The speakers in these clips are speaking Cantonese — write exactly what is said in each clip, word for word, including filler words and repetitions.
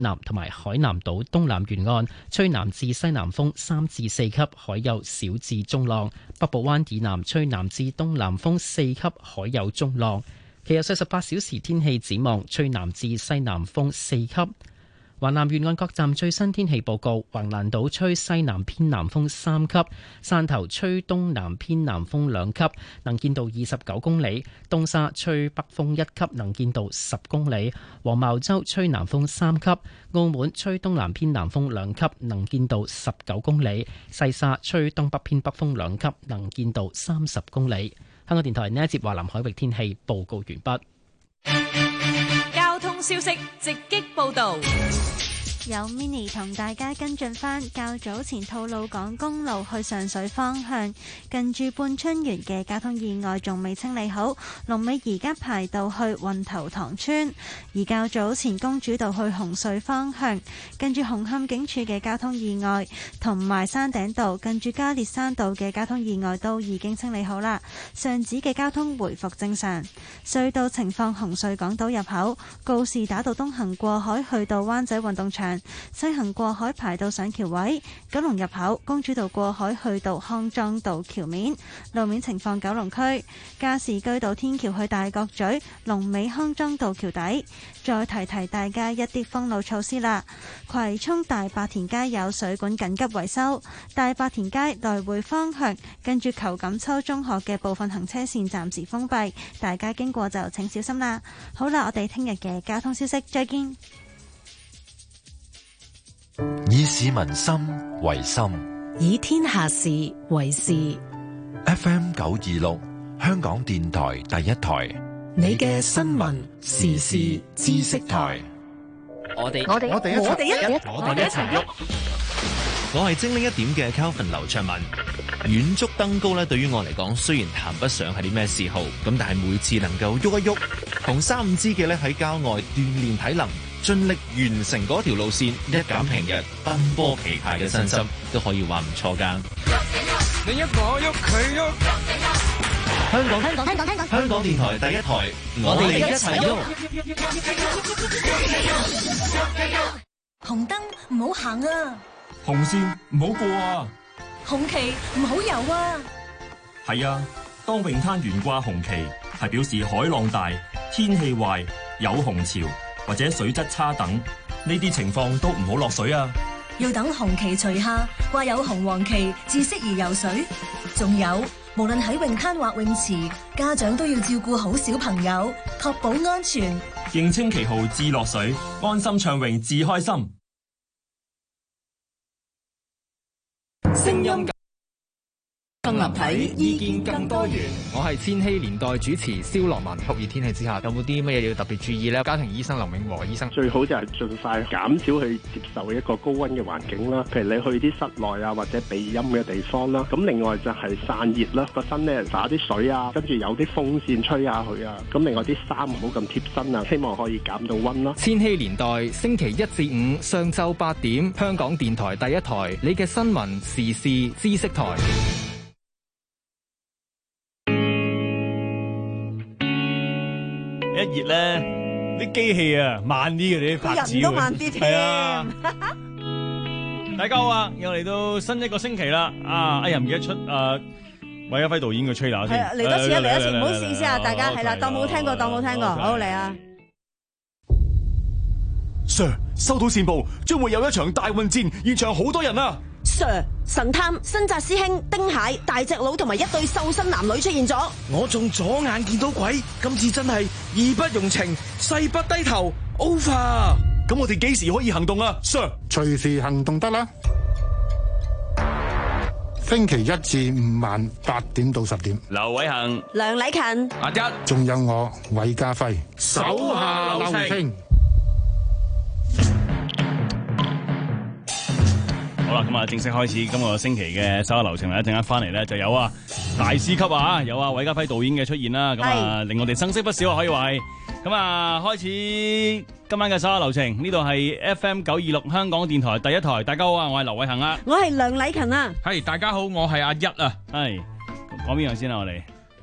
南同埋海南島東南沿岸吹南至西南風三至四級，海有小至中浪；北部灣以南吹南至東南風四級，海有中浪。其後四十八小時天氣展望，吹南至西南風四級。華南沿岸各站最新天氣報告：橫瀾島吹西南偏南風三級，汕頭吹東南偏南風兩級，能見度二十九公里；東沙吹北風一級，能見度十公里；黃茅洲吹南風三級，澳門吹東南偏南風兩級，能見度十九公里；西沙吹東北偏北風兩級，能見度三十公里。香港電台呢一節華南海域天氣報告完畢。 交通消息直擊報道。 有 mini 同大家跟進返較早前吐露港公路去上水方向近住半春園嘅交通意外仲未清理好，龍尾而家排到去運頭塘村。而較早前公主道去紅隧方向近住紅磡警署嘅交通意外，同埋山頂道近住加列山道嘅交通意外都已經清理好啦，上址嘅交通回復正常。隧道情況：紅隧港島入口告士打道東行過海去到灣仔運動場，西行過海排到上橋位；九龍入口公主道過海去到康莊道橋面。路面情況：九龍區加士居道天橋去大角咀，龍尾康莊道橋底。再提提大家一啲封路措施啦。葵涌大白田街有水管緊急維修，大白田街來回方向跟住裘錦秋中學嘅部分行車線暫時封閉，大家經過就請小心啦。好啦，我哋聽日嘅交通消息再見。 以市民心為心， 以天下事為事。 F M 九二六，香港電台第一台， 你嘅新聞時事知識台。 我哋我哋我哋一齊我哋一齊喐。我係精靈一點嘅 Calvin 劉卓文。遠足登高咧，對於我嚟講，雖然談不上係啲咩嗜好，咁但係每次能夠喐一喐，同三五知己咧喺郊外鍛煉體能，盡力完成嗰條路線，一減平日奔波期盼嘅身心，都可以話唔錯㗎。 你喐我喐佢喐， 香港香港香港香港香港電台第一台，我哋一齊喐。紅燈唔好行啊！ 紅線唔好過啊！ 紅旗唔好游啊！ 係啊，當泳灘懸掛紅旗，係表示海浪大、天氣壞、有紅潮或者水質差等，呢啲情況都唔好落水啊！ 要等紅旗除下，掛有紅黃旗至適宜游水。仲有，無論喺泳灘或泳池，家長都要照顧好小朋友，確保安全。 認清旗號至落水，安心暢泳至開心。 聲音更立體，意見更多元。 我係千禧年代主持蕭樂文。酷熱天氣之下，有冇啲乜嘢要特別注意呢？家庭醫生林永和醫生， 最好就係盡快減少去接受一個高溫嘅環境啦。譬如你去啲室內啊，或者避陰嘅地方啦。咁另外就係散熱啦，個身咧灑啲水啊，跟住有啲風扇吹下佢啊。咁另外啲衫唔好咁貼身啊，希望可以減到溫啦。 千禧年代星期一至五上晝八點，香港電台第一台，你嘅新聞時事知識台。 一熱咧，啲機器啊慢啲嘅，啲拍子人都慢啲添。 係啊，大家好啊，又嚟到新一個星期啦。啊，哎呀唔記得出誒，韋家輝導演嘅 trailer 先。 嚟多次啊，嚟多次，唔好意思啊，大家係啦，當冇聽過，當冇聽過，好嚟啊。 Sir， 收到線報，將會有一場大混戰，現場好多人啊。 Sir， 神探新紮師兄丁蟹、大隻佬同埋一對瘦身男女出現咗。 我仲左眼見到鬼，今次真係義不容情，誓不低頭。Over。 咁我哋幾時可以行動啊 ，Sir？ 隨時行動得啦。星期一至五晚八點到十點。 劉偉恒、 梁禮勤、 阿一， 仲有我韋家輝， 手下留情。好啦，咁啊，正式開始今個星期嘅手下留情啦！一陣間翻嚟咧，就有啊大師級啊，有啊韋家輝導演嘅出現啦，咁啊令我哋生色不少啊，可以話係。咁啊，開始今晚嘅手下留情，呢度係 F M 九二六香港電台第一台。大家好啊，我係劉偉恒啊， 我係梁禮勤啊， 係大家好，我係阿一啊，係講邊樣先啊？我哋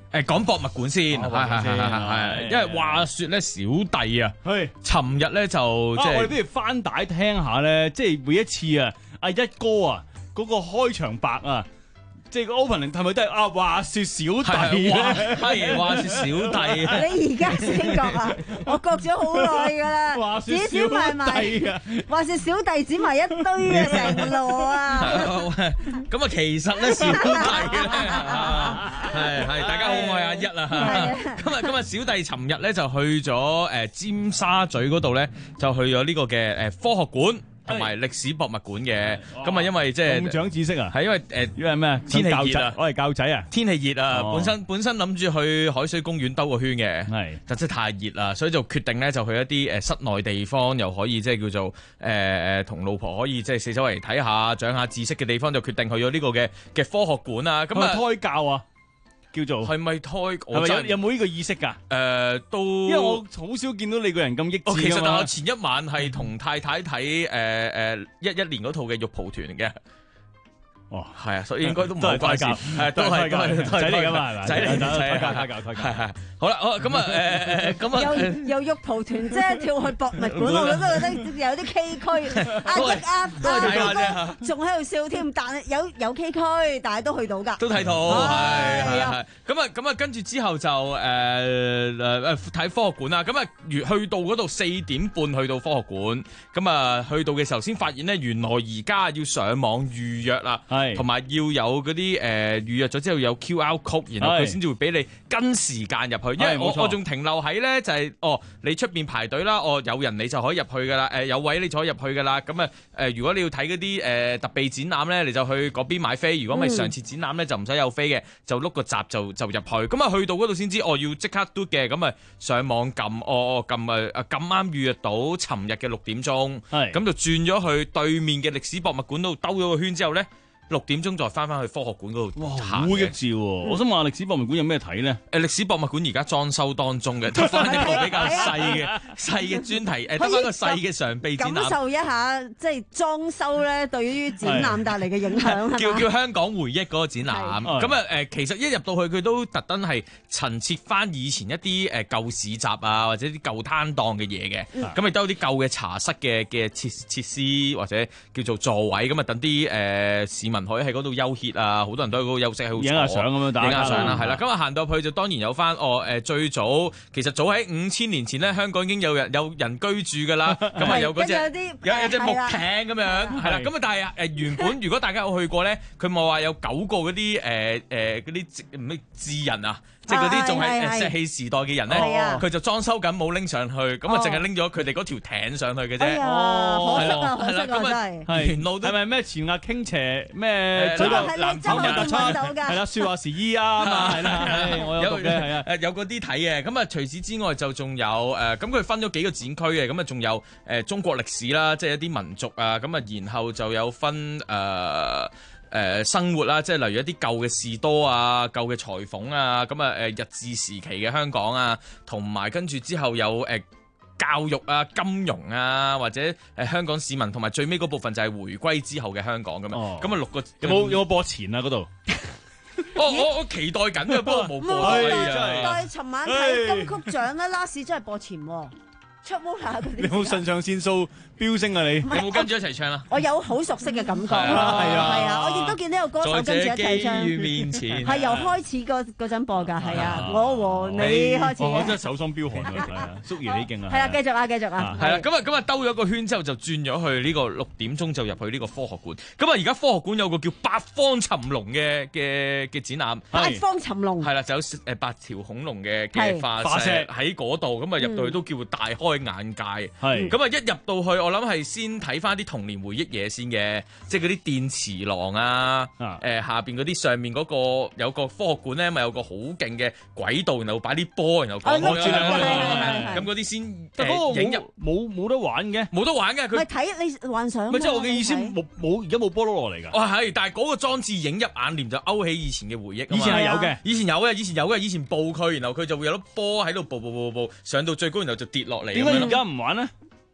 誒講博物館先，係係係係，因為話説咧，小弟啊，尋日咧就即係我哋不如翻帶聽下咧，即係每一次啊，阿一哥啊嗰個開場白啊。即係個 opening 係咪都係啊？話説小弟咧， 係話説小弟。 你而家先覺啊？我覺咗好耐㗎啦。 話説小弟啊！ 話説小弟剪埋一堆嘅成籮啊！ 咁啊，其實咧小弟咧，係係大家好，我係阿一啊。今日今日小弟尋日咧就去咗誒尖沙咀嗰度咧，就去咗呢個嘅誒科學館。同埋歷史博物館嘅，咁啊因為即係共長知識啊， 係因為誒， 因為咩啊？ 天氣熱啊， 我係教仔啊， 天氣熱啊， 哦、 本身本身諗住去海水公園兜個圈嘅，係，但真係太熱啦，所以就決定咧就去一啲誒室內地方，又可以即係叫做誒誒同老婆可以即係四周圍睇下，長下知識嘅地方，就決定去咗呢個嘅嘅科學館啊，咁啊胎教啊。叫做係咪胎？ 係咪有有冇呢個意識㗎？誒、 呃，都因為我好少見到你個人咁益智、哦、 其實我前一晚係同太太睇誒誒一一年嗰套嘅玉蒲團嘅。哦，係啊，所以應該都唔係關事，係都係都係仔嚟㗎嘛，係咪？仔嚟， 仔教，教，教，係係。好啦，好咁啊，誒誒，咁啊， 又又玉蒲團即係跳去博物館，我都覺得有啲崎嶇。阿一阿阿哥仲喺度笑添，但係有有崎嶇，但係都去到㗎。 都睇到，係係係。咁啊咁啊，跟住之後就誒誒誒睇科學館啦。咁啊，去到嗰度四點半去到科學館，咁啊去到嘅時候先發現咧，原來而家要上網預約啦。同埋要有嗰啲誒預約咗之後有 Q R code， 然後佢先至會俾你跟時間入去。因為我我仲停留喺咧就係、是、哦，你出邊排隊啦，哦有人你就可以入去噶啦，誒、呃、有位你就可以入去噶啦。咁啊誒，如果你要睇嗰啲誒特備展覽咧，你就去嗰邊買飛。如果咪上次展覽咧就唔使有飛嘅，就碌個閘就就入去。咁啊去到嗰度先知，哦要即刻 do 嘅，咁啊上網撳，哦撳啊啊咁啱預約到尋日嘅六點鐘，咁就轉咗去對面嘅歷史博物館度兜咗個圈之後咧。六點鐘再翻翻去科學館嗰度行嘅。好益智喎！我想問下歷史博物館有咩睇咧？誒歷史博物館而家裝修當中嘅，得翻一個比較細嘅細嘅專題，誒得翻個細嘅常備展覽。感受一下即係裝修咧對於展覽帶嚟嘅影響。 叫叫香港回憶嗰個展覽。咁啊誒，其實一入到去佢都特登係陳設翻以前一啲誒舊市集啊，或者啲舊攤檔嘅嘢嘅。咁亦都有啲舊嘅茶室嘅嘅設設施或者叫做座位，咁啊等啲誒市民可以喺嗰度休歇啊，好多人都喺嗰度休息，喺度影下相咁樣打，影下相啦，係啦。咁啊行到去就當然有翻哦誒，最早其實早喺五千年前咧，香港已經有人有人居住噶啦。咁啊有嗰隻有有隻木艇咁樣，係啦。咁啊但係誒原本如果大家有去過咧，佢冇話有九個嗰啲誒誒嗰啲咩智人啊。即係嗰啲仲係石器時代嘅人咧，佢就裝修緊冇拎上去，咁啊淨係拎咗佢哋嗰條艇上去嘅啫。 哦，可惜啊，可惜啊，真係。沿路係咪咩前額傾斜咩？左右南風日突出，係啦，説話時依啊嘛，係啦，我有讀嘅，係啊， 誒有嗰啲睇嘅。咁啊除此之外就仲有誒，咁佢分咗幾個展區嘅，咁啊仲有誒中國歷史啦，即係一啲民族啊，咁啊然後就有分誒。誒、呃、生活啦，即係例如一啲舊嘅士多啊、舊嘅裁縫啊，咁啊誒日治時期嘅香港啊，同埋跟住之後有誒、呃、教育啊、金融啊，或者誒、呃、香港市民，同埋最尾嗰部分就係回歸之後嘅香港咁樣。咁啊、哦、六個有冇有冇播前啊嗰度？ 我我我期待緊嘅，不過冇播到啊！ 但係尋晚睇金曲獎咧，last 真係播前喎。出冇下嗰啲， 你有冇腎上腺素飆升啊？你有冇跟住一齊唱啊？ 我有好熟悉嘅感覺，係啊，係啊，我亦都見到有歌手跟住一齊唱。 面前係由開始嗰嗰陣播㗎，係啊，我和你開始。 我真係手心飆汗啊！係啊，肅然起敬啊！ 係啊，繼續啊，繼續啊！ 係啦，咁啊，咁啊，兜咗個圈之後就轉咗去呢個六點鐘就入去呢個科學館。咁啊，而家科學館有個叫八方尋龍嘅嘅嘅展覽。 八方尋龍係啦，就有誒八條恐龍嘅嘅化石喺嗰度，咁啊入到去都叫大開眼界。係咁啊！一入到去，我諗係先睇翻啲童年回憶嘢先嘅，即係嗰啲電磁囊啊，誒、啊呃、下邊嗰啲上面嗰個有個科學館咧，咪有個好勁嘅軌道，然後擺啲波，然後講開咁嗰啲先影入冇冇得玩嘅， 冇得玩嘅。佢睇你幻想。 咪即係我嘅意思，冇冇而家冇波攞落嚟㗎。 哦係，但係嗰個裝置影入眼簾就勾起以前嘅回憶。 以前係有嘅， 以前有嘅，以前有嘅，以前報佢，然後佢就會有粒波喺度報報報報上到最高，然後就跌落嚟。 點解而家唔玩咧？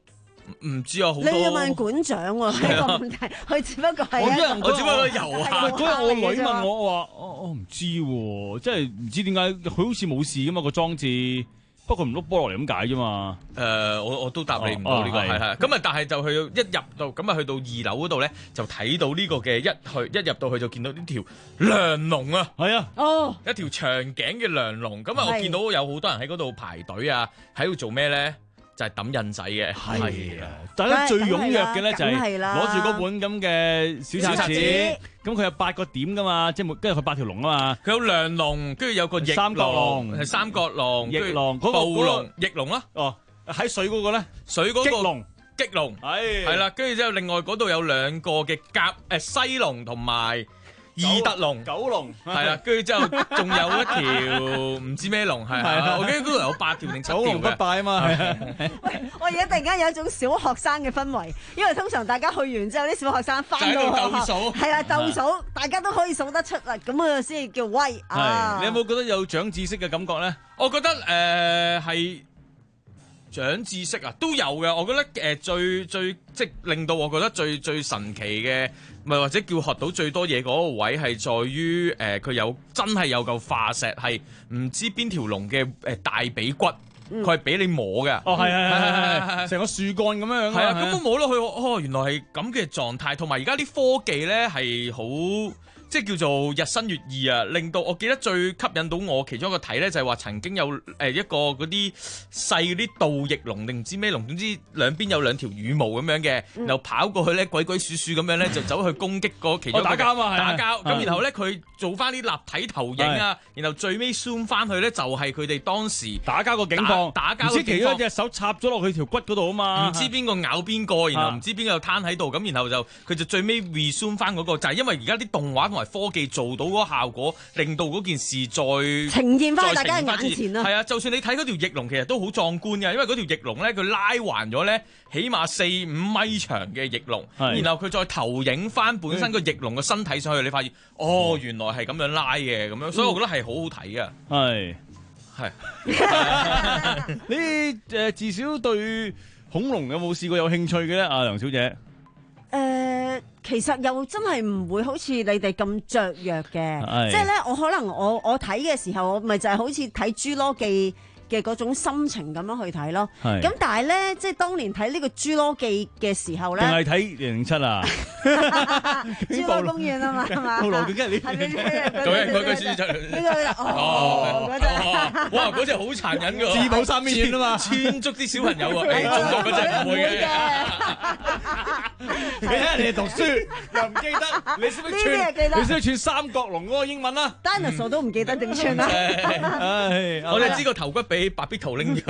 唔知啊，好多。 你要問館長喎，呢個問題，佢只不過係一個我只不過遊客。 嗰日我女問我，我話我我唔知喎，即係唔知點解佢好似冇事噶嘛個裝置。不過唔碌波落嚟咁解啫嘛。 誒、呃，我我都答你唔到呢個係係。咁啊，但係就去一入到咁啊，去到二樓嗰度咧，就睇到呢個嘅一去一入到去就見到呢條梁龍啊。 係啊， 哦， 一條長頸嘅梁龍。咁啊，我見到有好多人喺嗰度排隊啊，喺度做咩咧？就係抌印仔嘅。 係啊，大家最踴躍嘅咧就係攞住嗰本咁嘅小冊子。咁佢有八個點噶嘛，即係跟住佢八條龍啊嘛。 佢有梁龍，跟住有個翼三角龍， 係三角龍、 翼龍、 暴龍、翼龍啦。 哦，喺水嗰個咧， 水嗰個激龍， 激龍係係啦，跟住之後另外嗰度有兩個嘅甲誒西龍同埋二德龍、 九龍係啦，跟住之後仲有一條唔知咩龍係啊，我記得嗰度有八條定七條嘅。九龍不敗啊嘛。 喂，我而家突然間有一種小學生嘅氛圍，因為通常大家去完之後，啲小學生翻到學校係啊鬥數，大家都可以數得出啦，咁啊先叫威啊！ 你有冇覺得有長知識嘅感覺咧？ 我覺得誒係。長知識啊，都有嘅。我覺得誒、呃、最最即係令到我覺得最最神奇嘅，咪或者叫學到最多嘢嗰個位係在於誒佢有真係有嚿化石係唔知邊條龍嘅誒大髀骨，佢係俾你摸嘅。 哦，係係係係係，成個樹幹咁樣樣。 係啊，咁我摸落去，哦，原來係咁嘅狀態，同埋而家啲科技咧係好。即係叫做日新月異啊，令到我記得最吸引到我其中一個睇咧，就係話曾經有誒一個嗰啲細嗰啲倒翼龍定唔知咩龍，總之兩邊有兩條羽毛咁樣嘅，然後跑過去咧鬼鬼祟祟咁樣咧，就走去攻擊嗰其中一個。打交嘛，打交咁，然後咧佢做翻啲立體投影啊，然後最尾 zoom 翻去咧就係佢哋當時打交個景況， 打交。唔知其中一隻手插咗落去條骨嗰度啊嘛， 唔知邊個咬邊個，然後唔知邊個又攤喺度，咁然後就佢就最尾 resume 翻嗰個，就係因為而家啲動畫同埋科技做到嗰個效果，令到嗰件事再呈現翻大家眼前啦。 係啊，就算你睇嗰條翼龍，其實都好壯觀嘅，因為嗰條翼龍咧，佢拉橫咗咧，起碼四五米長嘅翼龍，然後佢再投影翻本身個翼龍嘅身體上去，你發現哦，原來係咁樣拉嘅，咁樣，所以我覺得係好好睇嘅。 係係，你誒至少對恐龍有冇試過有興趣嘅咧？阿梁小姐。 誒、呃，其實又真係唔會好似你哋咁雀躍嘅，即係咧，我可能我我睇嘅時候，我咪就係好似睇《侏羅紀》嘅嗰種心情咁樣去睇咯。咁但係咧，即係當年睇呢個《侏羅紀》嘅時候咧， 定係睇零零七啊？ 侏羅公園啊嘛，係嘛？ 侏羅紀你係咪呢？ 嗰嗰個書就呢個哦，嗰隻哇，嗰隻好殘忍㗎， 自保三面遠啊嘛， 穿足啲小朋友啊！中國嗰隻唔會嘅。 你睇下你哋讀書又唔記得，你識唔識串？你識唔識串三角龍嗰個英文啊 ？Dinosaur 都唔記得點串啊！ 我哋知個頭骨俾白必圖拎咗。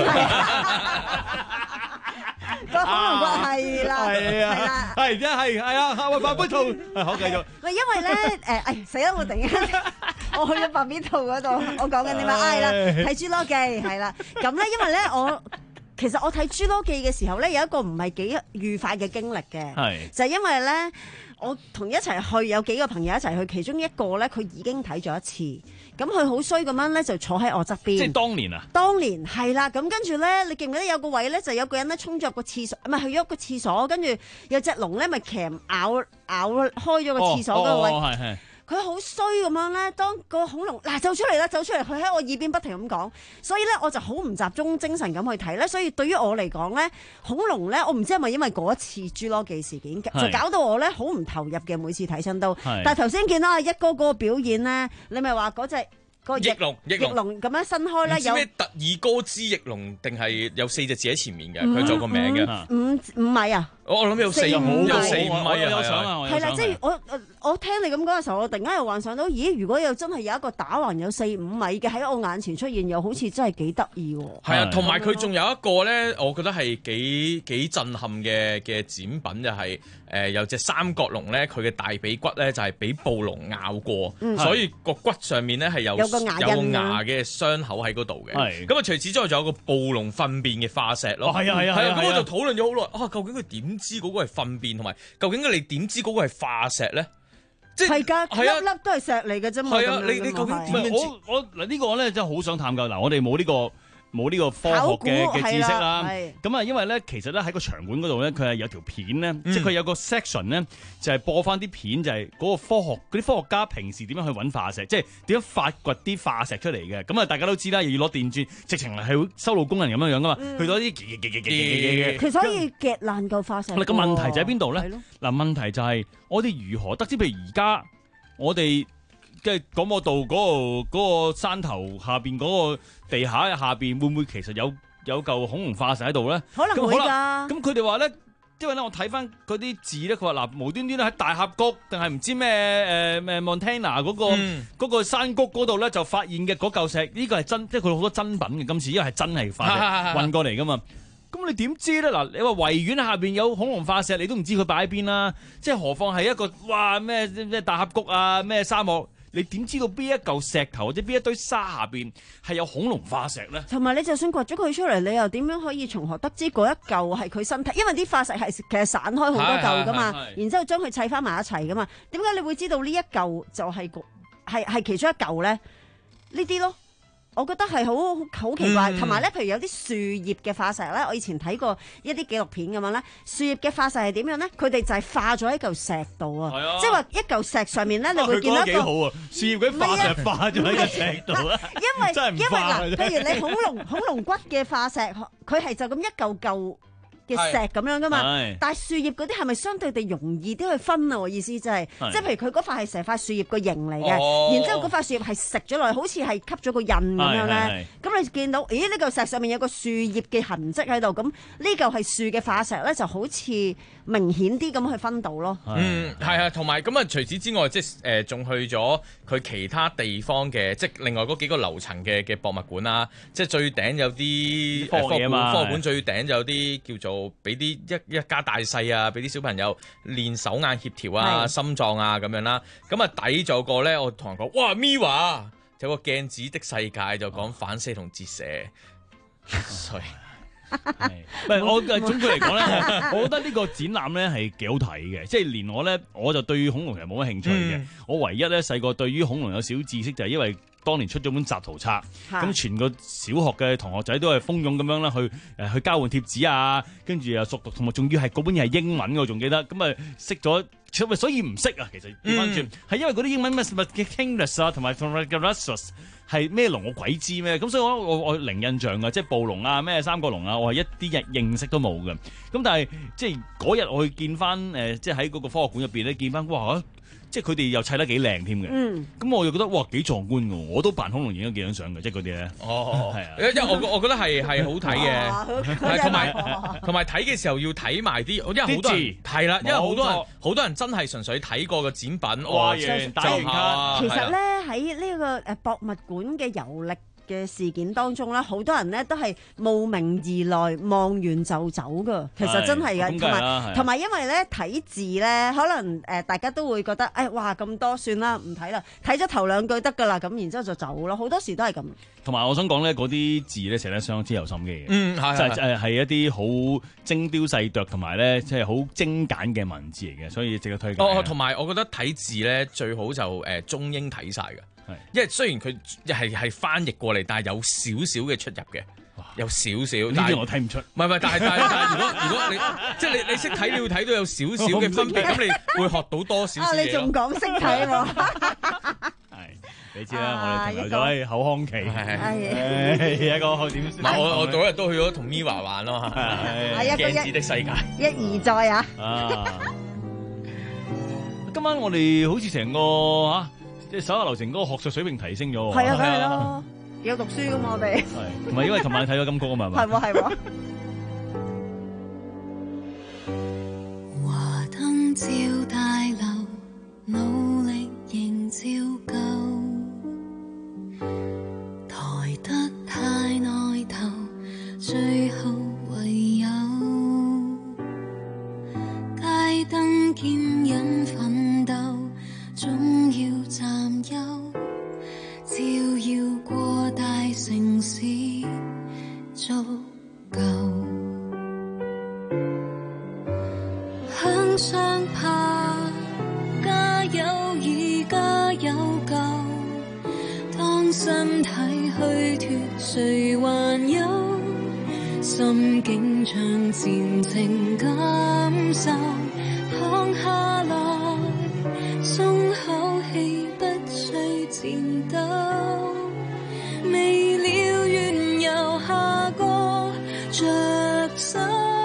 個恐龍骨係啦， 係啊，係而家係係啊，喂白必圖，好繼續。 喂，因為咧誒，哎死啦！我突然間我去咗白必圖嗰度，我講緊點啊？哎啦，睇侏羅紀係啦，咁咧因為咧我。其實我睇《侏羅紀》嘅時候咧，有一個唔係幾愉快嘅經歷嘅，就係因為咧，我同一齊去有幾個朋友一齊去，其中一個咧佢已經睇咗一次，咁佢好衰咁樣咧就坐喺我側邊。 即係當年啊？當年係啦，咁跟住咧，你記唔記得有個位咧，就有個人咧衝咗入個廁所，唔係去咗個廁所，跟住有隻龍咧咪鉗咬咬開咗個廁所嗰個位。 哦哦哦係係佢好衰咁樣咧，當個恐龍嗱走出嚟啦，走出嚟，佢喺我耳邊不停咁講，所以咧我就好唔集中精神咁去睇咧，所以對於我嚟講咧，恐龍咧，我唔知係咪因為嗰一次侏羅紀事件，就搞到我咧好唔投入嘅，每次睇親都。但係頭先見到阿一哥嗰個表演咧，你咪話嗰隻。個翼龍翼龍咁樣伸開咧，有咩特爾哥之翼龍定係有四隻字喺前面嘅，佢做個名嘅。 五五米啊！ 我諗有四五有四五米啊！ 係啦，即係我我聽你咁講嘅時候，我突然間又幻想到，咦？如果有真係有一個打橫有四五米嘅喺我眼前出現，又好似真係幾得意喎。 係啊，同埋佢仲有一個咧，我覺得係幾幾震撼嘅嘅展品就係誒有隻三角龍咧，佢嘅大髀骨咧就係俾暴龍咬過，所以個骨上面咧係有。有個牙嘅傷口喺嗰度嘅，咁啊除此之外仲有個暴龍糞便嘅化石咯， 係啊係啊係啊， 咁我就討論咗好耐，啊究竟佢點知嗰個係糞便，同埋究竟你點知嗰個係化石咧？ 即係㗎，粒粒都係石嚟嘅啫嘛。 係啊，你你究竟點樣知？ 我我嗱呢個咧真係好想探究。嗱，我哋冇呢個冇呢個科學嘅嘅知識啦。咁啊，因為咧其實咧喺個場館嗰度咧，佢係有條片咧，嗯、即係佢有個 section 咧，就係、是、播翻啲片，就係嗰個科學嗰啲科學家平時點樣去揾化石，即係點樣發掘啲化石出嚟嘅。咁啊，大家都知啦，又要攞電鑽，直情係會修路工人咁樣樣噶嘛，嗯、去到啲嘅嘅嘅嘅嘅， 其實可以夾爛嚿化石。 嗱，個問題就喺邊度咧？嗱，問題就係我哋如何得知？譬如而家我哋即係廣播道嗰個嗰個山頭下邊嗰個地下下邊，會唔會其實有有嚿恐龍化石喺度咧？ 可能會㗎。咁佢哋話咧，因為咧我睇翻嗰啲字咧，佢話嗱無端端咧喺大峽谷定係唔知咩誒誒 Montana 嗰個嗰個山谷嗰度咧就發現嘅嗰嚿石，呢個係真，即係佢好多真品嘅今次，因為係真係化石運過嚟㗎嘛。咁你點知咧？嗱，你話維園下邊有恐龍化石，你都唔知佢擺喺邊啦。即係何況係一個哇咩咩大峽谷啊咩沙漠，你點知道邊一嚿石頭或者邊一堆沙下邊係有恐龍化石咧？ 同埋你就算掘咗佢出嚟，你又點樣可以從何得知嗰一嚿係佢身體？因為啲化石係其實散開好多嚿噶嘛，然之後將佢砌翻埋一齊噶嘛。點解你會知道呢一嚿就係係係其中一嚿咧？呢啲咯。我覺得係好好奇怪，同埋咧，譬如有啲樹葉嘅化石咧，我以前睇過一啲紀錄片咁樣咧，樹葉嘅化石係點樣咧？佢哋就係化咗喺嚿石度啊，即係話一嚿石上面咧，你會見到一個幾好啊！樹葉嗰啲化石化咗喺個石度啊， 因為真係唔化。 因為嗱，譬如你恐龍恐龍骨嘅化石，佢係就咁一嚿嚿嘅石咁樣噶嘛，但係樹葉嗰啲係咪相對地容易啲去分啊？我意思即係，即係譬如佢嗰塊係成塊樹葉個形嚟嘅，哦、然之後嗰塊樹葉係食咗落去，好似係吸咗個印咁樣咧。咁你見到，咦？呢嚿石上面有個樹葉嘅痕跡喺度，咁呢嚿係樹嘅化石咧，就好似明顯啲咁去分到咯。 嗯，係啊，同埋咁啊，除此之外，即係誒，仲、呃、去咗佢其他地方嘅，即係另外嗰幾個樓層嘅嘅博物館啦。即係最頂有啲科學館，科學館最頂就有啲叫做。俾啲一一家大細啊，俾啲小朋友練手眼協調啊、心臟啊咁樣啦。咁啊抵咗個咧，我同人講，哇 Miwa 有個鏡子的世界就講反射同折射。所以唔係我總括嚟講咧，我覺得呢個展覽咧係幾好睇嘅。即係連我咧，我就對恐龍係冇乜興趣嘅。嗯、我唯一咧細個對於恐龍有少知識，就係因為當年出咗本集圖冊，咁全個小學嘅同學仔都係蜂擁咁樣啦，去誒去交換貼紙啊，跟住又熟讀，同埋仲要係嗰本嘢係英文嘅，我仲記得，咁啊識咗，所以唔識啊，其實調翻轉，係、嗯、因為嗰啲英文咩嘅 Kingdom 啊，同埋 Tyrannosaurus 係咩龍，我鬼知咩，咁所以我我我零印象嘅，即係暴龍啊，咩三角龍啊，我係一啲認認識都冇嘅。咁但係即係嗰日我去見翻誒，即係喺嗰個科學館入邊咧，見翻哇！即係佢哋又砌得幾靚添嘅，咁、嗯、我又覺得哇幾壯觀嘅，我都扮恐龍影咗幾張相嘅，即係嗰啲咧。哦，係啊，因為我我覺得係係好睇嘅，同埋同埋睇嘅時候要睇埋啲，因為好多人係啦，因為好多人好多人真係純粹睇過個展品，哇完打完卡。 其實咧喺呢個誒博物館嘅遊歷嘅事件當中咧，好多人咧都係慕名而來，望完就走噶。其實真係嘅，同埋同埋因為咧睇字咧，可能誒大家都會覺得，誒哇咁多算啦，唔睇啦，睇咗頭兩句得噶啦，咁然之後就走咯。好多時都係咁。同埋我想講咧，嗰啲字咧寫得相當之有心機嘅，嗯係就係係一啲好精雕細琢同埋咧即係好精簡嘅文字嚟嘅，所以值得推介。 哦，同埋我覺得睇字咧最好就誒中英睇晒㗎。因為雖然佢係係翻譯過嚟，但係有少少嘅出入嘅，有少少。呢啲我睇唔出。唔係唔係，但係但係但係，如果如果你即係你你識睇，你要睇到有少少嘅分別，咁你會學到多少少嘢。啊，你仲講識睇喎？ 係，你知啦，我哋停留咗喺口腔期，係係一個點？ 嗱，我我嗰日都去咗同 Miwa 玩咯，係鏡子的世界， 一而再啊！ 今晚我哋好似成個嚇。即係手下留情嗰個學術水平提升咗喎， 係啊，梗係咯，有讀書噶嘛我哋， 係，唔係因為琴晚睇咗金曲啊嘛， 係喎係喎。 華燈照大樓，努力仍照舊，抬得太耐頭，最後唯有街燈兼引奮鬥。總要佔優，照耀過大城市足夠。向上爬，加油而加油夠。當生身體虛脫，誰還有心境像前程感受？躺下來，鬆口氣，不需戰鬥。未了緣由下個着手，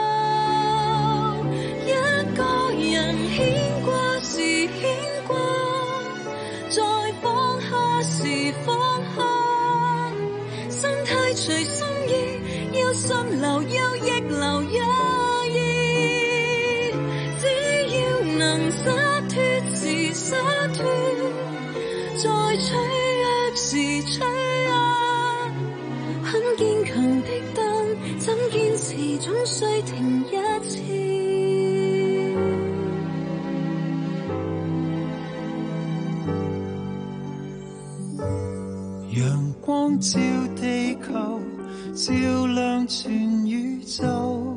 一個人牽掛時牽掛，再放下時放下，心態隨心意，要順流又逆流也易，只要能灑脫時灑脫，在脆弱時脆弱，很堅強的燈，怎堅持總需停一次。 陽光照地球，照亮全宇宙。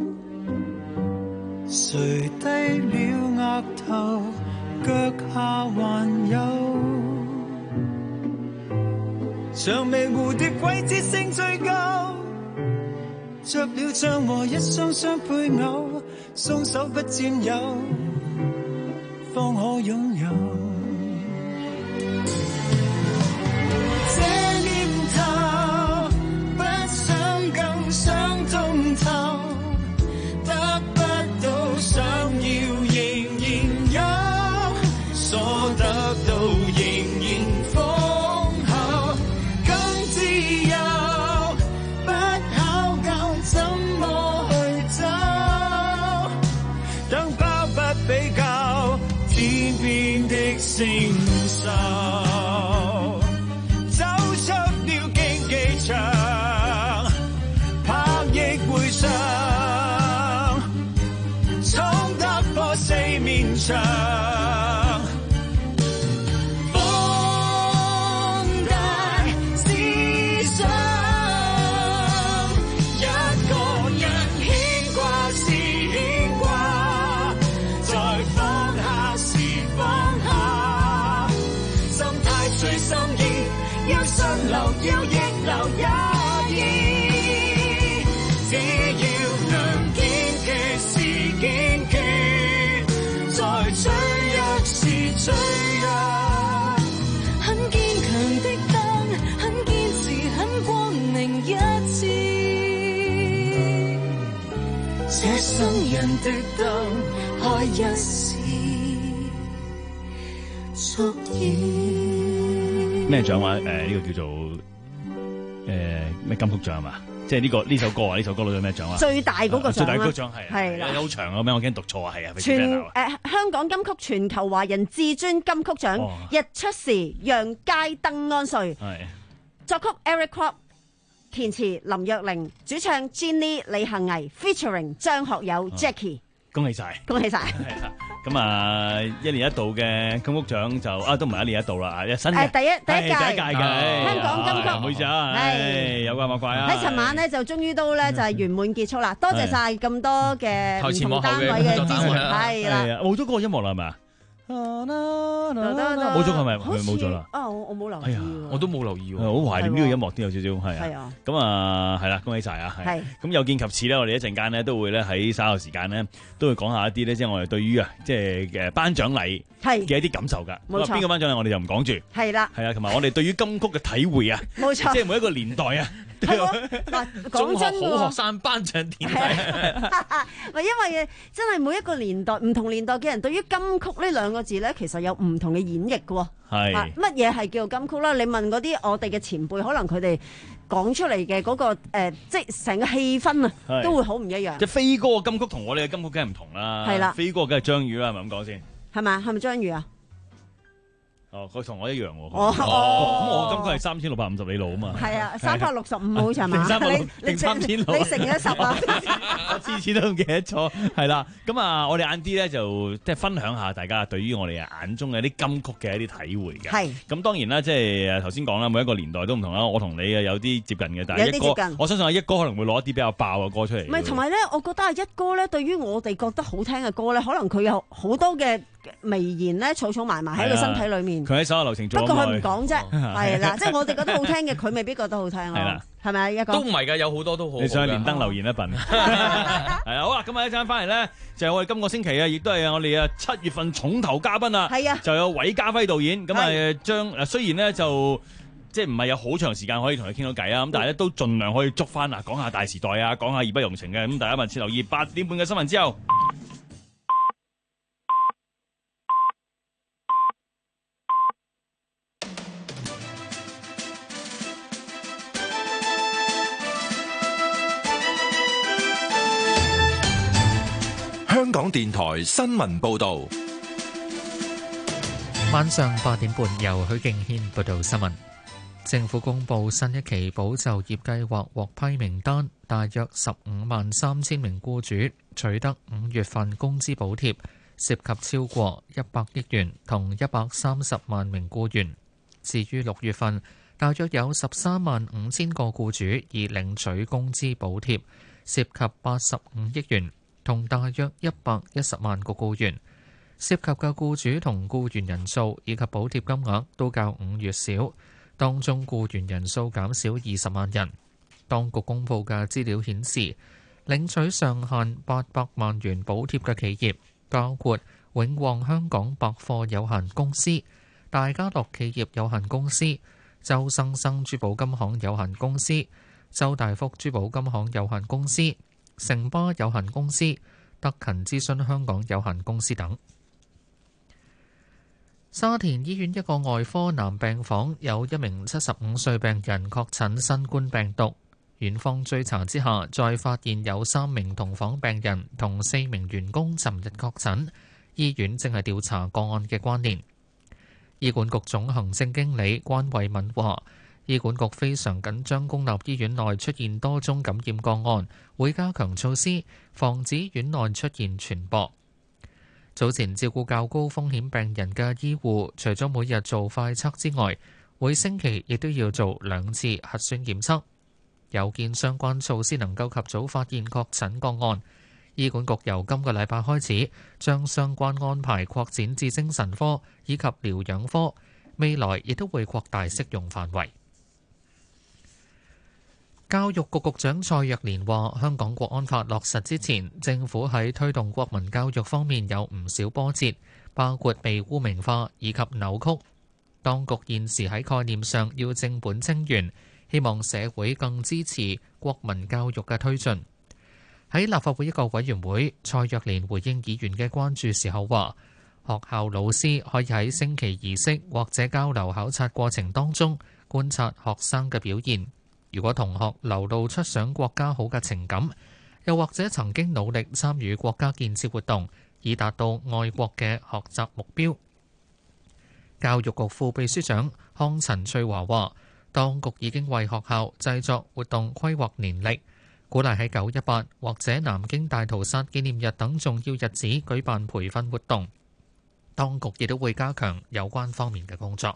誰低了額頭，腳下還有。薔薇蝴蝶季節性最高，着了帳和一雙雙配偶，雙手不佔有，方可擁有。這念頭不想更想通透，得不到想要仍然有，所得到仍然豐厚，更自由，不考究怎麼去走，等包不比較，天邊的承受。拍翼回上，衝突破四面牆，放大思想，一個人牽掛是牽掛，再放下時放下，心態隨心意，要順流要逆流也只要能堅決是堅決，在脆弱時脆弱，很堅強的燈，很堅持，很光明一致。這生人的燈，開一時足矣。 咩獎話？誒、呃、呢、這個叫做誒咩、呃、金曲獎係嘛？即係呢、這個呢首歌啊！呢首歌攞咗咩獎啊？ 最大嗰個獎、啊、 最大嗰個獎係係啦， 好長啊！咩？我驚讀錯啊！係啊！ 全誒、呃、香港金曲全球華人至尊金曲獎、哦、日出時讓街燈安睡。係作曲 Eric Kwok， 填詞林若寧，主唱 Jenny 李幸倪 featuring 張學友、哦、Jackie。恭喜晒！恭喜晒！ 咁啊，一年一度嘅金曲獎就啊，都唔係一年一度啦，一新嘅第一第一屆第一屆嘅香港金曲， 唔好意思啊，係有怪冇怪啊！ 喺尋晚咧就終於都咧就係圓滿結束啦，多謝晒咁多嘅唔同單位嘅支持，係啦， 冇咗嗰個音樂啦，係咪啊？冇咗係咪？係咪冇咗啦？ 啊，我我冇留意， 我都冇留意， 好懷念呢個音樂，都有少少係啊。係啊，咁啊係啦，恭喜晒啊！係咁有見及此咧，我哋一陣間咧都會咧喺稍後時間咧都會講下一啲咧，即係我哋對於啊即係嘅頒獎禮嘅一啲感受㗎。冇錯，邊個頒獎禮我哋就唔講住。係啦，係啊，同埋我哋對於金曲嘅體會啊，冇錯，即係每一個年代啊。 講真喎，好學生頒獎典禮， 咪因為真係每一個年代唔同年代嘅人對於金曲呢兩個字咧，其實有唔同嘅演繹嘅喎。係乜嘢係叫做金曲啦？你問嗰啲我哋嘅前輩，可能佢哋講出嚟嘅嗰個、呃、即係成個氣氛啊，都會好唔一樣。 即係飛哥嘅金曲同我哋嘅金曲梗係唔同啦。係啦，飛哥梗係張宇啦，係咪咁講先？係咪？係咪張宇啊？哦，佢同我一樣喎。哦，咁我金曲係三千六百五十里路啊嘛。係啊，三百六十五好似係嘛？ 定三千六， 你乘咗十啊？ 我次次都唔記得咗。係啦，咁啊，我哋晏啲咧就即係分享下大家對於我哋眼中嘅啲金曲嘅一啲體會嘅。係。咁當然啦，即係誒頭先講啦，每一個年代都唔同啦。我同你啊有啲接近嘅，但係一哥，我相信阿一哥可能會攞一啲比較爆嘅歌出嚟。 唔係，同埋咧，我覺得阿一哥咧，對於我哋覺得好聽嘅歌咧，可能佢有好多嘅微言咧，儲儲埋埋喺個身體裏面。 佢喺手下留情做， 不過佢唔講啫，係啦，即係我哋覺得好聽嘅，佢未必覺得好聽咯。係啦，係咪啊？一個都唔係㗎，有好多都好。 你上去連登留言一份，係啊，好啊！今日一陣翻嚟咧，就係我哋今個星期啊，亦都係我哋啊七月份重頭嘉賓啊，係啊，就有韋家輝導演咁啊，將誒雖然咧就。即係唔係有好長時間可以同佢傾到偈啊？咁但係咧都盡量可以捉翻啊，講下大時代啊，講下義不容情嘅。咁大家密切留意八點半嘅新聞之後， 香港電台新聞報導。 晚上八點半，由許敬軒報道新聞。政府公布新一期保就業計劃獲批名單，大約十五萬三千名僱主取得五月份工資補貼，涉及超過一百億元同一百三十萬名僱員。至於六月份，大約有十三萬五千個僱主已領取工資補貼，涉及八十五億元同大約一百一十萬個僱員。涉及嘅僱主同僱員人數以及補貼金額都較五月少。當中僱員人數減少二十萬人。當局公布嘅資料顯示，領取上限八百萬元補貼嘅企業包括永旺香港百貨有限公司、大家樂企業有限公司、周生生珠寶金行有限公司、周大福珠寶金行有限公司、城巴有限公司、德勤諮詢香港有限公司等。沙田醫院一個外科男病房有一名七十五歲病人確診新冠病毒，院方追查之下，再發現有三名同房病人同四名員工尋日確診，醫院正係調查個案嘅關聯。醫管局總行政經理關慧敏話，醫管局非常緊張公立醫院內出現多宗感染個案，會加強措施，防止院內出現傳播。早前照顧較高風險病人嘅醫護，除咗每日做快測之外，每星期亦都要做兩次核酸檢測。有見相關措施能夠及早發現確診個案，醫管局由今個禮拜開始將相關安排擴展至精神科以及療養科，未來亦都會擴大適用範圍。教育局局長蔡若蓮話，香港國安法落實之前，政府喺推動國民教育方面有唔少波折，包括被污名化以及扭曲。當局現時喺概念上要正本清源，希望社會更支持國民教育嘅推進。喺立法會一個委員會，蔡若蓮回應議員嘅關注時候話，學校老師可以喺升旗儀式或者交流考察過程當中觀察學生嘅表現。如果同學流露出想國家好嘅情感，又或者曾經努力參與國家建設活動，以達到愛國嘅學習目標。教育局副秘書長康陳翠華話，當局已經為學校製作活動規劃年歷，鼓勵喺九一八或者南京大屠殺紀念日等重要日子舉辦培訓活動。當局亦都會加強有關方面嘅工作。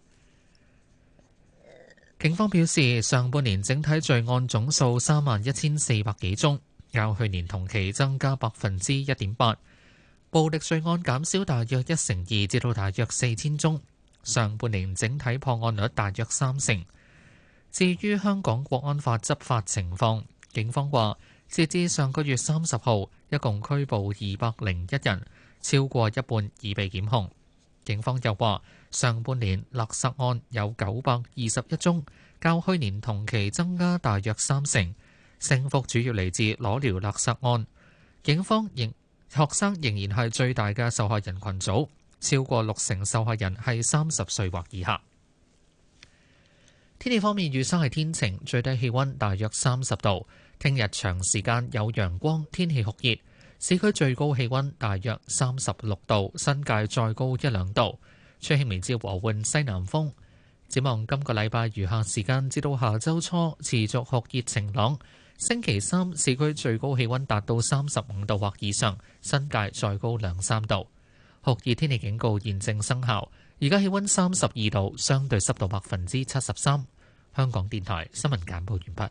警方表示，上半年整體罪案總數三萬一千四百幾宗，較去年同期增加百分之一點八。暴力罪案減少大約一成二，至到大約四千宗。上半年整體破案率大約三成。至於香港國安法執法情況，警方話，截至上個月三十號，一共拘捕二百零一人，超過一半已被檢控。警方又話，上半年勒索案有九百二十一宗，較去年同期增加大約三成，升幅主要嚟自裸聊勒索案。警方仍學生仍然係最大嘅受害人群組，超過六成受害人係三十歲或以下。天氣方面，預測係天晴，最低氣溫大約三十度。聽日長時間有陽光，天氣酷熱，市區最高氣溫大約三十六度，新界再高一兩度。吹輕微至和緩西南風。展望今個禮拜餘下時間至到下周初持續酷熱晴朗。星期三市區最高氣溫達到三十五度或以上，新界再高兩三度。酷熱天氣警告現正生效。而家氣溫三十二度，相對濕度百分之七十三。香港電台新聞簡報完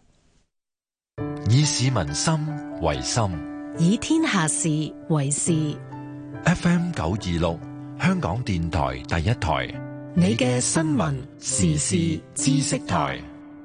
畢。 以市民心為心， 以天下事為事。 F M 九二六，香港電台第一台。 你嘅新聞時事知識台。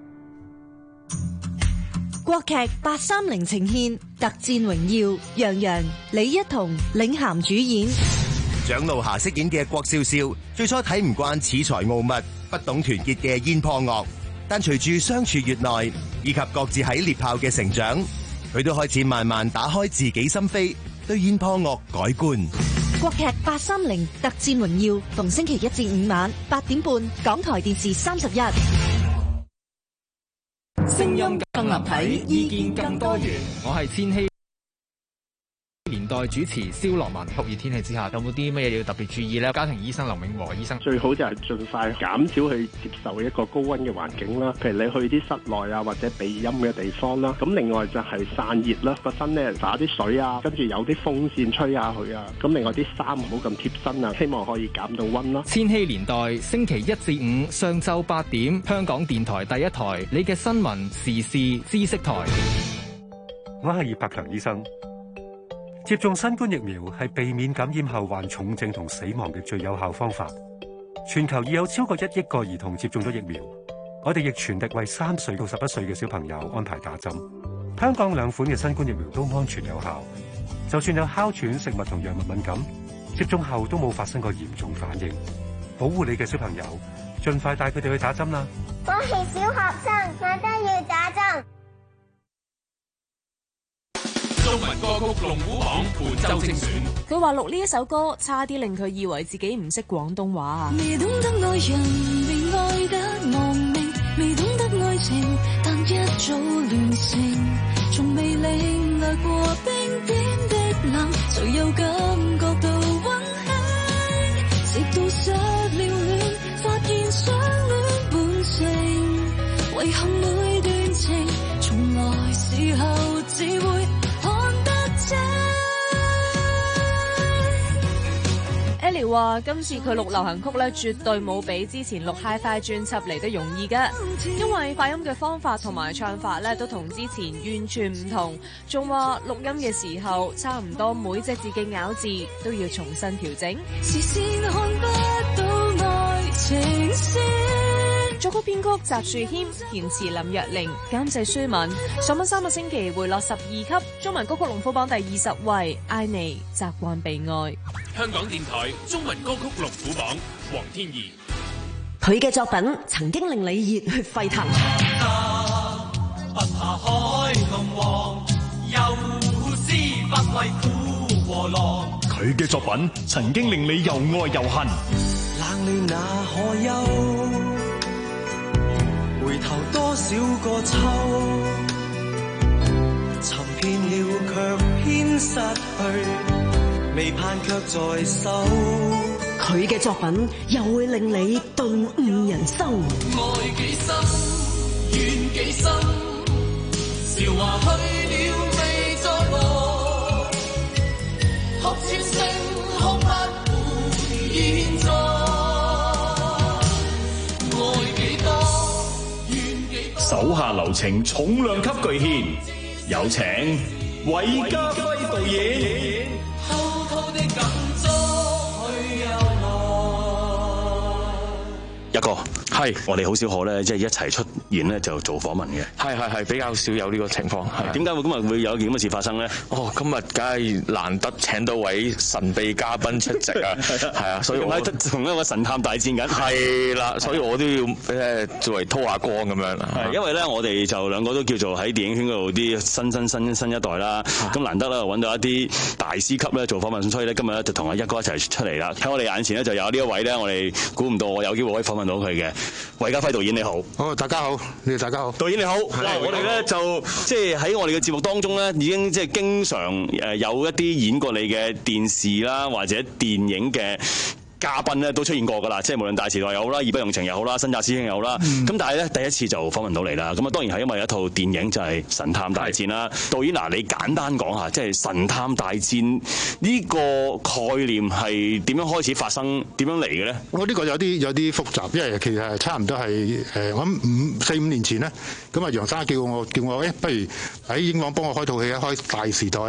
國劇八三零呈現《特戰榮耀》，楊洋、李一桐領銜主演。 蔣璐霞飾演嘅郭少少，最初睇唔慣恃才傲物、不懂團結嘅燕破岳，但隨住相處越耐，以及各自喺獵豹嘅成長，佢都開始慢慢打開自己心扉，對燕破岳改觀。 國劇八三零《特戰榮耀》，逢星期一至五晚八點半，港台電視三十一。 聲音更立體，意見更多元。 我係千禧年代主持蕭樂文。酷熱天氣之下，有冇啲乜嘢要特別注意呢？家庭醫生林永和醫生， 最好就係盡快減少去接受一個高溫嘅環境啦。譬如你去啲室內啊，或者避陰嘅地方啦。咁另外就係散熱啦，個身咧灑啲水啊，跟住有啲風扇吹下佢啊。咁另外啲衫唔好咁貼身啊，希望可以減到溫啦。 千禧年代星期一至五上晝八點，香港電台第一台，你嘅新聞時事知識台。 我係葉柏強醫生。接種新冠疫苗係避免感染後患重症同死亡嘅最有效方法。全球已有超過一億個兒童接種咗疫苗，我哋亦全力為三歲到十一歲嘅小朋友安排打針。香港兩款嘅新冠疫苗都安全有效，就算有哮喘、食物同藥物敏感，接種後都冇發生過嚴重反應。保護你嘅小朋友，盡快帶佢哋去打針啦！ 我係小學生，我都要打針。 中文歌曲龍虎榜本周精選。 佢話錄呢一首歌，差啲令佢以為自己唔識廣東話。 未懂得愛人，未愛得忘命，未懂得愛情，但一早亂成，從未領略過冰點的冷，誰又感覺到溫馨？直到失了戀，發現相戀本性，遺憾每段情，從來時候只會。 Ellie 話今次佢錄流行曲咧，絕對冇比之前錄 Hi-Fi 專輯嚟得容易嘅，因為發音嘅方法同埋唱法咧都同之前完全唔同，仲話錄音嘅時候差唔多每隻字嘅咬字都要重新調整。視線看不到愛情線。作曲編曲翟樹謙，填詞林若寧，監製舒敏。上榜三個星期回落十二級，中文歌曲龍虎榜第二十位，艾妮習慣被愛。 香港電台中文歌曲龍虎榜，黃天怡。 佢嘅作品曾經令你熱血沸騰。 不怕海龍王，有詩不畏苦和浪。 佢嘅作品曾經令你又愛又恨。 冷暖那可休，回頭多少個秋，尋遍了卻偏失去，未盼卻在手。 佢嘅作品又會令你頓悟人生。 愛幾深，怨幾深，韶華去了未再來，哭千聲哭不回現在。 手下留情，重量級巨獻，有請韋家輝導演。 偷偷的感觸去遊來。 一個係我哋好少可咧，即係一齊出現咧就做訪問嘅。 係係係比較少有呢個情況。係點解會今日會有件咁嘅事發生咧？ 哦，今日梗係難得請到位神秘嘉賓出席啊！係啊，所以我同一個神探大戰緊。 係啦，所以我都要誒作為拖下光咁樣。 係因為咧，我哋就兩個都叫做喺電影圈嗰度啲新新新新一代啦。咁難得啦，揾到一啲大師級咧做訪問，所以咧今日咧就同阿一哥一齊出嚟啦。喺我哋眼前咧就有呢一位咧，我哋估唔到我有機會可以訪問到佢嘅韋家輝導演，你好。 好，大家好，你哋大家好。 導演你好。嗱，我哋咧就即係喺我哋嘅節目當中咧，已經即係經常誒有一啲演過你嘅電視啦，或者電影嘅嘉賓咧都出現過㗎啦，即係無論大時代又好啦，義不容情又好啦，新紮師兄又好啦。咁、嗯、但係咧第一次就訪問到你啦。咁啊當然係因為一套電影就係、是《神探大戰》啦。導演嗱，你簡單講下，即係《神探大戰》呢個概念係點樣開始發生，點樣嚟嘅咧？ 我呢個有啲有啲複雜，因為其實係差唔多係誒，我諗五四五年前咧，咁啊楊生叫我叫我誒、欸，不如喺英皇幫我開套戲啊，開《大時代》啦。《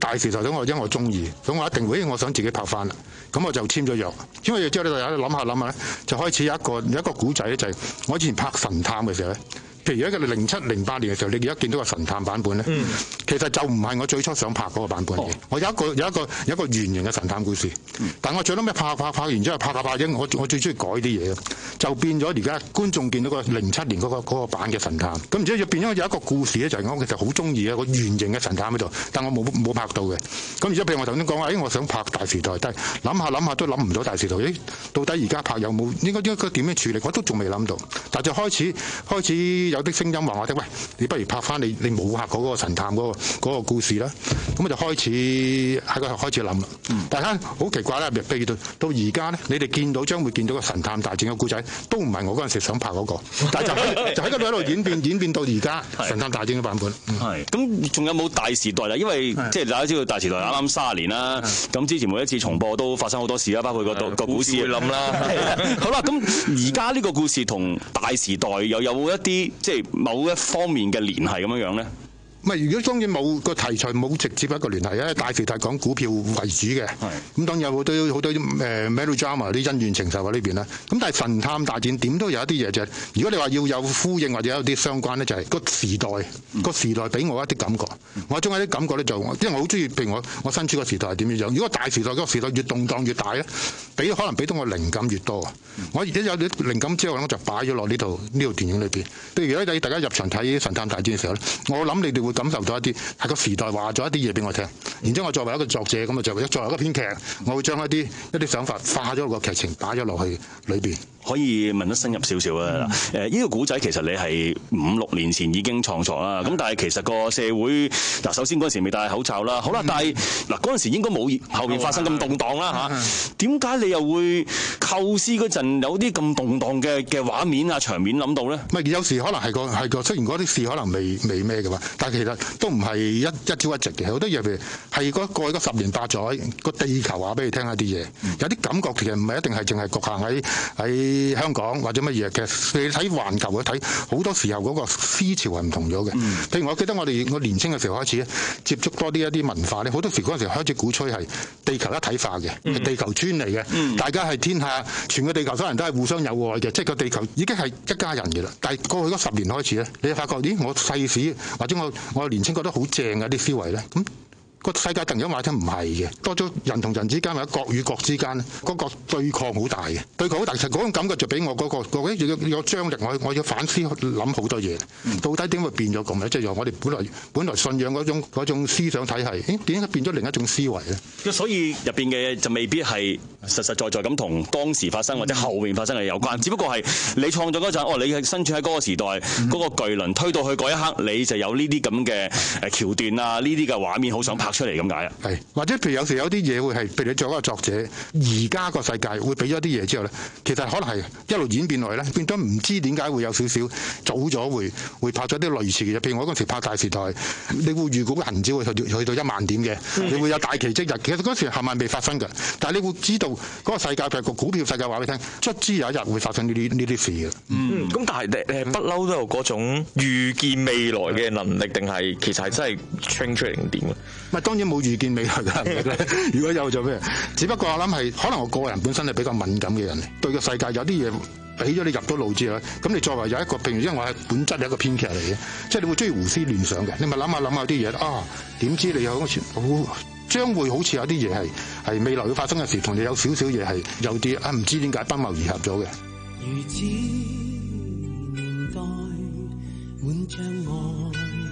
大時代咁我因為我中意，咁我一定會，我想自己拍翻啦。咁我就簽咗約，簽咗約之後咧，大家諗下諗下咧，就開始有一個有一個古仔咧，就係我之前拍神探嘅時候咧。譬如而家嘅零七零八年嘅時候，你而家見到個神探版本咧，嗯、其實就唔係我最初想拍嗰個版本嘅。哦、我有一個有一個有一個圓形嘅神探故事，嗯、但我最尾拍拍拍完之後拍拍拍啫，我我最中意改啲嘢，就變咗而家觀眾見到個零七年嗰、嗰個嗰個版嘅神探。咁然之後就變咗有一個故事咧，就係我其實好中意一個圓形嘅神探喺度，但我冇冇拍到嘅。咁而家譬如我頭先講話，誒我想拍大時代，但係諗下諗下都諗唔到大時代。誒到底而家拍有冇應該應該點樣處理？我都仲未諗到。但係就開始開始有啲聲音話我聽。喂，你不如拍翻你你冇拍過嗰個神探嗰、嗰個嗰個故事啦，咁我就開始喺嗰度開始諗啦。嗯、大家好奇怪啦，譬如到到而家咧，你哋見到將會見到個神探大戰嘅故仔，都唔係我嗰陣時想拍嗰、嗰個，但係就喺就喺嗰度一路演變演變到而家神探大戰嘅版本。 係咁，仲有冇大時代啦？因為即係大家知道大時代啱啱卅年啦，咁之前每一次重播都發生好多事啦，包括個個股市會冧啦。好啦，咁而家呢個故事同大時代又有冇一啲即係某一方面嘅聯繫咁樣樣咧？ 唔係，如果當然冇個題材冇直接一個聯繫，因為大時代講股票為主嘅，咁當然有好多好多誒 melodrama 啲恩怨情仇喺呢邊啦。咁但係神探大戰點都有一啲嘢就係，如果你話要有呼應或者有啲相關咧，就係個時代個時代俾我一啲感覺。我中意啲感覺咧就，因為我好中意，譬如我我身處個時代係點樣樣。如果大時代嗰個時代越動盪越大咧，俾可能俾到我靈感越多。我而家有啲靈感之後，我就擺咗落呢度呢套電影裏邊。譬如如果你大家入場睇神探大戰嘅時候咧，我諗你哋會感受到一啲係個時代話咗一啲嘢俾我聽，然之後我作為一個作者咁啊，就為作為一個編劇，我會將一啲一啲想法化咗個劇情擺咗落去裏邊。 可以問得深入少少啊！誒，呢個古仔其實你係五六年前已經創作啦，咁但係其實個社會嗱，首先嗰陣時未戴口罩啦，好啦，但係嗱嗰陣時應該冇後面發生咁動盪啦嚇，點解你又會構思嗰陣有啲咁動盪嘅嘅畫面啊場面諗到咧？ 咪有時可能係個係個，雖然嗰啲事可能未未咩嘅嘛，但係其實都唔係一一朝一夕嘅，好多嘢譬如係嗰過去嗰十年八載個地球話俾你聽一啲嘢，有啲感覺其實唔係一定係淨係局限喺喺香港或者乜嘢嘅，你睇環球去睇，好多時候嗰個思潮係唔同咗嘅。嗯、譬如我記得我哋我年青嘅時候開始接觸多啲一啲文化咧，好多時嗰陣時開始鼓吹係地球一體化嘅，係、嗯、地球村嚟嘅，嗯、大家係天下全個地球所有人都係互相友愛嘅，即係個地球已經係一家人嘅啦。但係過去嗰十年開始咧，你就發覺咦，我細時或者我我年青覺得好正嘅啲思維咧，咁。個世界突然間話聽唔係嘅，多咗人同人之間或者國與國之間嗰個對抗好大嘅，對抗好大。其實嗰種感覺就俾我嗰、嗰個嗰啲有有張力，我我要反思諗好多嘢。嗯、到底點會變咗咁咧？即係由我哋本來本來信仰嗰種嗰種思想體系，誒點解變咗另一種思維咧？ 所以入邊嘅嘢就未必係實實在在咁同當時發生或者後面發生嘅有關，嗯、只不過係你創作嗰陣，哦，你係身處喺嗰個時代，嗰、嗯、個巨輪推到去嗰一刻，你就有呢啲咁嘅誒橋段啊，呢啲嘅畫面好想拍出嚟咁解啊？ 係，或者譬如有時有啲嘢會係，譬如你作為一個作者，而家個世界會俾咗啲嘢之後咧，其實可能係一路演變落去咧，變咗唔知點解會有少少早咗會會拍咗啲類似嘅嘢。譬如我嗰陣時拍大時代，你會預估個恆指會去去到一萬點嘅，你會有大奇蹟日。其實嗰陣時係咪未發生嘅？但係你會知道嗰個世界譬如個股票世界話俾你聽，卒之有一日會發生呢啲呢啲事嘅。 嗯，咁但係誒不嬲都有嗰種預見未來嘅能力，定係其實係真係 train 出嚟定點嘅？ 咪當然冇預見未來嘅能力咧。如果有就咩？只不過我諗係可能我個人本身係比較敏感嘅人，對個世界有啲嘢俾咗你入到腦之後，咁你作為有一個，譬如因為我係本質係一個編劇嚟嘅，即係你會中意胡思亂想嘅。你咪諗下諗下啲嘢啊，點知你有好似好將會好似有啲嘢係係未來會發生嘅事，同你有少少嘢係有啲啊唔知點解不謀而合咗嘅。 如此年代滿障礙，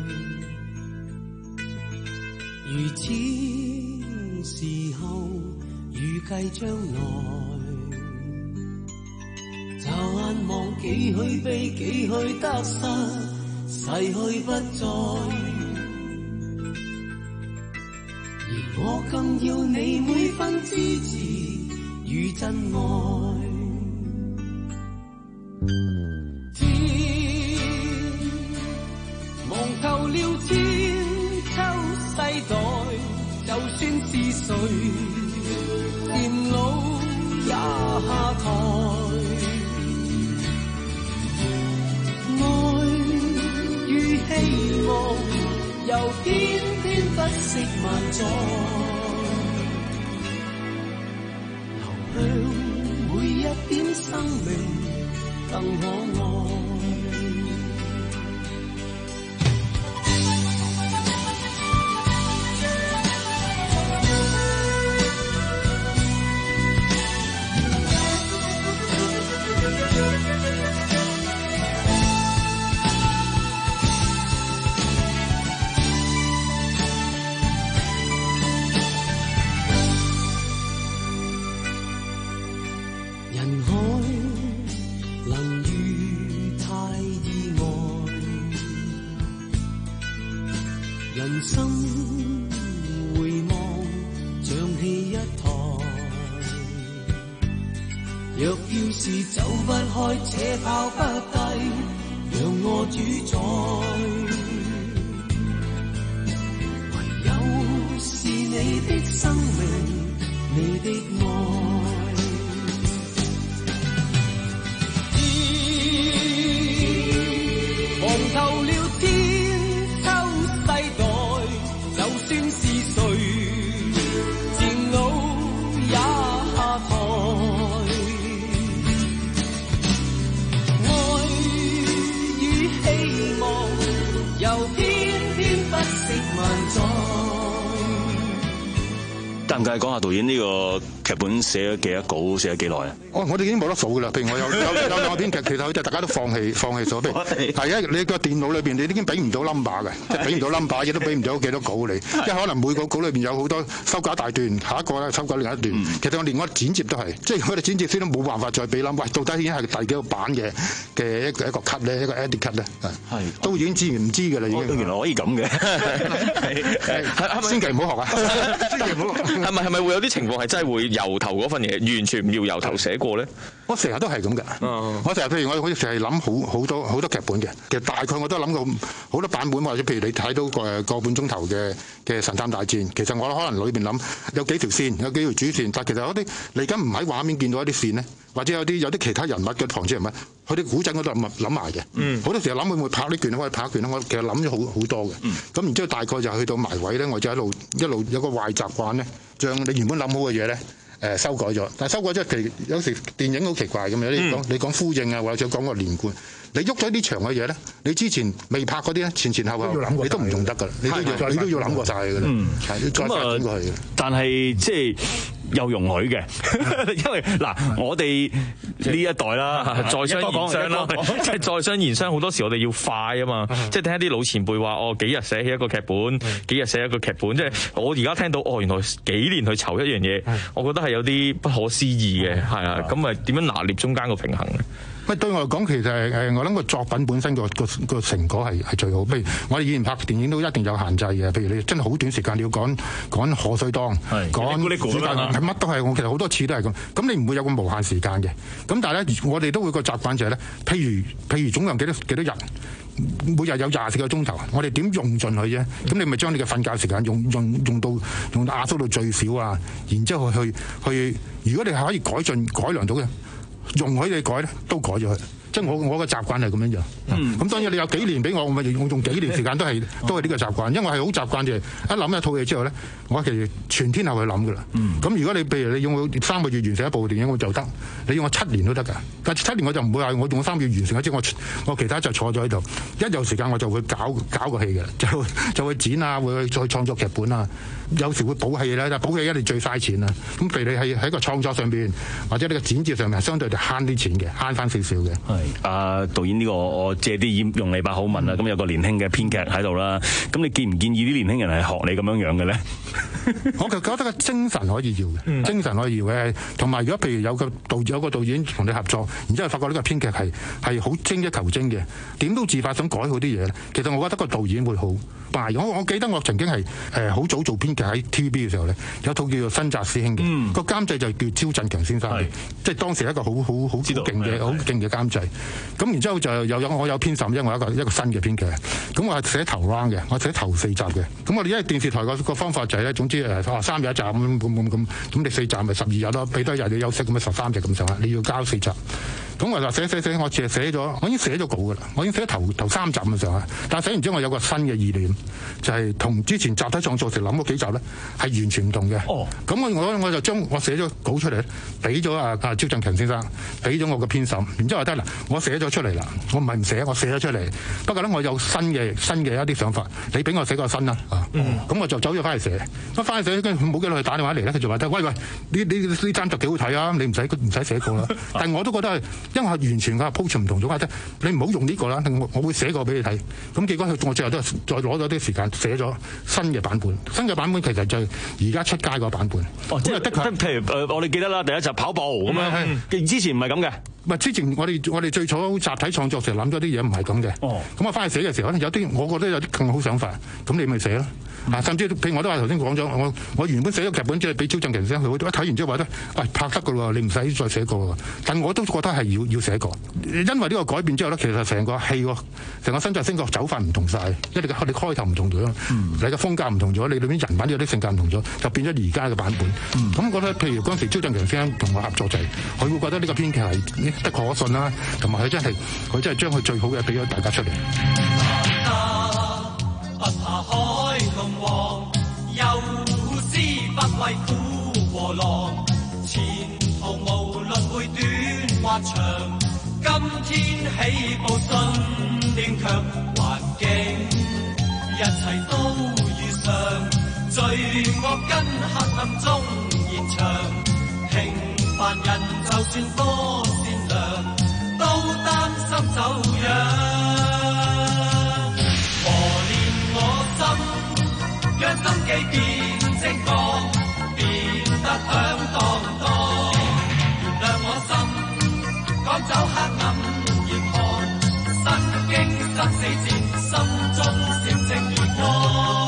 如此時候預計將來，驟眼望幾許悲幾許得失，逝去不再，而我更要你每分支持與真愛。天望透了千秋世代，就算是誰漸老也下台，愛與希望由天天不息萬載，流向每一點生命更可愛。人生回望像戲一台，若要是走不開且跑不低，讓我主宰，唯有是你的生命，你的愛，天望透了天介唔介意講下導演呢個劇本寫咗幾多稿，寫咗幾耐啊？ 哦，我哋已經冇得數噶啦。譬如我有有有兩個編劇，其實佢哋大家都放棄放棄咗。譬如係啊，你個電腦裏邊你已經俾唔到 number 嘅，即係俾唔到 number，亦都俾唔到幾多稿你。因為可能每個稿裏邊有好多修改一大段，下一個咧修改另一段。嗯、其實我連我剪接都係，即係我哋剪接師都冇辦法再俾 number。喂，到底已經係第幾個版嘅嘅一個一個 cut 咧，一個 edit cut 咧，係都已經知唔知㗎啦？已經原來可以咁嘅， 係千祈唔好學啊！千祈唔好學。 係咪係咪會有啲情況係真係會由頭嗰份嘢完全唔要由頭寫過咧？ 我成日都係咁嘅。嗯、我成日譬如我好似成日諗好好多好多劇本嘅，其實大概我都諗過好多版本，或者譬如你睇到個個半鐘頭嘅嘅神探大戰，其實我可能裏邊諗有幾條線，有幾條主線，但係其實有啲你而家唔喺畫面見到一啲線咧，或者有啲有啲其他人物嘅旁支人物，佢啲古仔我都諗諗埋嘅。好、嗯、多時候諗會唔會拍呢卷，可以拍一卷，我其實諗咗好好多嘅。咁、嗯、然之後大概就去到埋位咧，我就一路一路有個壞習慣咧，將你原本諗好嘅嘢咧。誒修改咗，但係修改咗其有時電影好奇怪咁樣，你講你講呼應啊，或者講個連貫，你喐咗啲長嘅嘢咧，你之前未拍嗰啲咧，前前後後你都唔用得㗎啦，你都要你都要諗過晒㗎啦，係要再發展過去嘅。 但係即係又容許嘅，因為嗱我哋呢一代啦， 在商言商啦，即係在商言商，好多時我哋要快啊嘛，即係聽一啲老前輩話，哦幾日寫起一個劇本，幾日寫一個劇本，即係我而家聽到，哦原來幾年去籌一樣嘢，我覺得係有啲不可思議嘅，係啊，咁咪點樣拿捏中間個平衡咧？ 喂，對我嚟講，其實誒，我諗個作品本身個個個成果係係最好。譬如我哋以前拍電影都一定有限制嘅，譬如你真係好短時間你要趕趕賀歲檔，趕時間係乜都係。我其實好多次都係咁。咁你唔會有個無限時間嘅。咁但係咧，我哋都會個習慣就係咧，譬如譬如總共幾多幾多日，每日有廿四個鐘頭，我哋點用盡佢啫？咁、嗯、你咪將你嘅瞓覺時間用用用到用到壓縮到最少啊！然之後去去，如果你係可以改進改良到嘅。容許你改咧，都改咗佢。即係我我嘅習慣係咁樣樣。咁、嗯、當然你有幾年俾我，我咪用用幾年時間都係都係呢個習慣。因為我係好習慣嘅，一諗一套嘢之後咧，我其實全天候去諗㗎啦。咁、嗯、如果你譬如你用我三個月完成一部電影，我就得。你用我七年都得㗎。但係七年我就唔會話我用三個月完成，即係我我其他就坐咗喺度。一有時間我就會搞搞個戲嘅，就就會剪啊，會去再創作劇本啊。有時會補戲咧，但係補戲一定最嘥錢啦。咁譬如你係喺個創作上邊，或者呢個剪接上面，相對就慳啲錢嘅，慳翻少少嘅。 係啊，導演呢、呢個我借啲用你把口問啦。咁、嗯、有個年輕嘅編劇喺度啦。咁你建唔建議啲年輕人係學你咁樣樣嘅咧？ 我就覺得個精神可以要嘅，嗯、精神可以要嘅。同埋如果譬如有個導有個導演同你合作，然之後發覺呢個編劇係係好精益求精嘅，點都自發想改好啲嘢咧。其實我覺得個導演會好。我我記得我曾經係誒好早做編劇喺 T V B 嘅時候咧，有套叫做《新紮師兄》嘅，個監製就叫招振強先生嘅，即係當時一個好好好勁嘅好勁嘅監製。咁然之後就又有我有編審，因為我一個一個新嘅編劇。咁我係寫頭 round 嘅，我寫頭四集嘅。咁我哋因為電視台個個方法就係咧，總之誒三日一集咁咁咁咁，咁你四集咪十二日咯，俾多一日你休息咁啊十三日咁上下，你要交四集。 咁我就寫寫寫，我淨係寫咗，我已經寫咗稿㗎啦，我已經寫咗頭頭三集嘅時候啊。但係寫完之後，我有個新嘅意念，就係、是、同之前集體創作時諗嗰幾集咧係完全唔同嘅。哦，咁我我我就將我寫咗稿出嚟，俾咗阿阿招振強先生，俾咗我個編審，然之後話得啦，我寫咗出嚟啦，我唔係唔寫，我寫咗出嚟。不過咧，我有新嘅新嘅一啲想法，你俾我寫個新啦啊。咁、嗯、我就走咗翻嚟寫，一翻嚟寫跟住冇幾耐佢打電話嚟咧，佢就話得喂喂，呢呢呢單就幾好睇啊，你唔使唔使寫過啦。但係我都覺得係，因為完全嘅 approach 唔同咗，話得你唔好用呢個啦，我我會寫過俾你睇。咁結果佢我最後都係再攞咗啲時間寫咗新嘅版本，新嘅版本其實就係而家出街個版本。 哦，即係的確，譬如誒，我哋記得啦，第一集跑步咁樣，之前唔係咁嘅。 唔係之前我哋我哋最初集體創作時諗咗啲嘢唔係咁嘅。哦。咁我翻去寫嘅時候咧，有啲我覺得有啲更好想法，咁你咪寫咯。啊，甚至譬如我都話頭先講咗，我我原本寫咗劇本即係俾招振強先生，佢一睇完之後話咧，喂、哎、拍得㗎喎，你唔使再寫過喎。但我都覺得係要要寫過，因為呢個改變之後咧，其實成個戲喎，成個新紮星個走法唔同晒，因為你嘅你開頭唔同咗，嗯、你嘅風格唔同咗，你裏邊人物有啲性格唔同咗，就變咗而家嘅版本。咁、嗯、我覺得譬如嗰陣時招振強先生同我合作就係、是，佢會覺得呢個編劇係得可信啦，同埋佢真係佢真係將佢最好嘅俾咗大家出嚟。 不怕海龍王，有詩不畏苦和浪，前途無論會短或長，今天起步信念強，環境一切都如常，罪惡跟黑暗中延長，平凡人就算多善良，都擔心走樣。讓心機變精光，變得響當當。原諒我心，趕走黑暗嚴寒，身經生死戰，心中閃正義光。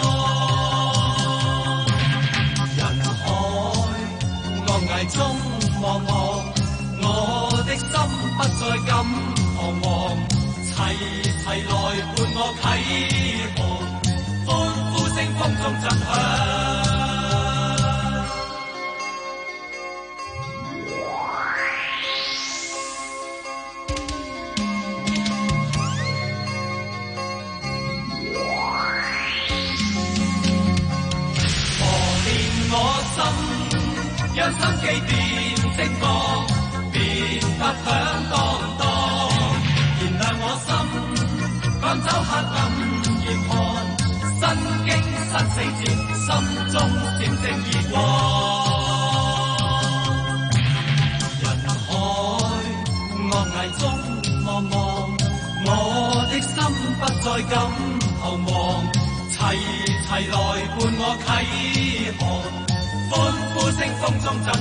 人海惡崖中茫茫，我的心不再敢彷徨，齊齊來伴我啟航。風中震響，磨練我心，讓心機變精光，變得響當當。燃亮我心，趕走黑暗嚴寒。身經生死戰，心中閃正義光。人海惡崖中茫茫，我的心不再敢彷徨，齊齊來伴我啟航，歡呼聲風中震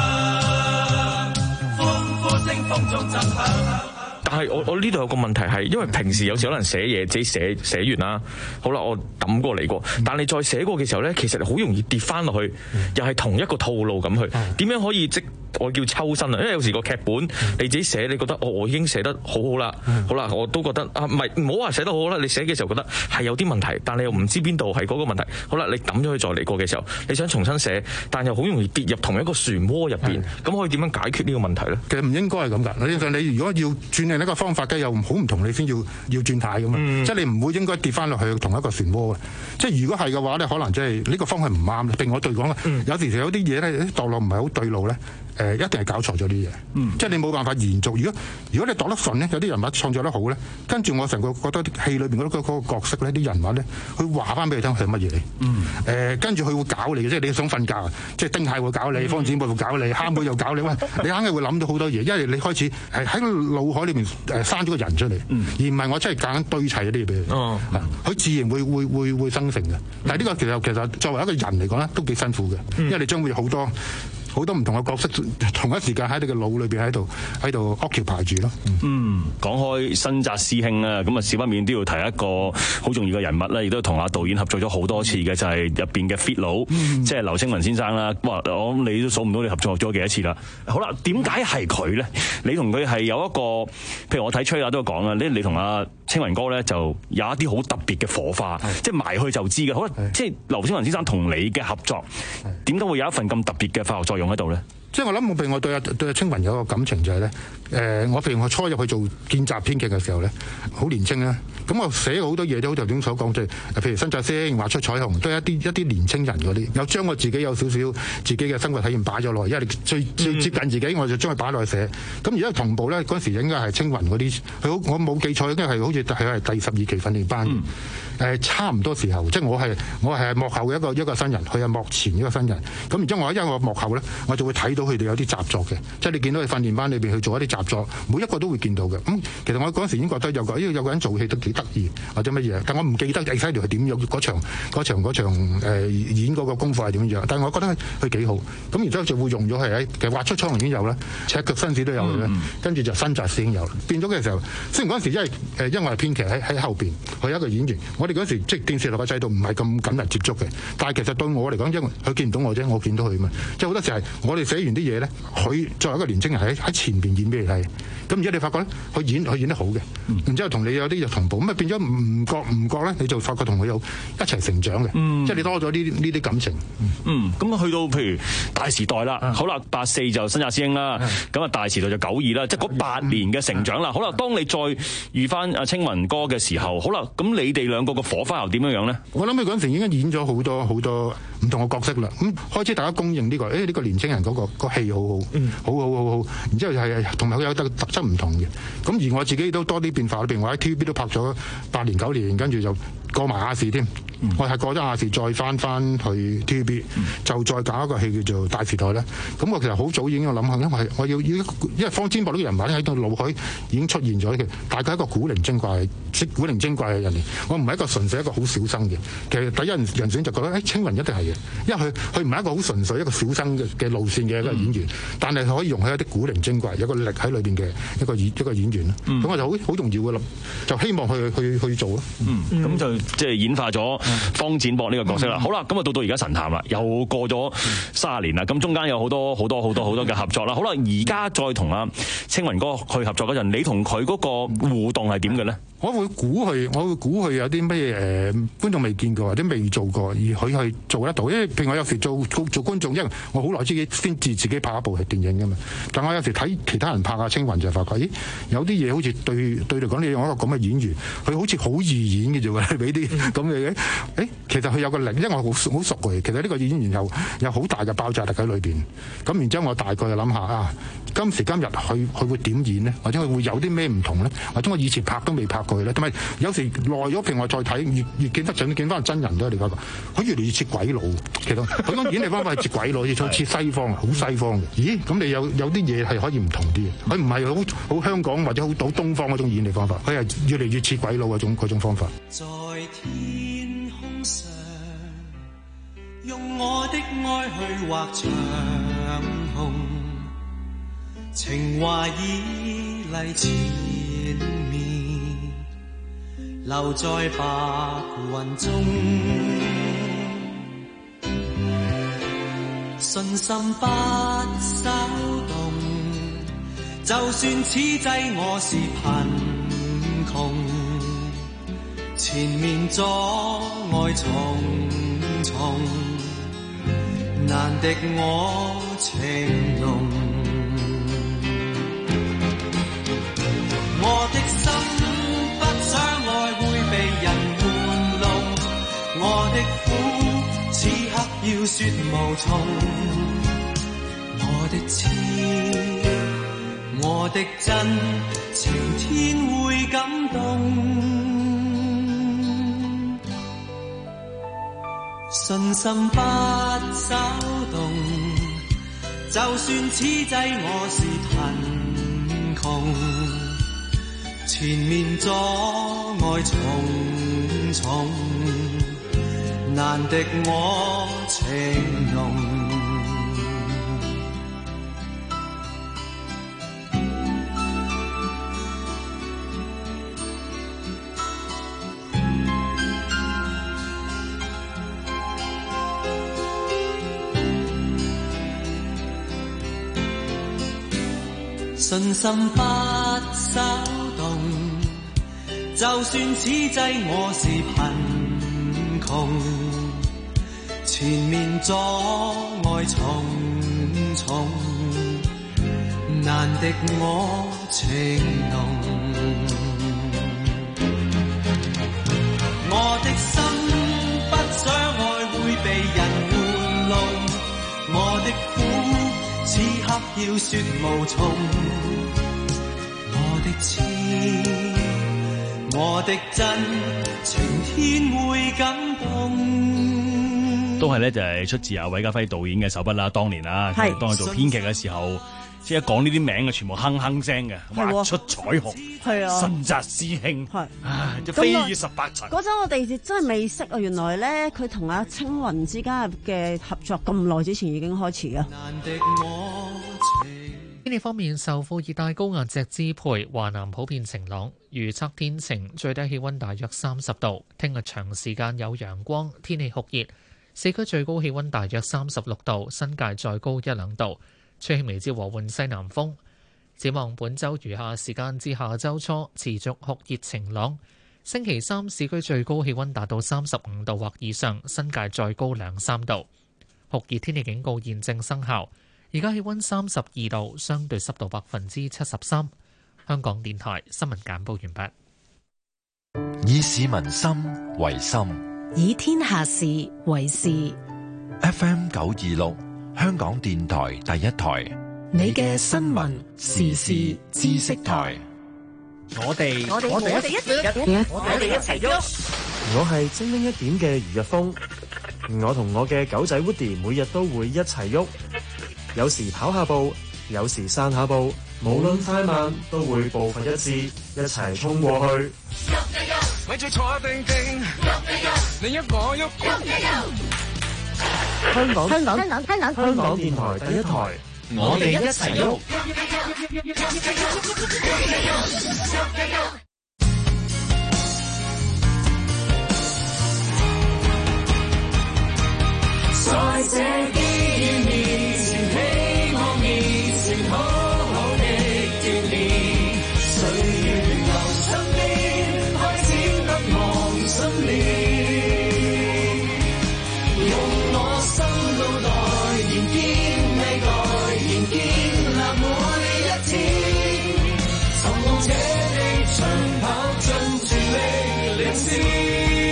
響，歡呼聲風中震響。 但係我我呢度有個問題係，因為平時有時可能寫嘢自己寫寫完啦，好啦，我抌過嚟過，但你再寫過嘅時候咧，其實好容易跌翻落去，又係同一個套路咁去，點樣可以即我叫抽身啊？因為有時個劇本你自己寫，你覺得哦，我已經寫得好好啦，好啦，我都覺得啊，唔係唔好話寫得好好啦，你寫嘅時候覺得係有啲問題，但你又唔知邊度係嗰個問題，好啦，你抌咗佢再嚟過嘅時候，你想重新寫，但又好容易跌入同一個漩渦入邊，咁可以點樣解決呢個問題咧？其實唔應該係咁㗎，你你如果要轉另一個方法嘅，又好唔同，你先要要轉態㗎嘛，嗯、即係你唔會應該跌翻落去同一個漩渦嘅，即係如果係嘅話咧，可能即係呢個方向唔啱咧。並我對講啦，嗯、有時有啲嘢咧，墮落唔係好對路咧。誒、呃、一定係搞錯咗啲嘢，嗯、即係你冇辦法延續。如果如果你度得順咧，有啲人物創作得好咧，跟住我成個覺得戲裏邊嗰嗰個角色咧，啲人物咧，佢話翻俾你聽係乜嘢？誒、嗯呃、跟住佢會搞你嘅，即係你想瞓覺，即係丁蟹會搞你，方展會搞你，蝦妹又搞你。喂，你肯定會諗到好多嘢，因為你開始係喺腦海裏邊誒生咗個人出嚟，嗯、而唔係我真係夾硬堆砌一啲嘢俾佢。佢、哦嗯、自然會會會會生成嘅。但係呢個其實其實作為一個人嚟講咧，都幾辛苦嘅，因為你將會有好多。好多唔同嘅角色，同一時間喺你嘅腦裏邊喺度喺度 occupy 住咯。 嗯，講開新紮師兄啦，咁啊少不免都要提一個好重要嘅人物啦，亦都同阿導演合作咗好多次嘅，就係入邊嘅 fit 佬，嗯、即係劉青雲先生啦。哇，我諗你都數唔到你合作咗幾多次啦。好啦，點解係佢咧？你同佢係有一個，譬如我睇吹啊都有講啦，你你同阿青雲哥咧就有一啲好特別嘅火花，是即係埋去就知嘅。好啦，即係劉青雲先生同你嘅合作，點解會有一份咁特別嘅化學作用喺度咧？ 即係我諗，我譬如我對阿對阿青雲有個感情就係、是、咧，誒、呃，我譬如我初入去做見習編劇嘅時候咧，好年青啦，咁我寫好多嘢都好頭先所講，即係譬如新紮師兄畫出彩虹，都係一啲一啲年青人嗰啲，有將我自己有少少自己嘅生活體驗擺咗落去，因為最最接近自己，我就將佢擺落去寫。咁而家同步咧，嗰陣時應該係青雲嗰啲，佢好我冇記錯，應該係好似係係第十二期訓練班。嗯誒差唔多時候，即係我係我係幕後嘅一個一個新人，佢係幕前一個新人。咁然之後我因為我幕後咧，我就會睇到佢哋有啲習作嘅，即係你見到佢訓練班裏邊去做一啲習作，每一個都會見到嘅。咁其實我嗰陣時已經覺得有個，因為有個人做戲都幾得意或者乜嘢，但我唔記得細細條係點樣嗰場嗰場嗰場誒演嗰個功課係點樣。但係我覺得佢幾好。咁然之後就會用咗係喺其實畫出彩虹已經有啦，赤腳紳士都有嘅，跟住就新紮師兄有。變咗嘅時候，雖然嗰陣時因為誒因為係編劇喺喺後邊，佢係一個演員，我哋嗰陣時即係電視台嘅制度唔係咁緊密接觸嘅，但係其實對我嚟講，因為佢見唔到我啫，我見到佢嘛。即係好多時係我哋寫完啲嘢咧，佢作為一個年青人喺喺前邊演俾你睇。咁而家你發覺咧，佢演佢演得好嘅，然之後同你有啲就同步，咁啊變咗唔覺唔覺咧，你就發覺同佢有一齊成長嘅，嗯、即係你多咗呢呢啲感情。 嗯，咁去到譬如大時代啦，嗯、好啦，八四就新紮師兄啦，咁啊、嗯、大時代就九二啦，即係嗰八年嘅成長啦。嗯、好啦，當你再遇翻阿青雲哥嘅時候，好啦，咁你哋兩個嘅火花又點樣樣咧？ 我諗佢嗰陣時已經演咗好多好多唔同嘅角色啦。咁開始大家公認呢、呢個，誒、欸、呢、呢個年青人嗰、嗰個、嗰個戲好好，嗯、好好好好。然之後係同埋佢有特特質唔同嘅。咁而我自己都多啲變化，譬如我喺 T V B 都拍咗八年九年，跟住就過埋亞視添。嗯、我係過咗亞視再翻翻去 T V B，嗯、就再搞一個戲叫做《大時代》咧。咁我其實好早已經有諗下，因為我要要因為方占博呢個人物喺度腦海已經出現咗嘅，大概一個古靈精怪、識古靈精怪嘅人嚟。我唔係一個純粹一個好小生嘅。其實第一人人選就覺得誒、哎、青雲一定係嘅，因為佢佢唔係一個好純粹一個小生嘅嘅路線嘅一個演員，嗯、但係佢可以容許一啲古靈精怪、有個力喺裏邊嘅一個演一個演員咯。咁、嗯、我就好好重要嘅諗，就希望去去去做咯。 嗯，咁、嗯、就即係演化咗方展博呢個角色啦。嗯、好啦，咁啊到到而家神探啦，又過咗三十年啦。咁中間有好多好多好多好多嘅合作啦。好啦，而家再同阿青雲哥去合作嗰陣，你同佢嗰個互動係點嘅咧？ 我會估佢，我會估佢有啲咩誒觀眾未見過或者未做過，而佢係做得到。因為譬如我有時做做，做觀眾，因為我好耐之前先至自己拍一部係電影噶嘛。但我有時睇其他人拍阿青雲就發覺，咦有啲嘢好似對對嚟講，你用一個咁嘅演員，佢好似好易演嘅啫喎，俾啲咁嘅嘢。誒，其實佢有個力，因為我好好熟佢。其實呢個演員有有好大嘅爆炸力喺裏邊。咁然之後我大概就諗下啊，今時今日佢佢會點演呢？或者佢會有啲咩唔同呢？或者我以前拍都未拍過。同埋有時耐咗，譬如我再睇，越越見得準，見翻真人都你發覺，佢越嚟越似鬼佬。其實佢講演繹方法係似鬼佬，似似西方，好西方嘅。咦？咁你有有啲嘢係可以唔同啲嘅。佢唔係好好香港或者好到東方嗰種演繹方法，佢係越嚟越似鬼佬嗰種嗰種方法。 在天空上，用我的愛去畫長虹，情懷已嚟前面。留在白雲中，信心不稍動，就算此際我是貧窮，前面阻礙重重，難敵我情濃，我的心想愛會被人玩弄，我的苦此刻要說無從，我的痴，我的真，情天會感動，信心不稍動，就算此際我是貧窮，前面阻礙重重，難敵我情濃。信心不稍動，就算此際我是貧窮，前面阻礙重重， 難敵我情濃。我的心不想愛會被人玩弄，我的苦此刻要說無從，我的痴，我的真，情天會感動。 都係咧，就係出自阿韋家輝導演嘅手筆啦。當年啊， 係當佢做編劇嘅時候，即係一講呢啲名嘅，全部哼哼聲嘅，畫出彩虹， 係啊， 新紮師兄， 係啊，就飛越十八層。 嗰陣我哋真係未識啊，原來咧佢同阿青雲之間嘅合作咁耐之前已經開始啊。 天氣方面，受副熱帶高壓脊支配，華南普遍晴朗，預測天晴，最低氣溫大約三十度。聽日長時間有陽光，天氣酷熱，市區最高氣溫大約三十六度，新界再高一兩度。吹輕微至和緩西南風。展望本週餘下時間至下週初持續酷熱晴朗。星期三市區最高氣溫達到三十五度或以上，新界再高兩三度。酷熱天氣警告現正生效。而家氣溫三十二度，相對濕度百分之七十三。香港電台新聞簡報完畢。以市民心為心， 以天下事為事。 F M 九二六，香港電台第一台， 你嘅新聞時事知識台。 我哋我哋我哋一齊我哋一齊喐。我係精靈一點嘅余日峰，我同我嘅狗仔 Woody 每日都會一齊喐。有時跑下步，有時散下步，無論快慢都會步伐一致，一齊衝過去。喐一喐，咪住坐定定。喐一喐，你一我喐。喐一喐。香港香港香港香港香港電台第一台，我哋一齊喐。 在這機遇面前，希望面前好好的鍛鍊，歲月由身邊開展得望心念，用我心腦袋研堅未來，研建立每一天，尋夢這地長跑盡全力領先。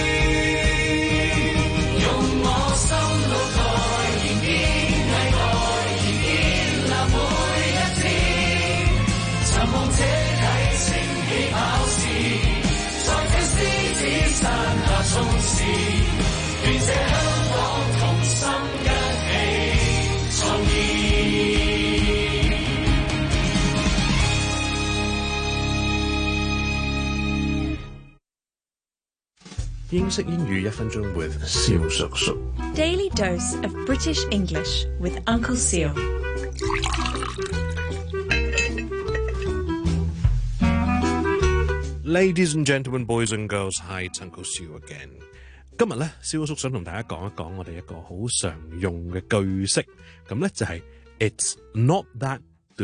英式英語一分鐘 with 蕭叔叔。 Daily dose of British English with Uncle Seal。 Ladies and gentlemen, boys and girls, hi, it's Uncle Seal again。今日咧，蕭叔想同大家講一講我哋一個好常用嘅句式，咁咧就係 It's not that，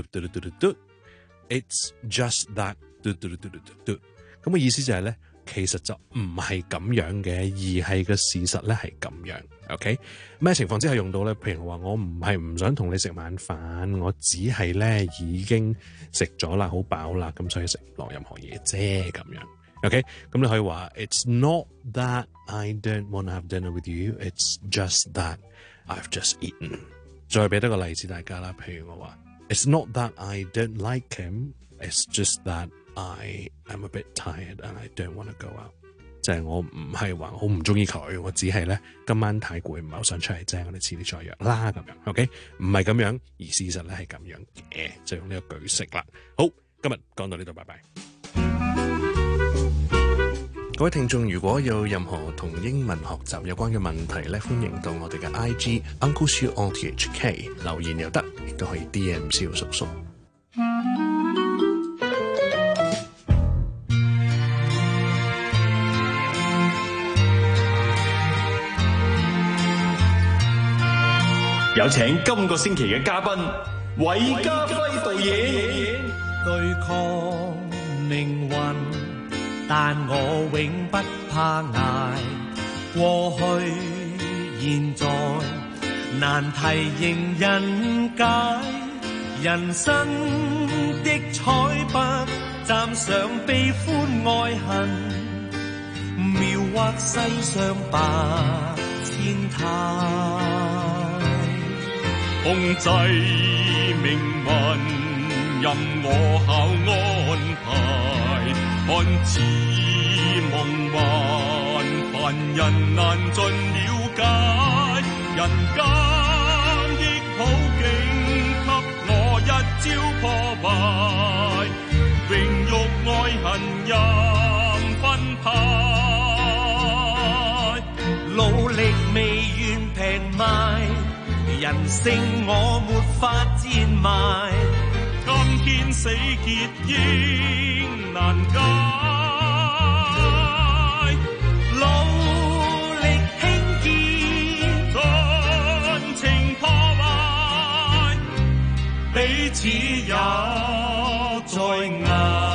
It's just that， 咁嘅意思就係咧。其實就唔係咁樣嘅，而係個事實咧係咁樣。OK， 咩情況之下用到咧？譬如話我唔係唔想同你食晚飯，我只係咧已經食咗啦，好飽啦，咁所以食唔落任何嘢啫咁樣。OK， 咁你可以話 It's not that I don't want to have dinner with you, it's just that I've just eaten。再俾多個例子大家啦，譬如我話 It's not that I don't like him, it's just that I am a bit tired and I don't want to go out。即係我唔係話好唔中意佢，我只係咧今晚太攰，唔係好想出嚟啫。我哋遲啲再約啦，咁樣 OK， 唔係咁樣，而事實咧係咁樣嘅，就用呢個句式啦。好，今日講到呢度，拜拜。各位聽眾，如果有任何同英文學習有關嘅問題咧，歡迎到我哋嘅 I G Uncle Siu O T H K 留言又得，亦都可以 D M 蕭叔叔。 有請今個星期嘅嘉賓韋家輝導演。 對抗命運，但我永不怕捱。過去現在難題迎人解， 人生的彩筆蘸上悲歡愛恨，描畫世上百千態。控制命運，任我巧安排，看似夢幻，凡人難盡了解。人間的好景給我一朝破壞，榮辱愛恨任分派，努力未願平賣，人性我沒法賤賣，今天死結應難解，努力興建盡情破壞，彼此也在捱。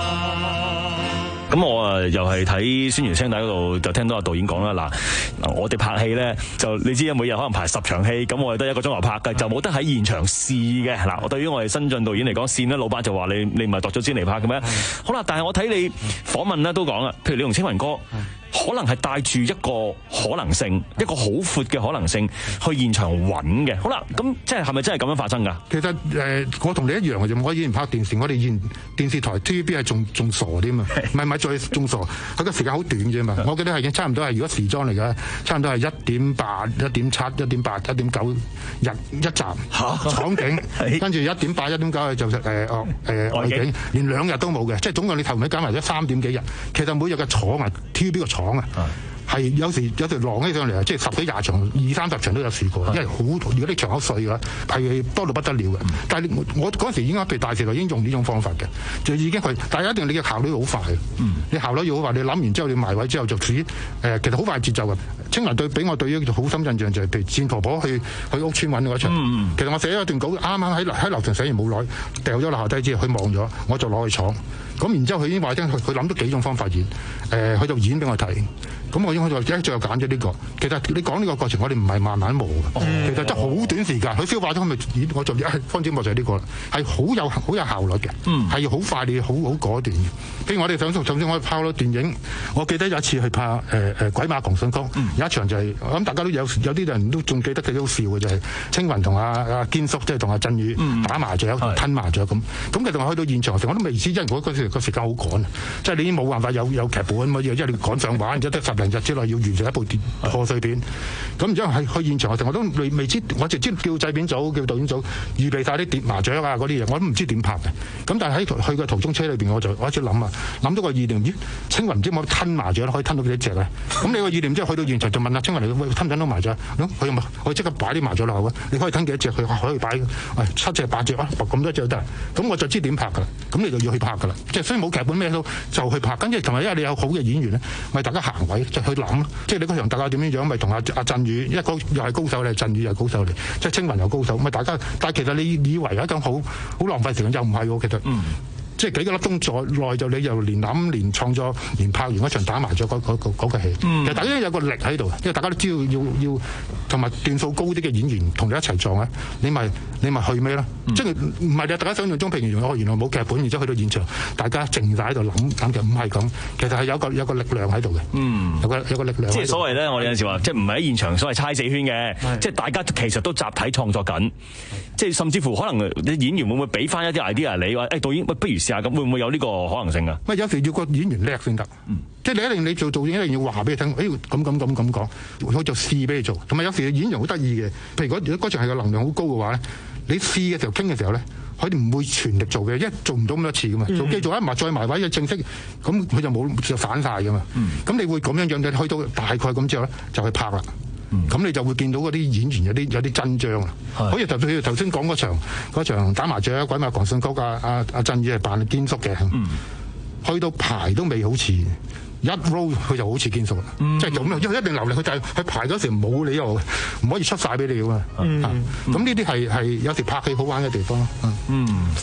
咁我啊又係睇宣傳聲帶嗰度就聽到阿導演講啦，嗱，我哋拍戲咧就你知啊，每日可能排十場戲，咁我哋得一個鐘頭拍嘅，就冇得喺現場試嘅。嗱，我對於我哋新晉導演嚟講，試咧老闆就話你你唔係度咗先嚟拍嘅咩？好啦，但係我睇你訪問咧都講啦，譬如你同青雲哥。可能係帶住一個可能性，一個好闊嘅可能性去現場揾嘅。好啦，咁即係係咪真係咁樣發生㗎？ 其實誒、呃，我同你一樣嘅啫。我以前拍電視，我哋以前電視台 T V B 係仲仲傻啲嘛，唔係唔係再仲傻，佢個時間好短啫嘛。我記得係已經差唔多係如果時裝嚟嘅，差唔多係一點八、一點七、一點八、一點九日一集廠景，跟住一點八、一點九就誒哦誒外景，連兩日都冇嘅，即係總共你頭尾加埋咗三點幾日。其實每日嘅廠啊 T V B 個廠啊。係有時有條浪起上嚟啊！即係十幾廿場、二三十場都有試過，因為好如果啲場口碎嘅話，係多到不得了嘅。嗯、但係我嗰陣時已經對大時代已經用呢種方法嘅，就已經係，但係一定你嘅效率好快嘅。嗯、你效率要好快，你諗完之後你埋位之後就似誒、呃，其實好快節奏嘅。青雲對俾我對於好深印象就係、是、譬如戰婆婆去去屋村揾嗰場，嗯、其實我寫咗段稿，啱啱喺喺樓層寫完冇耐，掉咗落下低之後，佢望咗，我就攞去廠。咁然之後佢已經話聽，佢佢諗到幾種方法演，誒、呃，佢就演俾我睇。咁我已經佢就一最後揀咗呢個。其實你講呢個過程，我哋唔係慢慢磨嘅，嗯、其實真係好短時間。佢消化咗，佢咪演，我就一方展博就係呢個啦，係好有好有效率嘅，係好、嗯、快你好好果斷嘅。譬如我哋想甚至我拍咗電影，我記得有一次去拍誒誒、呃、鬼馬狂信曲，嗯、有一場就係、是、我諗大家都有有啲人都仲記得佢都好笑嘅就係、是、青雲同阿阿堅叔即係同阿振宇打麻雀、嗯、吞麻雀咁。咁其實我去到現場時我都未知，因為嗰嗰時個時間好趕，即係你已經冇辦法有有劇本咁，因為你趕上畫，然之後得十零日之內要完成一部賀歲片。咁然之後喺去現場嘅時候，我都未未知，我直接叫製片組、叫導演組預備晒啲碟麻雀啊嗰啲嘢，我都唔知點拍嘅。咁但係喺去嘅途中車裏邊，我就開始諗啊，諗到個意念，咦？青雲唔知可唔可以吞麻雀可以吞到幾多隻啊？咁你個意念之後去到現場就問阿青雲：你吞唔吞到麻雀？佢又可以即刻擺啲麻雀落去啊！你可以吞幾多隻？佢話可以擺誒七隻八隻啊，咁多隻都得。咁我就知點拍㗎啦。咁你就要去拍㗎啦。即係雖然冇劇本咩都就去拍，跟住同埋因為你有好嘅演員咧，咪大家行位就去諗咯。即係你嗰場大家點樣樣，咪同阿阿振宇，一個又係高手嚟，振宇又係高手嚟，即係青雲又高手，咪大家。但係其實你以為一種好好浪費時間，又唔係喎。其實，嗯、即係幾個粒鐘在內就你又連諗、連創作、連拍完嗰場打麻雀嗰嗰嗰個戲。嗯、其實大家都有個力喺度，因為大家都知道要要同埋段數高啲嘅演員同你一齊撞咧，你咪你咪去咩啦？嗯、即係唔係你大家想象中譬如原來冇劇本，然之後去到現場，大家靜晒喺度諗諗嘅，唔係咁。其實係有個有個力量喺度嘅。嗯，有個有個力量。即係所謂咧，我有陣時話，即係唔係喺現場所謂猜死圈嘅，是即係大家其實都集體創作緊。即係甚至乎可能你演員會唔會俾翻一啲 idea 你話誒導演，不如試下咁，會唔會有呢個可能性啊？喂，有時要個演員叻先得，嗯、即係你一定你做導演一定要話俾佢聽，誒咁咁咁咁講，我就試俾你做。同埋有時演員好得意嘅，譬如如果嗰場係個能量好高嘅話咧，你試嘅時候傾嘅時候咧，佢哋唔會全力做嘅，因為做唔到咁多次噶嘛。嗯、做機做一埋再埋位嘅正式，咁佢就冇就散晒噶嘛。咁、嗯、你會咁樣樣，你去到大概咁之後咧，就去拍啦。咁、嗯、你就會見到嗰啲演員有啲有啲真章啊！好似頭佢頭先講嗰場嗰場打麻雀鬼馬狂信曲啊啊啊！振宇係扮堅叔嘅，嗯、去到排都未好似一 roll 佢就好似堅叔啦，嗯、即係咁樣，因為一定流力，佢就係佢排嗰時冇理由唔可以出晒俾你噶嘛。咁呢啲係係有時拍戲好玩嘅地方。嗯，嗯啊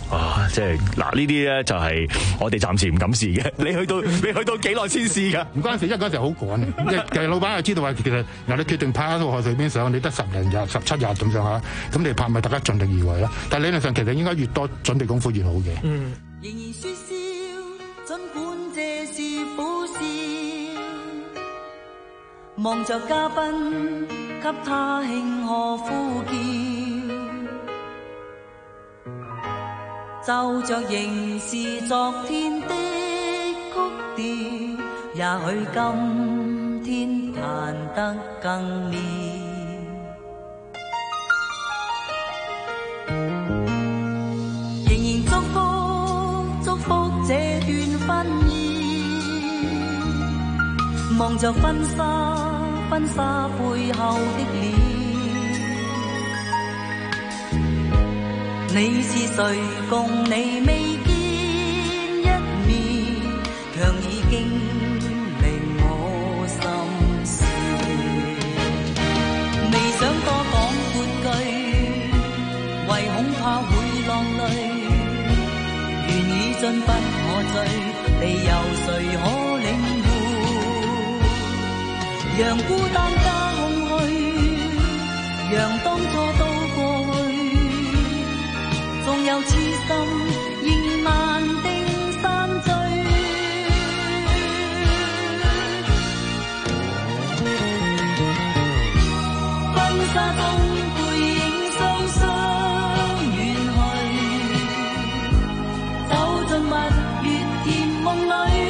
啊，即係嗱呢啲咧就係我哋暫時唔敢試嘅。你去到你去到幾耐先試㗎？ 唔關事，因為嗰陣時好趕，其實老闆又知道話，其實嗱你決定拍一套賀歲片上，你得十零日、十七日咁上下，咁你拍咪大家盡力而為啦。但理論上其實應該越多準備功夫越好嘅。 嗯。仍然說笑，儘管這是苦笑，望着嘉賓給他慶賀呼叫，就着仍是昨天的曲調，也許今天彈得更妙。仍然祝福祝福這段婚姻，望着婚紗婚紗背後的臉，你是誰共你未見一面，強已經令我心事。未想多講半句，唯恐怕會浪淚。緣已盡不可追，理由誰可領會？讓孤單加空虛，讓當初都過去，縱有痴心仍難定散聚。婚紗中背影雙雙遠去，走進蜜月甜夢裏。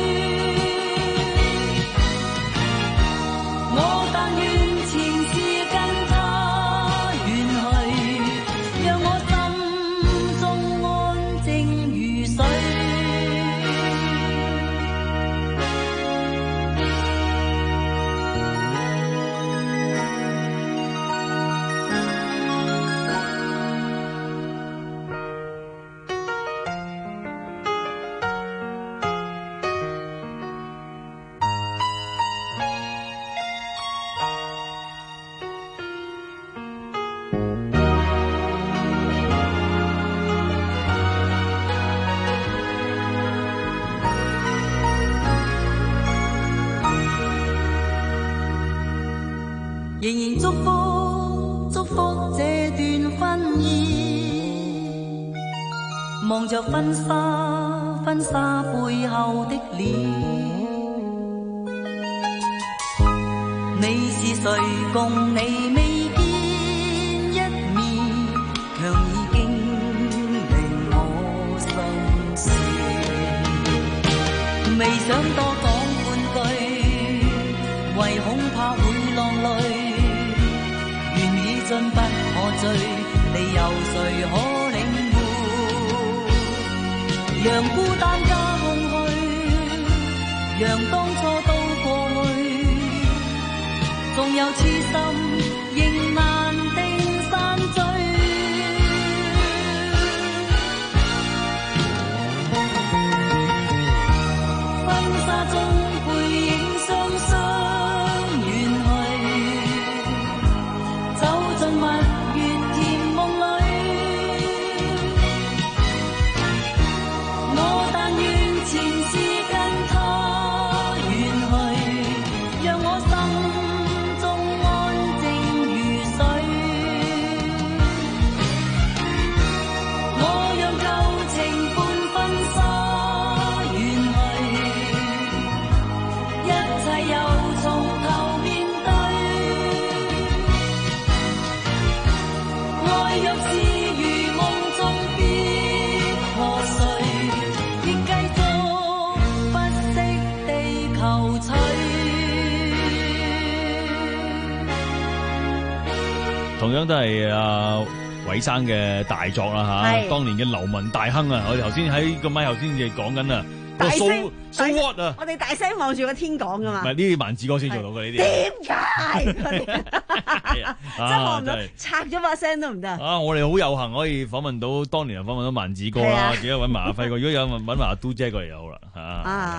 我但願前事跟他遠去，讓我心中安靜如水。仍然祝福祝福這段婚姻，望着婚紗婚紗背後的臉，你是誰共你未見一面，強已經令我心事。未想多講半句，唯恐怕會浪淚。盡不可追，理由誰可領會？讓孤單加空虛，讓當初都過去，縱有痴心仍難定散聚。婚紗中背影雙雙遠去，走進蜜月甜夢裏。我但願前事跟他遠去，讓我心中安靜如水。我讓舊情伴婚紗遠去，一切又從頭面對。愛若是如夢中必破碎，亦繼續不息地求取。 同樣都係阿韋生嘅大作啦嚇， 係當年嘅流民大亨啊！我哋頭先喺個咪頭先嘅講緊啊，個大 so 聲 so what 啊！ 我哋大聲望住個天講噶嘛。 唔係呢啲萬字歌先做到嘅呢啲。 點解？真係望唔到真係， 拆咗把聲都唔得。 啊！我哋好有幸可以訪問到當年又訪問到萬子哥啦， 係啊自己揾埋阿輝哥。如果有揾埋阿嘟姐過嚟就好啦嚇。 啊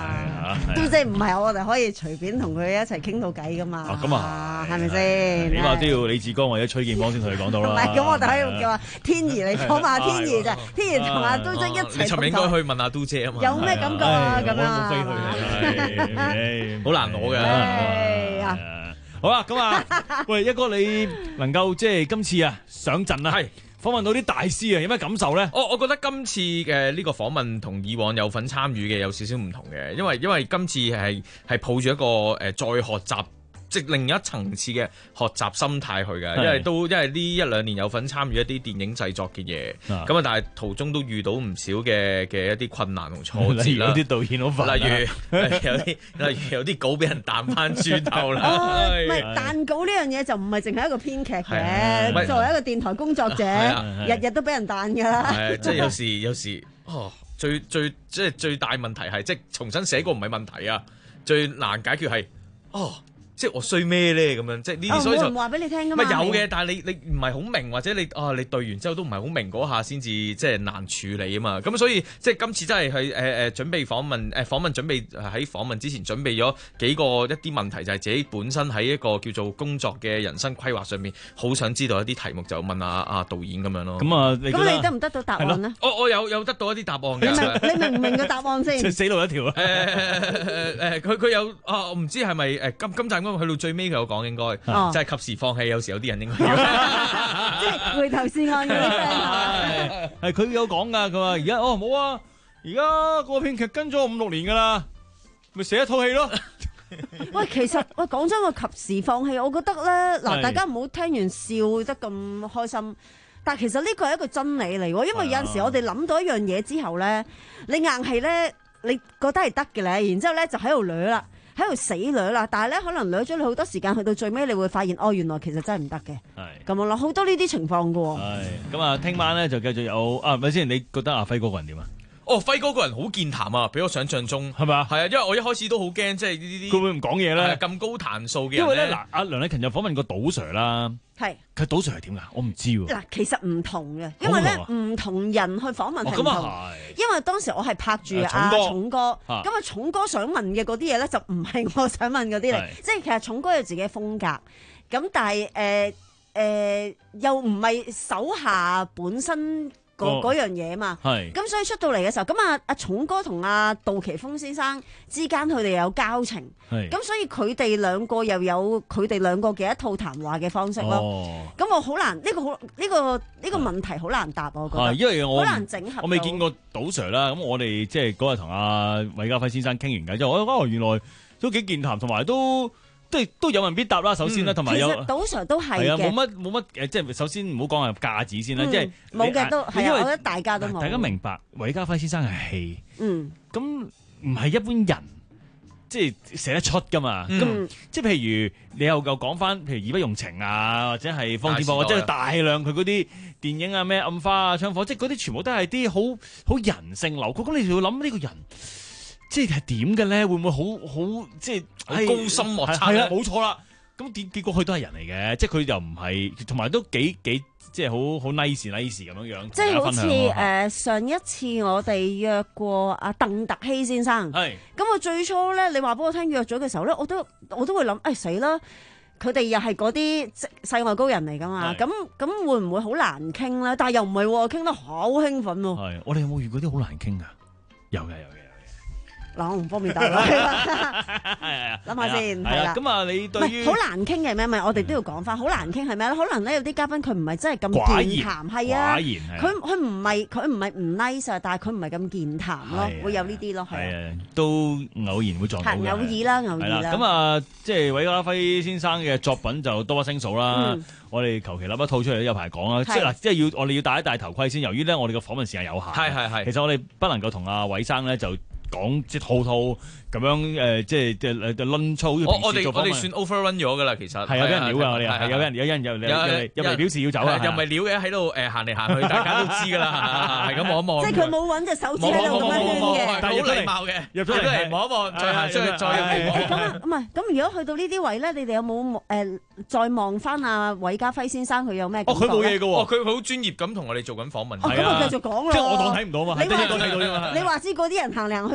嚇。 都即係唔係我哋可以隨便同佢一齊傾到偈噶嘛？ 咁啊， 係咪先？ 起碼都要李志剛或者崔建邦先同你講到啦。 唔係，咁我哋可以叫話天怡嚟講嘛，天怡就天怡同阿都姐一齊。 你尋日應該去問阿都姐啊嘛。 有咩感覺啊？咁啊， 好難攞嘅。 係啊。 好啦，咁啊，喂，一哥你能夠即係今次啊上陣啊，係訪問到啲大師啊，有咩感受咧？ 我我覺得今次嘅呢個訪問同以往有份參與嘅有少少唔同嘅，因為因為今次係係抱住一個誒、呃、再學習。即另一層次嘅學習心態去嘅，因為都因為呢一兩年有份參與一啲電影製作嘅嘢，咁啊，但係途中都遇到唔少嘅嘅一啲困難同挫折啦。例如有啲導演好煩， 例如有啲例如有啲稿俾人彈翻轉頭啦。 唔係彈稿呢樣嘢就唔係淨係一個編劇嘅，作為一個電台工作者，日日都俾人彈㗎啦。 係即係有時有時哦，最最即係最大問題係即係重新寫過唔係問題啊，最難解決係哦。即係我衰咩咧咁樣，即係呢啲所以就唔話俾你聽㗎嘛。 咪有嘅，但係你你唔係好明，或者你啊你對完之後都唔係好明嗰下先至即係難處理啊嘛。咁所以即係今次真係去誒誒準備訪問誒、呃、訪問準備喺訪問之前準備咗幾個一啲問題，就係自己本身喺一個叫做工作嘅人生規劃上面，好想知道一啲題目就問阿阿導演咁樣咯。 咁啊， 咁你得唔得到答案咧？ 我我有有得到一啲答案嘅。 你明你明唔明個答案先？ 死路一條啊！ 誒誒誒，佢佢有啊，我唔知係咪誒今今集咁去到最尾佢有講應該， 哦、 就係及時放棄。有時有啲人應該要， 即係回頭是岸嗰啲 friend 係佢有講㗎。佢話而家哦冇啊，而家個編劇跟咗五六年㗎啦，咪寫一套戲咯。 喂，其實喂講真，個及時放棄，我覺得咧嗱，大家唔好聽完笑得咁開心。但係其實呢個係一個真理嚟喎，因為有陣時我哋諗到一樣嘢之後咧，你硬係咧，你覺得係得嘅咧，然之後咧就喺度掠啦。喺度死掠啦，但係咧可能掠咗你好多時間，去到最尾你會發現，哦，原來其實真係唔得嘅。係咁樣咯，好多呢啲情況㗎喎。 係咁啊，聽晚咧就繼續有啊，咪先？你覺得阿輝哥個人點啊？ 哦，輝哥個人好健談啊，比我想象中係咪啊？ 係啊，因為我一開始都好驚，即係呢啲佢會唔講嘢咧？ 咁高彈數嘅人咧。 因為咧嗱，阿梁禮勤就訪問過賭 Sir 啦。係，佢賭 Sir 係點㗎？我唔知喎。嗱， 其實唔同嘅，因為咧唔同人去訪問係唔同。因為當時我係拍住阿重哥，咁啊重哥想問嘅嗰啲嘢咧，就唔係我想問嗰啲嚟。即係其實重哥有自己嘅風格，咁但係誒誒又唔係手下本身。嗰嗰樣嘢嘛，咁所以出到嚟嘅時候，咁啊阿重哥同阿杜琪峰先生之間佢哋有交情，咁所以佢哋兩個又有佢哋兩個嘅一套談話嘅方式咯。咁、哦、我好難呢、呢個好呢、呢個呢、呢個問題好難答，我覺得。 因為我好難整合。 我未見過賭 Sir 啦，咁我哋即係嗰日同阿韋家輝先生傾完偈之後，我覺得哦原來都幾健談，同埋都。即係都有問必答啦，首先啦，同埋有， 其實賭 Sir 都係嘅， 係啊，冇乜冇乜誒，即係首先唔好講係架子先啦，即係冇嘅都係啊，我覺得大家都冇。 大家明白韋家輝先生係戲， 嗯， 咁唔係一般人即係寫得出噶嘛，咁即係譬如你又夠講翻，譬如義不容情啊，或者係方志博，或者係大量佢嗰啲電影啊，咩暗花啊、槍火，即係嗰啲全部都係啲好好人性流曲，咁你就要諗呢個人。即係點嘅咧？會唔會好好即係好高深莫測？ 係啊，冇錯啦。咁結結果佢都係人嚟嘅，即係佢又唔係，同埋都幾幾即係好好 nice nice 咁樣樣。 即係好似誒、呃、上一次我哋約過阿鄧特希先生，係咁我最初咧，你話俾我聽約咗嘅時候咧，我都我都會諗，誒死啦！佢哋又係嗰啲世外高人嚟噶嘛？咁咁會唔會好難傾咧？但係又唔係喎，傾得好興奮喎。 係，我哋有冇遇過啲好難傾噶？有嘅，有嘅。 嗱，我唔方便答啦，諗下先，係啦。 咁啊，你對於好難傾嘅咩？咪我哋都要講翻，好難傾係咩咧？可能咧有啲嘉賓佢唔係真係咁健談，係啊，佢佢唔係佢唔係唔 nice 啊，但係佢唔係咁健談咯，會有呢啲咯，係啊， 都偶然會撞到嘅， 偶爾啦，偶爾啦。 咁啊，即係韋家輝先生嘅作品就多不勝數啦。我哋求其諗一套出嚟都有排講啦。即係嗱，即係要我哋要戴一戴頭盔先。由於咧我哋嘅訪問時間有限，係係係，其實我哋不能夠同阿韋生咧就。講即係套套咁樣誒，即係即係誒論粗。 我我哋我哋算 overrun 咗噶啦，其實係有俾人撩噶，我哋係有人有人有有有嚟表示要走啊， 又唔係撩嘅喺度誒行嚟行去，大家都知噶啦，係咁望一望。 即係佢冇揾隻手指喺度咁樣圈嘅， 好禮貌嘅，入咗嚟望一望，再行出去再入嚟。 咁唔係咁，如果去到呢啲位咧，你哋有冇誒再望翻阿韋家輝先生佢有咩？ 哦，佢冇嘢噶喎，佢好專業咁同我哋做緊訪問。 咁我繼續講咯。 即係我當睇唔到嘛， 你話你話知嗰啲人行嚟行去。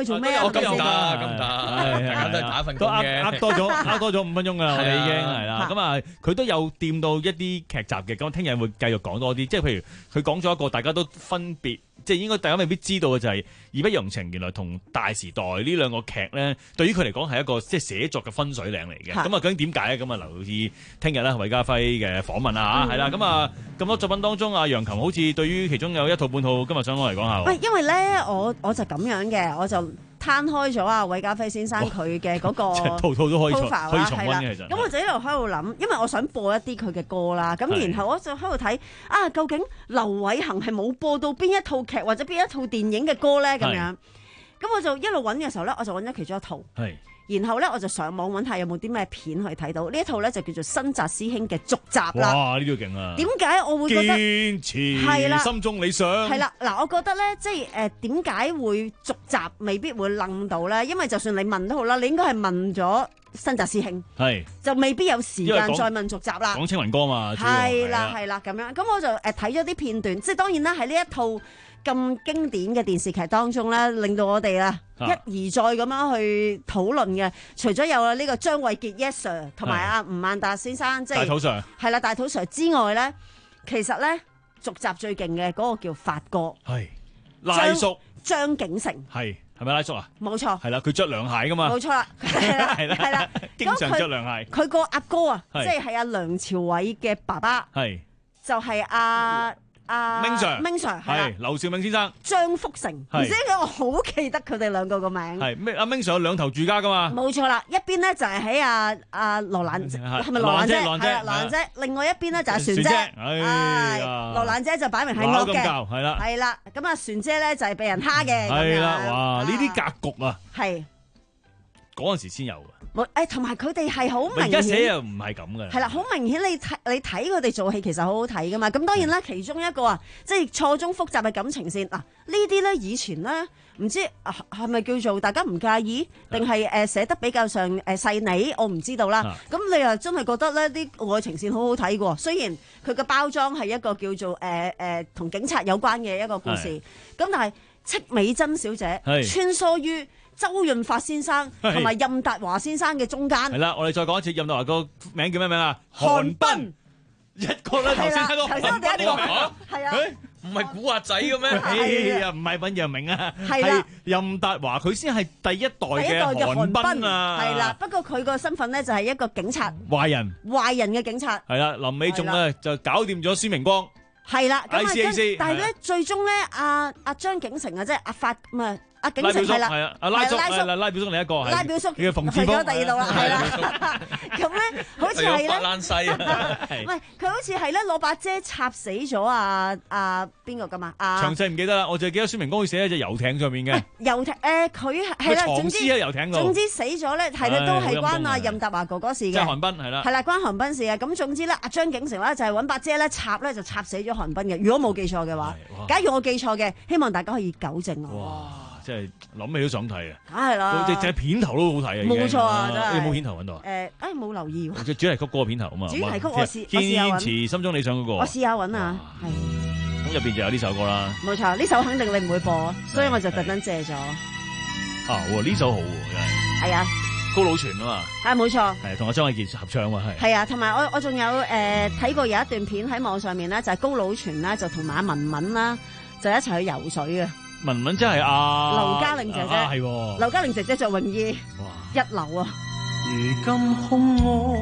去做咩啊？ 我咁又得，咁得，大家都打份工嘅， 呃多咗，呃多咗五分鐘㗎啦，我哋已經係啦。咁啊，佢都有掂到一啲劇集嘅，咁聽日會繼續講多啲。即係譬如佢講咗一個大家都分別，即係應該大家未必知道嘅就係《義不容情》，原來同《大時代》呢兩個劇咧，對於佢嚟講係一個即係寫作嘅分水嶺嚟嘅。咁啊，究竟點解咧？咁啊，留意聽日咧，韋家輝嘅訪問啊嚇，係啦。咁啊，咁多作品當中，阿楊琴好似對於其中有一套半套，今日想攞嚟講下。 喂，因為咧，我我就咁樣嘅，我就攤開咗啊，韋家輝先生佢嘅嗰個套套都可以重 profile 可以重溫嘅，其實。 咁我就一路喺度諗，因為我想播一啲佢嘅歌啦。咁然後我就喺度睇啊，究竟劉偉恒係冇播到邊一套劇或者邊一套電影嘅歌咧？咁樣。咁我就一路揾嘅時候咧，我就揾咗其中一套。 係。 然後咧，我就上網揾下有冇啲咩片可以睇到呢一套咧，就叫做《新紮師兄》嘅續集啦。 哇！呢套勁啊！ 點解我會覺得堅持係啦，心中理想係啦。嗱，我覺得咧，即係誒點解會續集未必會愣到咧？因為就算你問都好啦，你應該係問咗新紮師兄，係就未必有時間再問續集啦。 講青雲歌嘛， 係啦係啦咁樣。咁我就誒睇咗啲片段，即係當然啦，喺呢一套咁經典嘅電視劇當中咧，令到我哋啊一而再咁樣去討論嘅，除咗有呢個張衛傑 Yes Sir 同埋阿吳孟達先生，即係大肚 Sir 係啦，大肚 Sir 之外咧，其實咧續集最勁嘅嗰個叫發哥， 係拉叔張景成， 係係咪拉叔啊？ 冇錯， 係啦，佢着涼鞋噶嘛， 冇錯啦，係啦係啦係啦， 經常着涼鞋。 佢個阿哥啊，即係係阿梁朝偉嘅爸爸， 係就係阿。啊， 明 Sir， 明 Sir 係劉兆銘先生， 張福成，唔知點解我好記得佢哋兩個個名。 係咩？阿明 Sir 有兩頭住家噶嘛？ 冇錯啦，一邊咧就係喺阿阿羅蘭姐，係咪羅蘭姐？係啦，羅蘭姐。另外一邊咧就係船姐。哎呀，羅蘭姐就擺明係惡嘅，係啦，係啦。咁啊，船姐咧就係被人蝦嘅。 係啦，哇！呢啲格局啊， 係嗰陣時先有嘅。 冇誒，同埋佢哋係好明顯， 而家寫又唔係咁嘅。係啦，好明顯你睇你睇佢哋做戲其實好好睇噶嘛。咁當然啦，其中一個啊，即係錯綜複雜嘅感情線嗱，呢啲咧以前咧唔知係咪叫做大家唔介意，定係誒寫得比較上誒細膩，我唔知道啦。咁你又真係覺得咧啲愛情線好好睇嘅，雖然佢嘅包裝係一個叫做誒誒同警察有關嘅一個故事，咁但係戚美珍小姐穿梭於周潤發先生同埋任達華先生嘅中間。係啦，我哋再講一次，任達華個名叫咩名啊？韓斌，一個咧頭先睇到韓斌呢個名，係啊， 唔係古惑仔嘅咩？ 哎呀，唔係尹陽明啊，係任達華，佢先係第一代嘅韓斌啊。 係啦，不過佢個身份咧就係一個警察， 壞人， 壞人嘅警察。 係啦，臨尾仲咧就搞掂咗孫明光。 係啦，咁啊，但係咧最終咧，阿阿張景成啊，即係阿發唔係。阿景成係啦， 係啊，阿拉叔係啦，拉表叔另一個， 拉表叔佢嘅馮志峰去咗第二度啦，係啦。咁咧，好似係咧， 法蘭西啊， 唔係佢好似係咧攞把遮插死咗啊啊邊個噶嘛？啊， 詳細唔記得啦，我就記得孫明光佢寫喺隻遊艇上面嘅。 遊艇誒，佢係啦，總之喺遊艇度， 總之死咗咧，係啦，都係關阿任達華哥哥事嘅。 即係韓斌係啦， 係啦，關韓斌事嘅。咁總之咧，阿張景成咧就係揾把遮咧插咧就插死咗韓斌嘅。如果冇記錯嘅話，假如我記錯嘅，希望大家可以糾正我。 即係諗起都想睇啊！ 梗係啦， 隻隻片頭都好睇啊！ 冇錯啊，真係。 你有冇片頭揾到啊？ 誒，誒冇留意喎。 隻主題曲嗰個片頭啊嘛。 主題曲我試， 堅持心中理想嗰個。 我試下揾啊，係。 咁入邊就有呢首歌啦。 冇錯，呢首肯定你唔會播，所以我就特登借咗。 啊，呢首好喎，真係。 係啊。 高佬全啊嘛。 係冇錯。 係同阿張衛健合唱啊，係。 係啊，同埋我我仲有誒睇過有一段片喺網上面咧，就係高佬全啦，就同埋阿文文啦，就一齊去游水嘅。 文文真係阿劉嘉玲姐姐， 係劉嘉玲姐姐着泳衣，一流啊！ 如今空屋，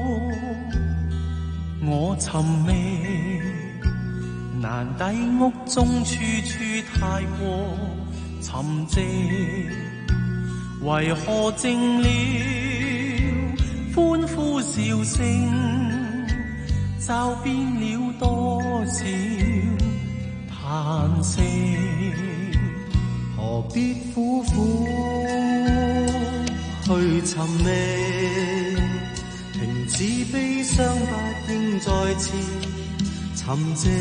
我尋覓，難抵屋中處處太過沉寂，為何靜了歡呼笑聲，驟變了多少嘆息？何必苦苦去尋覓，停止悲傷不應再次沉寂，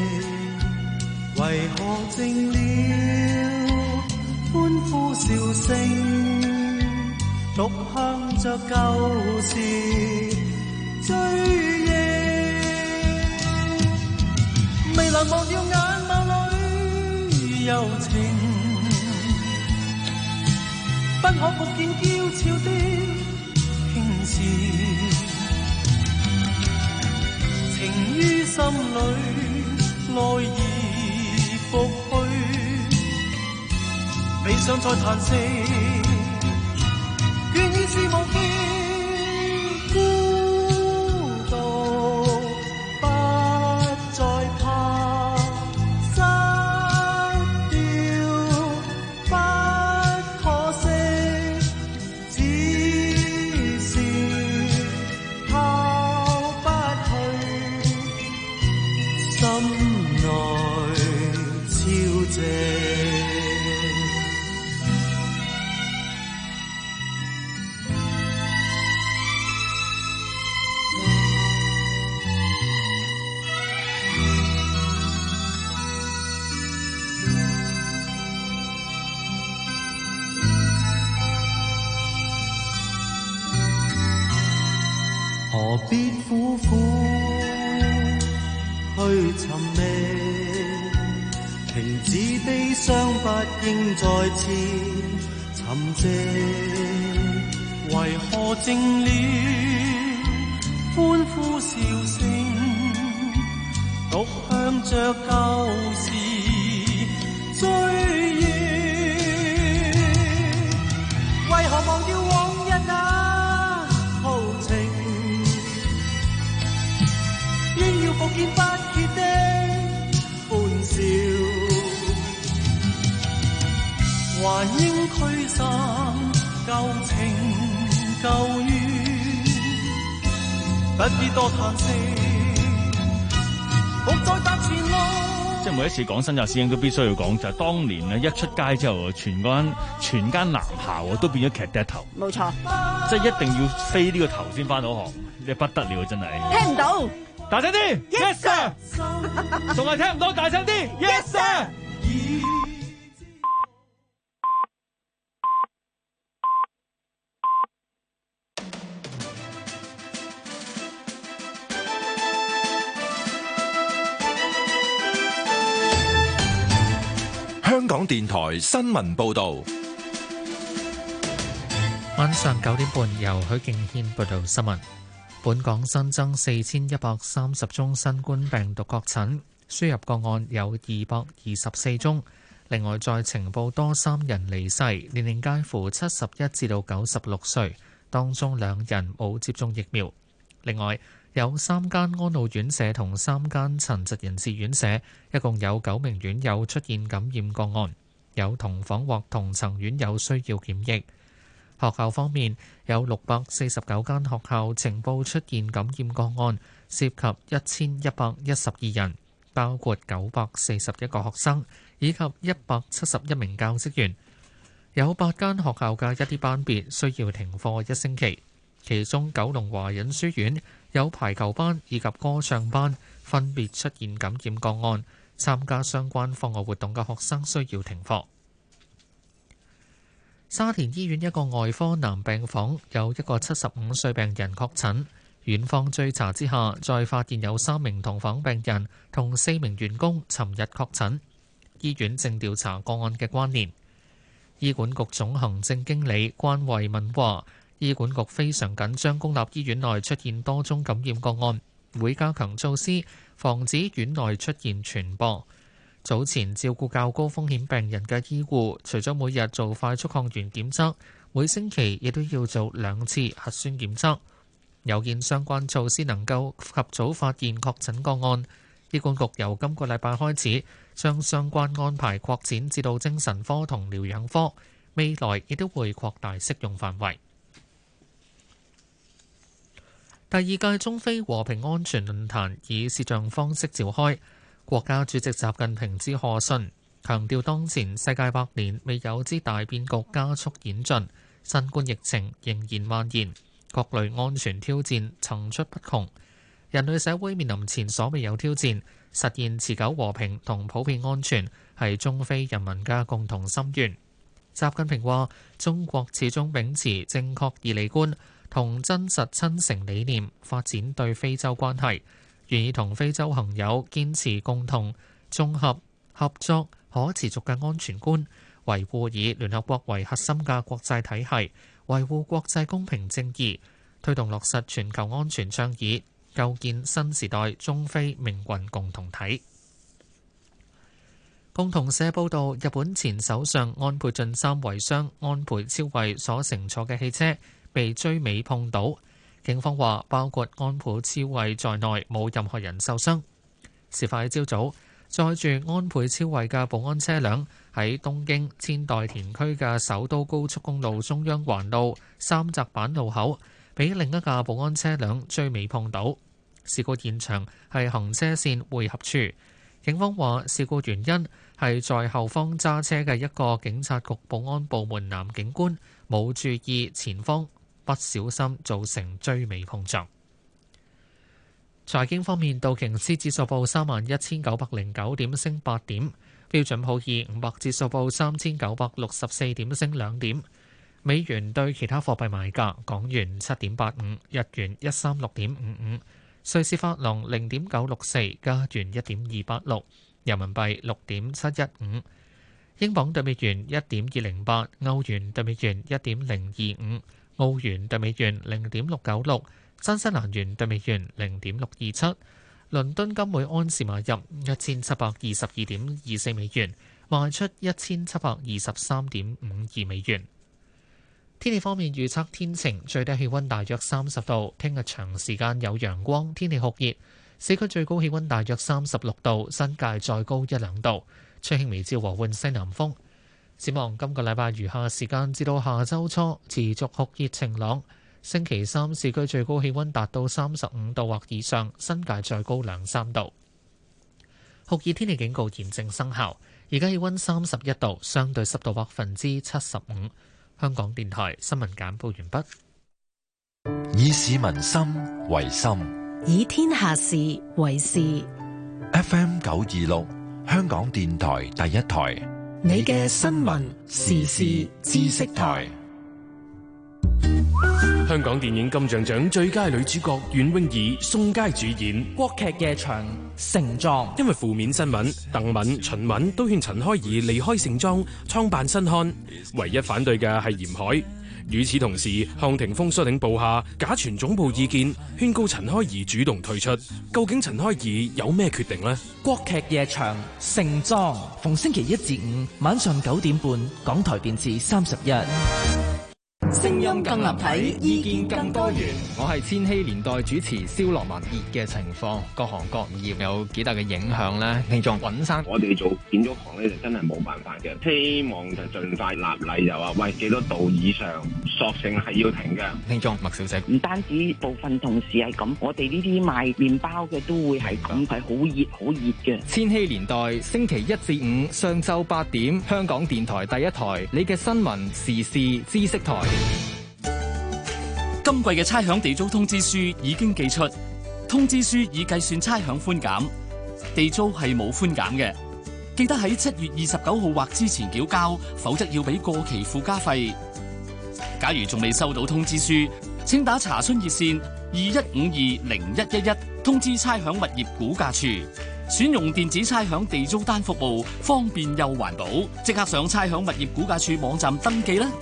為何靜了歡呼笑聲，續向着舊時追憶，未能忘掉眼眸裏柔情， 可復見嬌俏的輕笑，情於心裏，愛已復去，未想再嘆息，倦已是無機。何必苦苦去尋覓，停止悲傷不應再次沉寂，為何靜了歡呼笑聲，獨向着舊時追憶，為何忘掉往日那豪情，應要復見不竭的歡笑，還應驅散舊情舊怨，不必多嘆息，莫再踏前路。 即係每一次講新紮師兄都必須要講，就係、是、當年咧一出街之後，全間全間男校都變咗劇爹頭。 冇錯， 即係一定要飛呢個頭先翻到學，你不得了真係。 聽唔到， 大聲啲 ，Yes sir， 仲係聽唔到，大聲啲 ，Yes sir。 香港電台新聞報導， 晚上九點半由許敬軒報道新聞。本港新增四千一百三十宗新冠病毒確診，輸入個案有二百二十四宗。另外再呈報多三人離世，年齡介乎七十一至到九十六歲，當中兩人冇接種疫苗。另外有三間安老院舍同三間殘疾人士院舍，一共有九名院友出現感染個案，有同房或同層院友需要檢疫。學校方面，有六百四十九間學校呈報出現感染個案，涉及一千一百一十二人，包括九百四十一個學生以及一百七十一名教職員。有八間學校嘅一啲班別需要停課一星期，其中九龍華仁書院有排球班以及歌唱班分別出現感染個案，參加相關課外活動嘅學生需要停課。沙田醫院一個外科男病房有一個七十五歲病人確診，院方追查之下，再發現有三名同房病人同四名員工尋日確診，醫院正調查個案嘅關聯。醫管局總行政經理關慧敏話，醫管局非常緊張公立醫院內出現多宗感染個案，會加強措施防止院內出現傳播。早前照顧較高風險病人嘅醫護，除咗每日做快速抗原檢測，每星期亦都要做兩次核酸檢測。有見相關措施能夠及早發現確診個案，醫管局由今個禮拜開始將相關安排擴展至到精神科同療養科，未來亦都會擴大適用範圍。第二屆中非和平安全論壇以視像方式召開，國家主席習近平致賀信，強調當前世界百年未有之大變局加速演進，新冠疫情仍然蔓延，各類安全挑戰層出不窮，人類社會面臨前所未有挑戰，實現持久和平同普遍安全係中非人民嘅共同心願。習近平話：中國始終秉持正確義利觀同真實親誠理念發展對非洲關係，願意同非洲朋友堅持共同、綜合、合作、可持續嘅安全觀， 維護以聯合國為核心嘅國際體系，維護國際公平正義，推動落實全球安全倡議，構建新時代中非命運共同體。共同社報道，日本前首相安倍晉三遺孀安倍昭惠所乘坐嘅汽車被追尾碰倒，警方話包括安倍昭惠在內冇任何人受傷。事發喺朝早，載住安倍昭惠嘅保安車輛喺東京千代田區嘅首都高速公路中央環路三澤坂路口，俾另一架保安車輛追尾碰倒。事故現場係行車線匯合處。警方話事故原因係在後方揸車嘅一個警察局保安部門男警官冇注意前方，不小心造成追尾碰撞。財經方面，道瓊斯指數報三萬一千九百零九點，升八點；標準普爾五百指數報三千九百六十四點，升兩點。美元對其他貨幣買價：港元七點八五，日元一三六點五五。瑞士法郎零點九六四，加元一點二八六，人民幣六點七一五，英鎊對美元一點二零八，歐元對美元一點零二五，澳元對美元零點六九六，新西蘭元對美元零點六二七。倫敦金每安士買入一千七百二十二點二四美元，賣出一千七百二十三點五二美元。天氣方面預測天晴，最低氣溫大約三十度。聽日長時間有陽光，天氣酷熱，市區最高氣溫大約三十六度，新界再高一兩度。吹輕微至和緩西南風。展望今個禮拜餘下時間至到下周初持續酷熱晴朗。星期三市區最高氣溫達到三十五度或以上，新界再高兩三度。酷熱天氣警告現正生效。而家氣溫三十一度，相對濕度百分之七十五。香港電台新聞簡報完畢。 以市民心為心， 以天下事為事。 F M 九二六，香港電台第一台， 你嘅新聞時事知識台。 香港電影金像獎最佳女主角袁詠儀、宋佳主演國劇夜場盛裝。 因為負面新聞，鄧敏、秦敏都勸陳開怡離開盛裝，創辦新刊，唯一反對嘅係嚴海。與此同時，項霆鋒率領部下假傳總部意見，勸告陳開怡主動退出。究竟陳開怡有咩決定呢？ 國劇夜場盛裝，逢星期一至五晚上九點半，港台電視三十一。 聲音更立體，意見更多元。 我係千禧年代主持蕭樂文。熱嘅情況，各行各業有幾大嘅影響呢？聽眾尹生， 我哋做建築行咧就真係冇辦法嘅，希望就盡快立例，就話喂幾多度以上，索性係要停嘅。 聽眾麥小姐， 唔單止部分同事係咁，我哋呢啲賣麵包嘅都會係咁，係好熱好熱嘅。 千禧年代星期一至五上晝八點，香港電台第一台，你嘅新聞時事知識台。 今季嘅差餉地租通知書已經寄出，通知書已計算差餉寬減，地租係冇寬減嘅。記得喺七月二十九號或之前繳交，否則要俾過期附加費。假如仲未收到通知書，請打查詢熱線二一五二零一一一通知差餉物業估價處。選用電子差餉地租單服務，方便又環保。即刻上差餉物業估價處網站登記啦！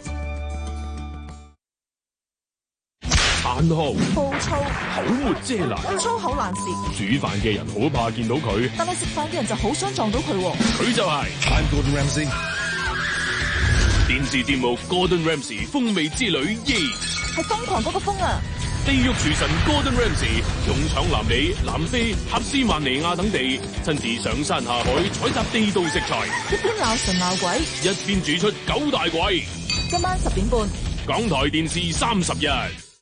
殘酷、 暴躁、 口沒遮攔、 粗口爛舌， 煮飯嘅人好怕見到佢， 但係食飯嘅人就好想撞到佢。 佢就係 Gordon Ramsay。電視節目 Gordon Ramsay 風味之旅二， 係瘋狂嗰個瘋啊！ 地獄廚神 Gordon Ramsay 勇闖南美、南非、塔斯曼尼亞等地，親自上山下海採集地道食材， 一邊鬧神鬧鬼， 一邊煮出九大簋。 今晚十點半， 港台電視三十一。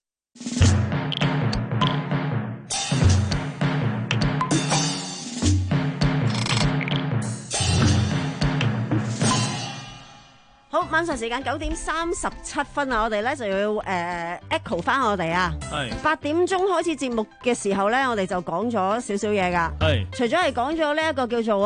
好，晚上時間九點三十七分啊！我哋咧就要誒、呃、echo 翻我哋啊。係八點鐘開始節目嘅時候咧，我哋就講咗少少嘢噶。係除咗係講咗呢一個叫做啊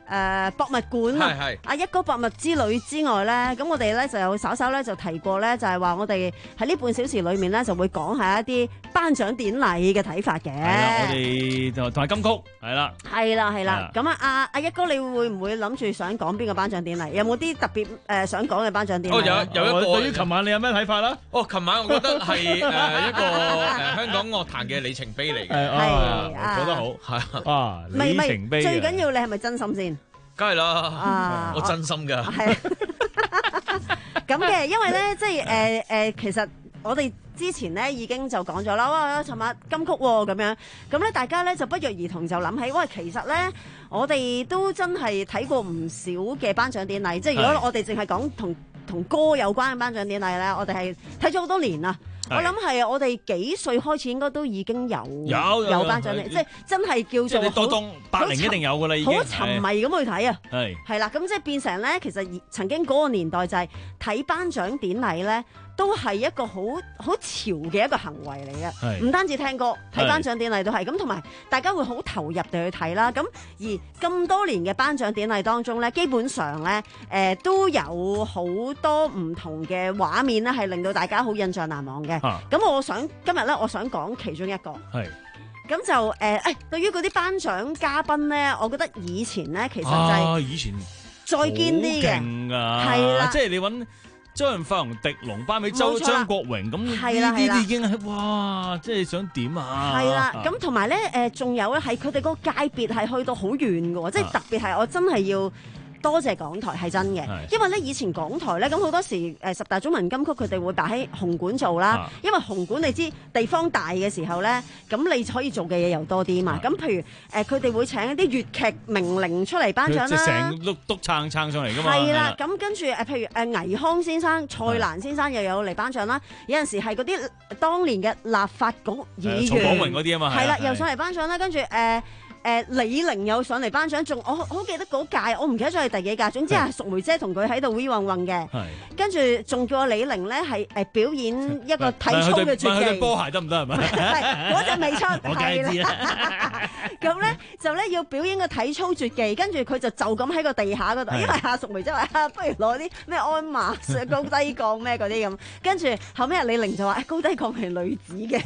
誒博物館啊， 係係阿一哥博物之旅之外咧，咁我哋咧就有稍稍咧就提過咧，就係話我哋喺呢半小時裏面咧就會講下一啲頒獎典禮嘅睇法嘅。係啦，我哋就同埋金曲係啦。 係啦係啦，咁啊阿阿一哥，你會唔會諗住想講邊個頒獎典禮？有冇啲特別誒想講嘅頒獎典禮？ 哦，有有一個。 對於琴晚你有咩睇法啦？ 哦，琴晚我覺得係誒一個誒香港樂壇嘅里程碑嚟嘅。 係啊，講得好係啊，里程碑。 最緊要你係咪真心先？ 梗係啦，我真心㗎。係咁嘅，因為咧，即係誒誒，其實我哋之前咧已經就講咗啦。哇，尋日金曲喎咁樣，咁咧大家咧就不約而同就諗起，喂，其實咧我哋都真係睇過唔少嘅頒獎典禮。即係如果我哋淨係講同同歌有關嘅頒獎典禮咧，我哋係睇咗好多年啦。我諗係我哋幾歲開始應該都已經有有有頒獎典禮，即係真係叫做當當八零一定有㗎啦，已經好沉迷咁去睇啊。係係啦，咁即係變成咧，其實曾經嗰個年代就係睇頒獎典禮咧，都係一個好好潮嘅一個行為嚟嘅。唔單止聽歌，睇頒獎典禮都係咁，同埋大家會好投入地去睇啦。咁而咁多年嘅頒獎典禮當中咧，基本上咧誒、呃、都有好多唔同嘅畫面咧，係令到大家好印象難忘嘅。咁、啊、我想今日咧，我想講其中一個。係。咁就誒誒、呃，對於嗰啲頒獎嘉賓咧，我覺得以前咧其實就係、 啊、以前再堅啲嘅， 勁啊！ 係啦， 即係你揾周潤發同狄龍頒俾周張國榮，咁呢啲已經係哇！即係想點啊？ 係啦，咁同埋咧誒，仲有咧係佢哋嗰個界別係去到好遠嘅喎，即係特別係我真係要。多謝港台係真嘅，因為咧以前港台咧咁好多時誒、呃、十大中文金曲佢哋會擺喺紅館做啦，啊、因為紅館你知地方大嘅時候咧，咁你可以做嘅嘢又多啲嘛。咁、啊、譬如誒佢哋會請一啲粵劇名伶出嚟頒獎啦， 成碌篤撐撐上嚟㗎嘛。 係啦，咁跟住誒譬如誒倪匡先生、蔡瀾先生又有嚟頒獎啦。有陣時係嗰啲當年嘅立法局議員，曹廣榮嗰啲啊嘛， 係啦，又上嚟頒獎啦。跟住誒。呃誒、呃、李寧有上嚟頒獎，仲我好記得嗰屆，我唔記得咗係第幾屆。總之係淑梅姐同佢喺度 we 混混嘅，跟住仲叫阿李寧咧係誒表演一個體操嘅絕技。 問佢對波鞋得唔得係咪？ 係嗰隻未出， 我梗係知啦。 咁咧就咧要表演個體操絕技，跟住佢就就咁喺個地下嗰度，因為阿淑梅姐話、啊、不如攞啲咩鞍馬、高低槓咩嗰啲咁。跟住後尾阿李寧就話、哎、高低槓係女子嘅，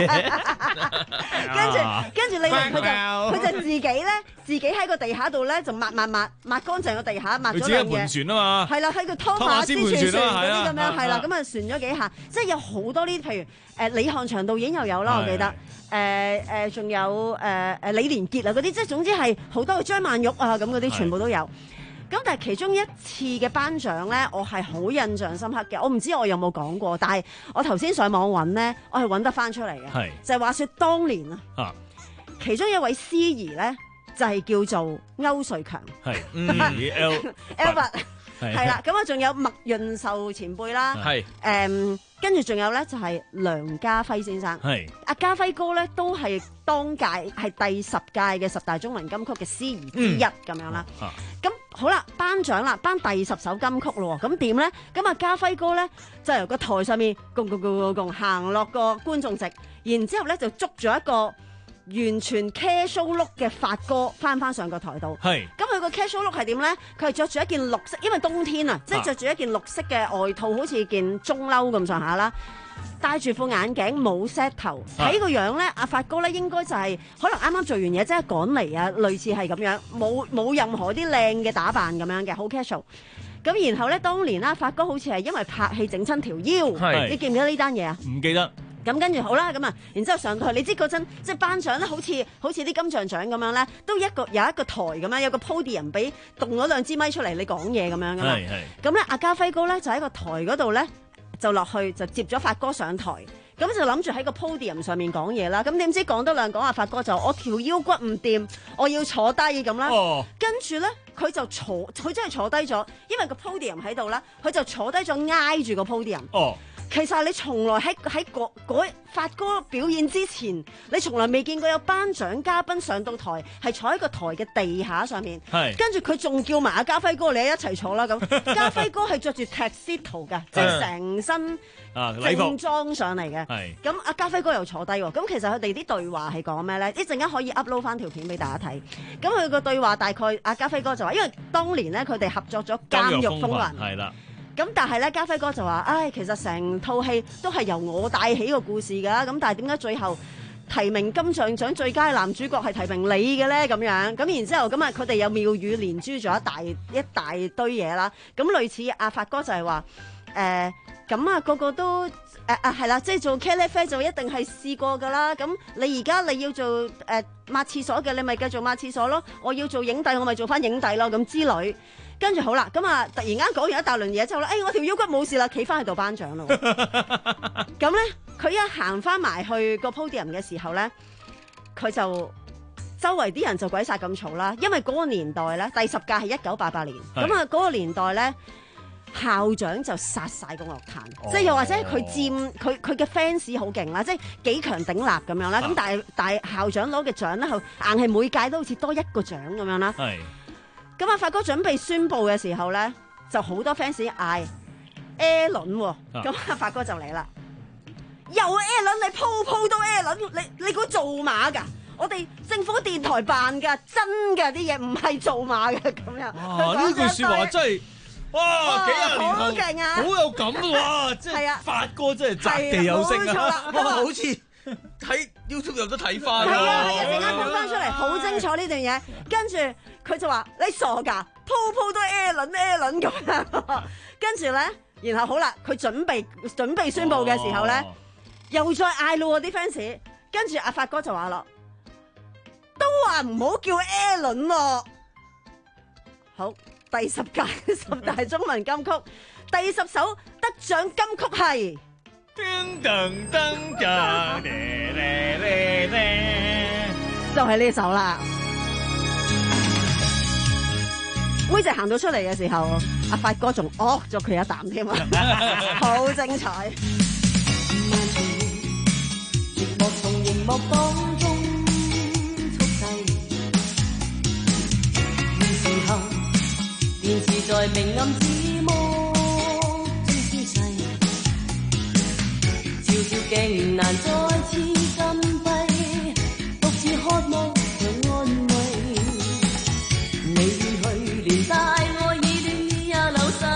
跟住跟住李寧佢就佢就。自己咧，自己喺個地下度咧就抹抹抹抹乾淨個地下，抹咗兩嘢。 盤旋啊嘛， 係啦，喺個拖馬之船船嗰啲咁樣，係啦，咁啊旋咗幾下，即係有好多呢啲，譬如誒、呃、李漢祥導演又有啦，我記得，誒誒仲有誒誒、呃、李連杰啊嗰啲，即係總之係好多嘅張曼玉啊咁嗰啲，全部都有。咁但係其中一次嘅頒獎咧，我係好印象深刻嘅。我唔知我有冇講過，但係我頭先上網揾咧，我係揾得翻出嚟嘅，就係話説當年啊。其中一位司儀咧，就係、是、叫做歐瑞強，係 Albert，係啦，咁啊仲有麥潤壽前輩啦，係誒，跟住仲有咧就係、是、梁家輝先生，係阿家輝哥咧都係當屆係第十屆嘅十大中文金曲嘅司儀之一咁、嗯、樣啦。咁、啊、好啦，頒獎啦，頒第十首金曲咯，咁點咧？咁啊家輝哥咧就由個台上面共共共共共行落個觀眾席，然之後咧就捉咗一個完全 casual look 嘅發哥翻翻上個台度，係咁佢個 casual look 係點咧？佢係着住一件綠色，因為冬天啊，即係着住一件綠色嘅外套，好似件中褸咁上下啦。戴住副眼鏡，冇 set 頭，睇個樣咧，阿發哥咧應該就係、是、可能啱啱做完嘢，即係趕嚟啊，類似係咁樣，冇冇任何啲靚嘅打扮咁樣嘅，好 casual。咁然後咧，當年啦，發哥好似係因為拍戲整親條腰，你記唔記得呢單嘢啊？ 唔記得。 咁跟住好啦，咁啊，然之後上到去，你知嗰陣即係頒獎咧，好似好似啲金像獎咁樣咧，都一個有一個台咁樣，有個 podium 俾動咗兩支咪出嚟，你講嘢咁樣噶嘛。咁咧，阿家輝哥咧就喺個台嗰度咧，就落去就接咗發哥上台，咁就諗住喺個 podium 上面講嘢啦。咁點知講得兩講，阿發哥就我條腰骨唔掂，我要坐低咁啦。哦、跟住咧，佢就坐，佢真係坐低咗，因為個 podium 喺度啦，佢就坐低咗挨住個 podium。哦其實你從來喺喺嗰嗰發哥表演之前，你從來未見過有頒獎嘉賓上到台係坐喺個台嘅地下上面，跟住佢仲叫埋阿家輝哥你一齊坐啦咁。家輝哥係着住 tuxedo 嘅，即係成身正裝上嚟嘅。咁阿家輝哥又坐低喎。咁其實佢哋啲對話係講咩咧？一陣間可以 upload 翻條片俾大家睇。咁佢個對話大概阿家輝哥就話，因為當年咧佢哋合作咗《監獄風雲》。係啦。咁但係咧，家輝哥就話：唉，其實成套戲都係由我帶起個故事㗎。咁但係點解最後提名金像獎最佳男主角係提名你嘅咧？咁樣咁然之後咁啊，佢哋有妙語連珠咗一大一大堆嘢啦。咁類似阿發哥就係話：誒咁啊，個個都誒啊係啦，即係做茄喱啡就一定係試過㗎啦。咁你而家你要做誒、呃、抹廁所嘅，你咪繼續抹廁所咯。我要做影帝，我咪做翻影帝咯。咁之類。跟住好啦，咁啊，突然間講完一大輪嘢之後咧，誒，我條腰骨冇事啦，企翻喺度頒獎咯。咁咧，佢一行翻埋去個 podium 嘅時候咧，佢就周圍啲人就鬼殺咁嘈啦，因為嗰個年代咧，第十屆係一九八八年，咁啊嗰個年代咧，校長就殺晒個樂壇，即係又或者佢佔佢佢嘅 fans 好勁啦，即係幾強鼎立咁樣啦。咁、啊、但係但係校長攞嘅獎咧，硬係每屆都好似多一個獎咁樣啦。咁阿發哥準備宣佈嘅時候咧，就好多 fans 嗌 Air 輪喎，咁阿發哥就嚟啦，又 Air 輪，你鋪鋪都 Air 輪，你你估做馬㗎？我哋政府電台辦㗎，真㗎啲嘢，唔係做馬嘅咁樣。 哇！呢句説話真係哇幾廿年後好勁啊， 好有感哇！即係發哥真係擲地有聲啊！哇，好似睇 YouTube 有得睇翻。 係啊，一陣間播翻出嚟，好精彩呢段嘢。跟住佢就話：你傻㗎，鋪鋪都 Air 輪 Air 輪咁樣。跟住咧，然後好啦，佢準備準備宣佈嘅時候咧，哦、又再嗌咯啲 fans。跟住阿發哥就話咯，都話唔好叫 Air 輪喎。好，第十屆十大中文金曲第十首得獎金曲係。 噔噔噔噔， 就係呢首啦。妹仔行到出嚟嘅時候，阿發哥仲惡咗佢一啖添啊，好精彩。 寂寞從熒幕當中速遞，現時候電視在明暗之魔中消逝，照照鏡難再次禁閉，獨自渴望着安慰。你遠去，連帶愛意戀意也流逝，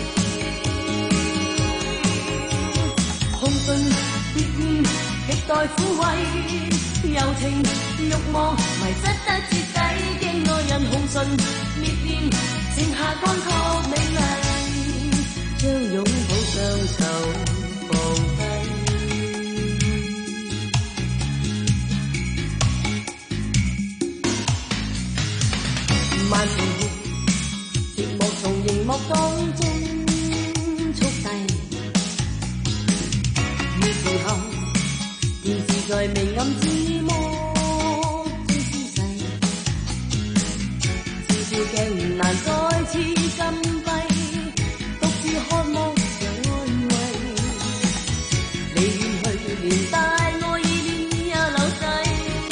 空盡別念，極待撫慰，柔情慾望迷失得徹底，經愛人紅唇烈焰，剩下乾涸美麗，將擁抱雙手放低。慢條寂寞從熒幕當中速遞，有時候電視在明暗之魔中消逝，照照鏡難再次禁閉，獨自渴望着安慰。你遠去，連帶愛意戀意也流逝，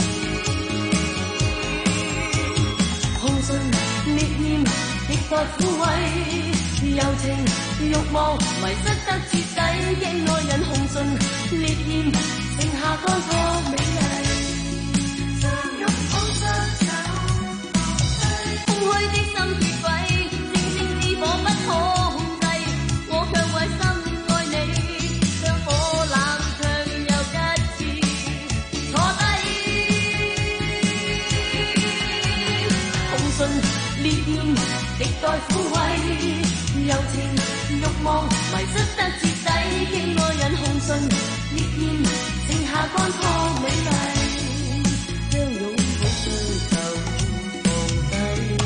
空信烈焰極待撫慰，柔情慾望迷失得徹底，經愛人紅唇烈焰，剩下乾涸美麗，相擁抱雙手放低，空虛的心鐵軌，靜靜似火不可控制，我卻為心愛你，將火冷卻又一次坐低，紅唇烈焰極待撫慰，柔情慾望迷失得徹底，經愛人紅唇烈焰，剩下乾涸美麗，將擁抱雙手放低。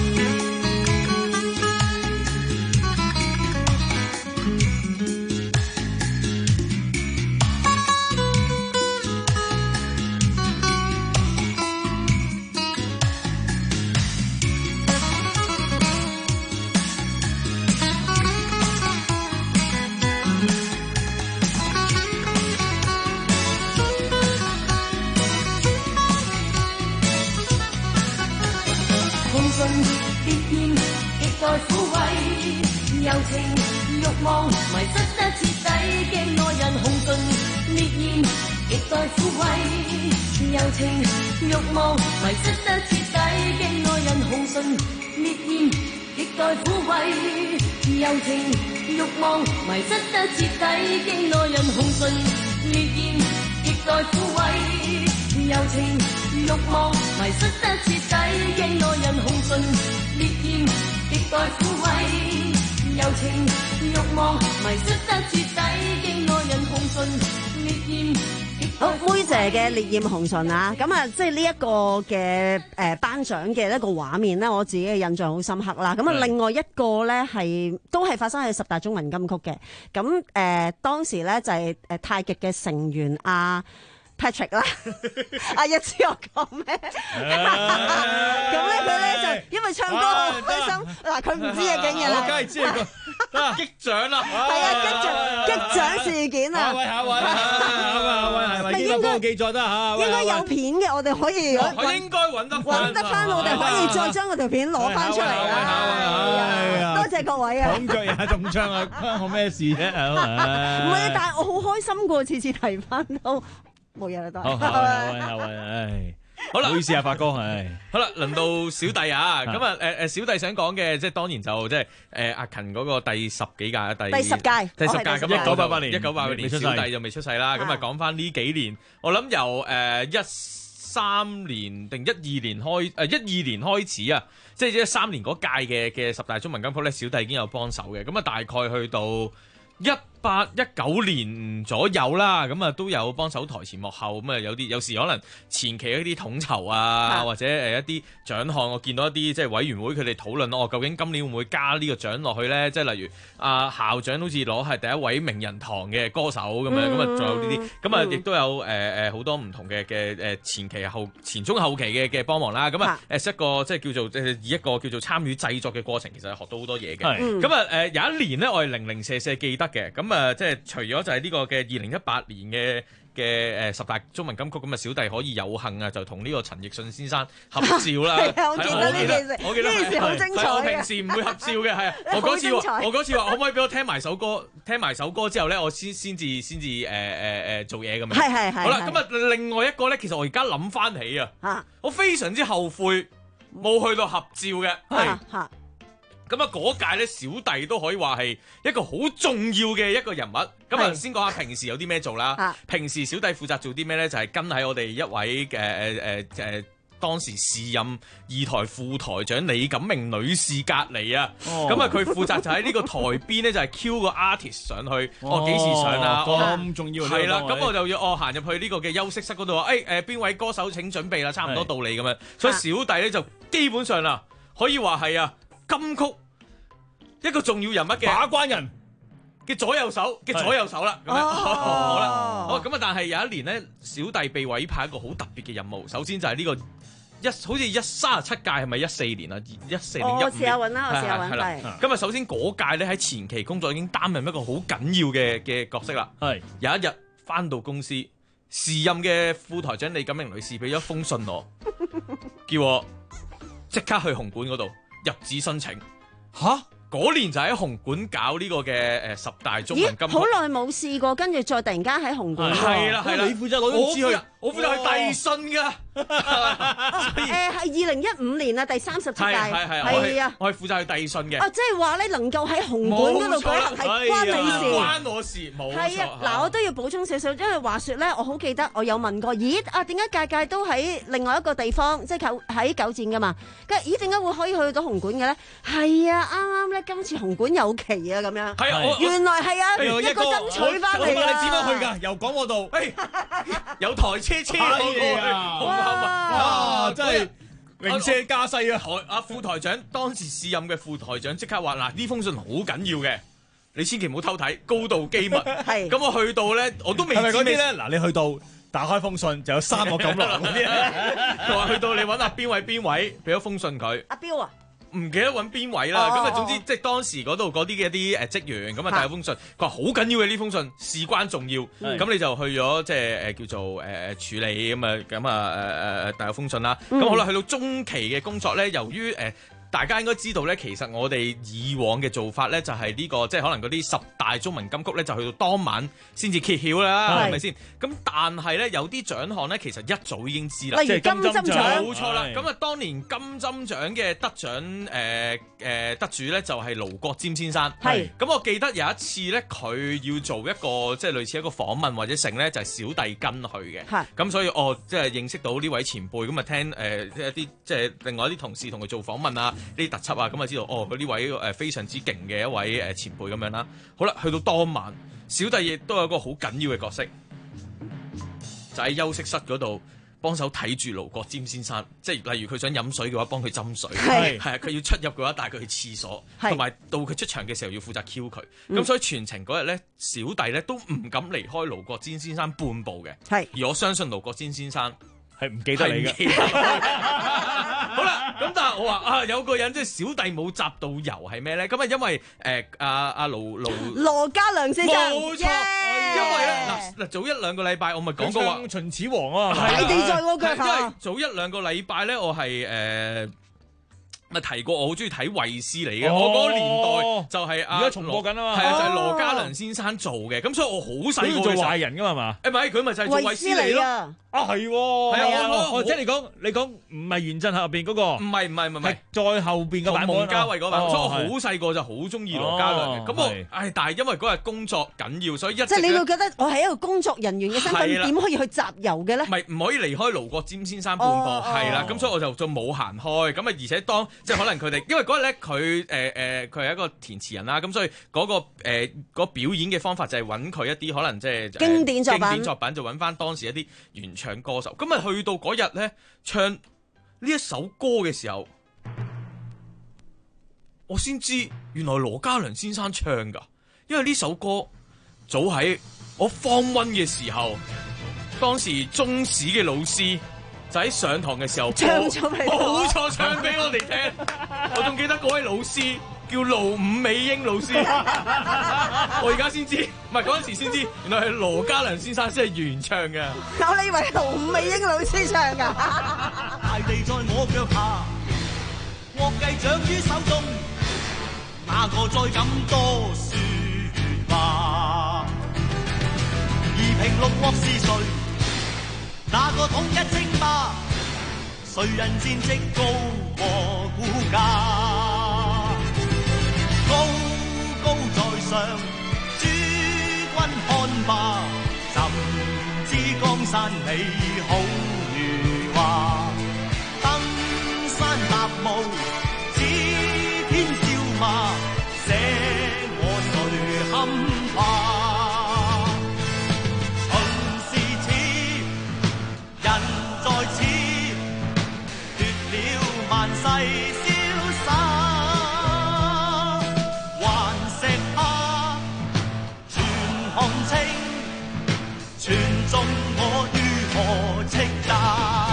情慾望迷失得徹底嘅愛人紅唇烈焰亦待撫慰，柔情慾望迷失得徹底嘅愛人紅唇烈焰亦待撫慰，柔情慾望迷失得徹底嘅愛人紅唇烈焰亦待撫慰，柔情慾望迷失得徹底嘅愛人紅唇烈焰亦待撫慰，柔情慾望迷失得徹底嘅愛人紅唇烈焰。 好，妹姐嘅烈焰紅唇啊，咁啊，即係呢一個嘅誒頒獎嘅一個畫面咧，我自己嘅印象好深刻啦。咁啊，另外一個咧係都係發生喺十大中文金曲嘅，咁誒、呃、當時咧就係誒太極嘅成員啊。Patrick 啦，阿一知我講咩？咁咧佢咧就因為唱歌好開心，嗱佢唔知嘅竟然我梗係知佢擊掌啦， 係啊擊掌擊掌事件啊！ 下位下位下位係咪？應該記載得嚇， 應該有片嘅，我哋可以我應該揾得揾得翻，我哋可以再將嗰條片攞翻出嚟啦。多謝各位啊！ 捧腳也中槍啊，關我咩事啫？唔係，但係我好開心過，次次提翻都。冇嘢啦，都好，下位，下位，唉，好啦，唔好意思啊，發哥，唉， 好啦，輪到小弟啊，咁啊，誒誒，小弟想講嘅，即係當然就即係誒阿勤嗰個第十幾屆，第第十屆， 第十屆，咁一九八八年， 一九八八年，小弟就未出世啦，咁啊講翻呢幾年，我諗由誒一三年定一二年開，誒一二年開始啊，即係一三年嗰屆嘅嘅十大中文金曲咧，小弟已經有幫手嘅，咁啊大概去到一八一九年左右啦，咁啊都有幫手台前幕後，咁啊有啲有時可能前期一啲統籌啊，啊或者誒一啲獎項，我見到一啲即係委員會佢哋討論哦，究竟今年會唔會加呢個獎落去咧？即係例如啊校長好似攞係第一位名人堂嘅歌手咁樣，咁啊仲有呢啲，咁啊亦都有誒誒好多唔同嘅嘅誒前期後前中後期嘅嘅幫忙啦，咁啊誒一個即係叫做即係以一個叫做參與製作嘅過程，其實係學到好多嘢嘅。咁啊誒有一年咧，我係零零舍舍記得嘅，咁誒，即係除咗就係呢個嘅二零一八年嘅嘅誒十大中文金曲，咁啊小弟可以有幸啊，就同呢個陳奕迅先生合照啦。 係我見到呢件事， 我記得呢件事好精彩。 我平時唔會合照嘅，係啊。我嗰次話，我嗰次話，可唔可以俾我聽埋首歌？聽埋首歌之後咧，我先先至先至誒誒誒做嘢咁樣。 係係係。 好啦，咁啊另外一個咧，其實我而家諗翻起啊，我非常之後悔冇去到合照嘅。係。咁啊，嗰屆咧，小弟都可以話係一個好重要嘅一個人物。咁啊，先講下平時有啲咩做啦。平時小弟負責做啲咩咧？就係、是、跟喺我哋一位嘅誒誒誒當時時任二台副台長李錦明女士隔離啊。咁啊、哦，佢負責就喺呢個台邊咧，就係 Q 個 artist 上去。哦，幾時上啊？ 咁、哦、重要係啦。咁我就要哦行入去呢個嘅休息室嗰度話，誒誒邊位歌手請準備啦，差唔多到你咁樣。所以小弟咧就基本上啦，可以話係啊。金曲一個重要人物嘅把關人嘅左右手嘅左右手啦，咁樣好啦，好咁啊！但係有一年咧，小弟被委派一個好特別嘅任務。首先就係呢個一好似一三十七屆係咪一四年啊？一四年一五年。 我試下揾啦，我試下揾。 係啦，咁啊，首先嗰屆咧喺前期工作已經擔任一個好緊要嘅嘅角色啦。係有一日返到公司，時任嘅副台長李錦明女士俾咗封信我，叫我即刻去紅館嗰度入紙申請。吓？嗰年就喺紅館搞呢個嘅誒十大中文金曲， 好耐冇試過，跟住再突然間喺紅館。 係啦係啦， 你負責攞張紙去， 我負責去遞信㗎。 誒係二零一五年啊，第三十七屆。係係係，係啊， 我係負責去遞信嘅。 啊，即係話咧能夠喺紅館嗰度舉行係關你事， 關我事冇錯。 係啊，嗱我都要補充少少，因為話説咧，我好記得我有問過，咦啊點解屆屆都喺另外一個地方，即係九喺九展㗎嘛？跟住咦點解會可以去到紅館嘅咧？係啊，啱啱咧今次紅館有期啊咁樣。係啊，原來係啊一個爭取翻嚟㗎。 你點樣去㗎？由港澳度， 有台車車過去。 哇！真係名車加西啊！ 台阿副台長當時試任嘅副台長即刻話：嗱，呢封信好緊要嘅，你千祈唔好偷睇，高度機密。係咁我去到咧，我都未知咩。 係咪嗰啲咧？嗱，你去到打開封信就有三個錦囊嗰啲咧。 佢話去到你揾阿邊位邊位，俾咗封信佢。 阿彪啊！ 唔記得揾邊位啦，咁啊總之即係當時嗰度嗰啲嘅一啲誒職員，咁啊帶封信，佢話好緊要嘅呢封信，事關重要，咁你就去咗即係誒叫做誒處理咁啊，咁啊誒誒誒帶封信啦。咁好啦，去到中期嘅工作咧，由於誒大家應該知道咧，其實我哋以往嘅做法咧，就係呢個即係可能嗰啲十大中文金曲咧，就去到當晚先至揭曉啦，係咪先？咁但係咧，有啲獎項咧，其實一早已經知啦， 例如金針獎， 冇錯啦。咁啊，當年金針獎嘅得獎誒誒得主咧，就係盧國沾先生。係。咁我記得有一次咧，佢要做一個即係類似一個訪問或者成咧，就係小弟跟去嘅。係。咁所以我即係認識到呢位前輩，咁啊聽誒即係一啲即係另外一啲同事同佢做訪問啊，呢啲特輯啊，咁啊知道哦，佢呢位誒非常之勁嘅一位誒前輩咁樣啦。好啦，去到當晚，小弟亦都有個好緊要嘅角色，就喺休息室嗰度幫手睇住盧國沾先生，即係例如佢想飲水嘅話，幫佢斟水，係係啊，佢要出入嘅話，帶佢去廁所，同埋到佢出場嘅時候要負責 Q 佢。咁、嗯、所以全程嗰日咧，小弟咧都唔敢離開盧國沾先生半步嘅。係，而我相信盧國沾先生係唔記得你嘅。 好啦，咁但係我話啊，有個人即係小弟冇集到油係咩咧？咁啊，因為誒阿阿盧盧羅嘉良先生， 冇錯，因為咧嗱嗱早一兩個禮拜我咪講過話秦始皇啊， 大地在我腳下。 因為早一兩個禮拜咧，我係誒。咪提過我好中意睇衛斯理嘅，我嗰個年代就係而家重播緊啊嘛， 係啊，就係羅嘉良先生做嘅，咁所以我好細個做壞人噶嘛， 誒唔係佢咪就係做衛斯理咯，啊係，係啊，哦即係你講你講唔係原振俠入邊嗰個， 唔係唔係唔係， 係再後邊嘅版本， 蒙嘉慧嗰版，所以我好細個就好中意羅嘉良嘅，咁我誒但係因為嗰日工作緊要，所以一即係你會覺得我係一個工作人員嘅身份，點可以去集郵嘅咧？ 唔係唔可以離開盧國沾先生半步，係啦，咁所以我就就冇行開，咁啊而且當即係可能佢哋因為嗰日咧，佢誒誒佢係一個填詞人啦，咁所以嗰、嗰個誒、呃嗰個、表演嘅方法就係揾佢一啲可能即係經典作品， 經典作品就揾翻當時一啲原唱歌手。咁啊去到嗰日咧唱呢一首歌嘅時候，我先知原來羅嘉良先生唱㗎，因為呢首歌早喺我 Form One 嘅時候，當時中史嘅老師。就喺上堂嘅時候唱咗俾冇錯唱俾我哋聽，我仲記得嗰位老師叫盧伍美英老師，我而家先知，唔係嗰陣時先知，原來係羅嘉良先生先係原唱嘅。 我以為盧伍美英老師唱㗎。 大地在我腳下，國計掌於手中，哪個再敢多説話？而平六國是誰？哪個統一稱霸？誰人戰績高和股價？高高在上，諸君看吧，怎知江山美好如畫？登山踏霧，指天笑罵，捨我誰堪怕？世瀟灑，還石下，全看清，全中我如何斥責？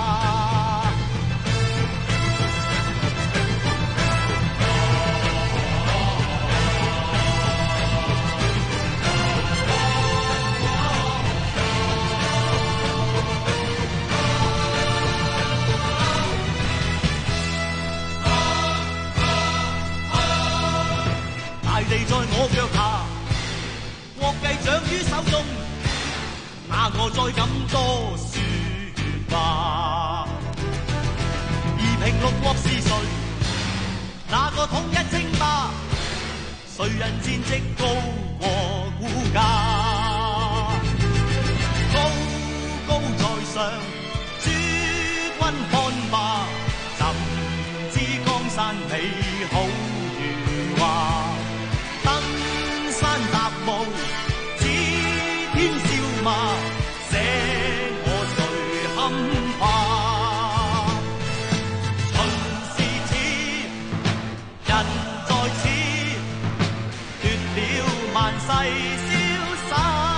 地在我腳下，國計掌於手中，哪個再敢多説話？而平六國是誰？哪個統一稱霸？誰人戰績高和股價？高高在上，諸君看吧，怎知江山美好如畫？登山踏霧，指天笑罵，捨我誰堪怕？秦是此，人在此，奪了萬世瀟灑，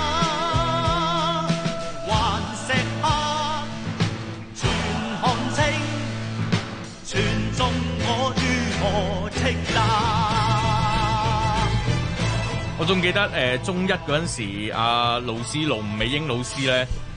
還石下，全看清，全中我如何斥責？我仲記得誒、呃、中一嗰陣時，阿、啊、老師盧美英老師咧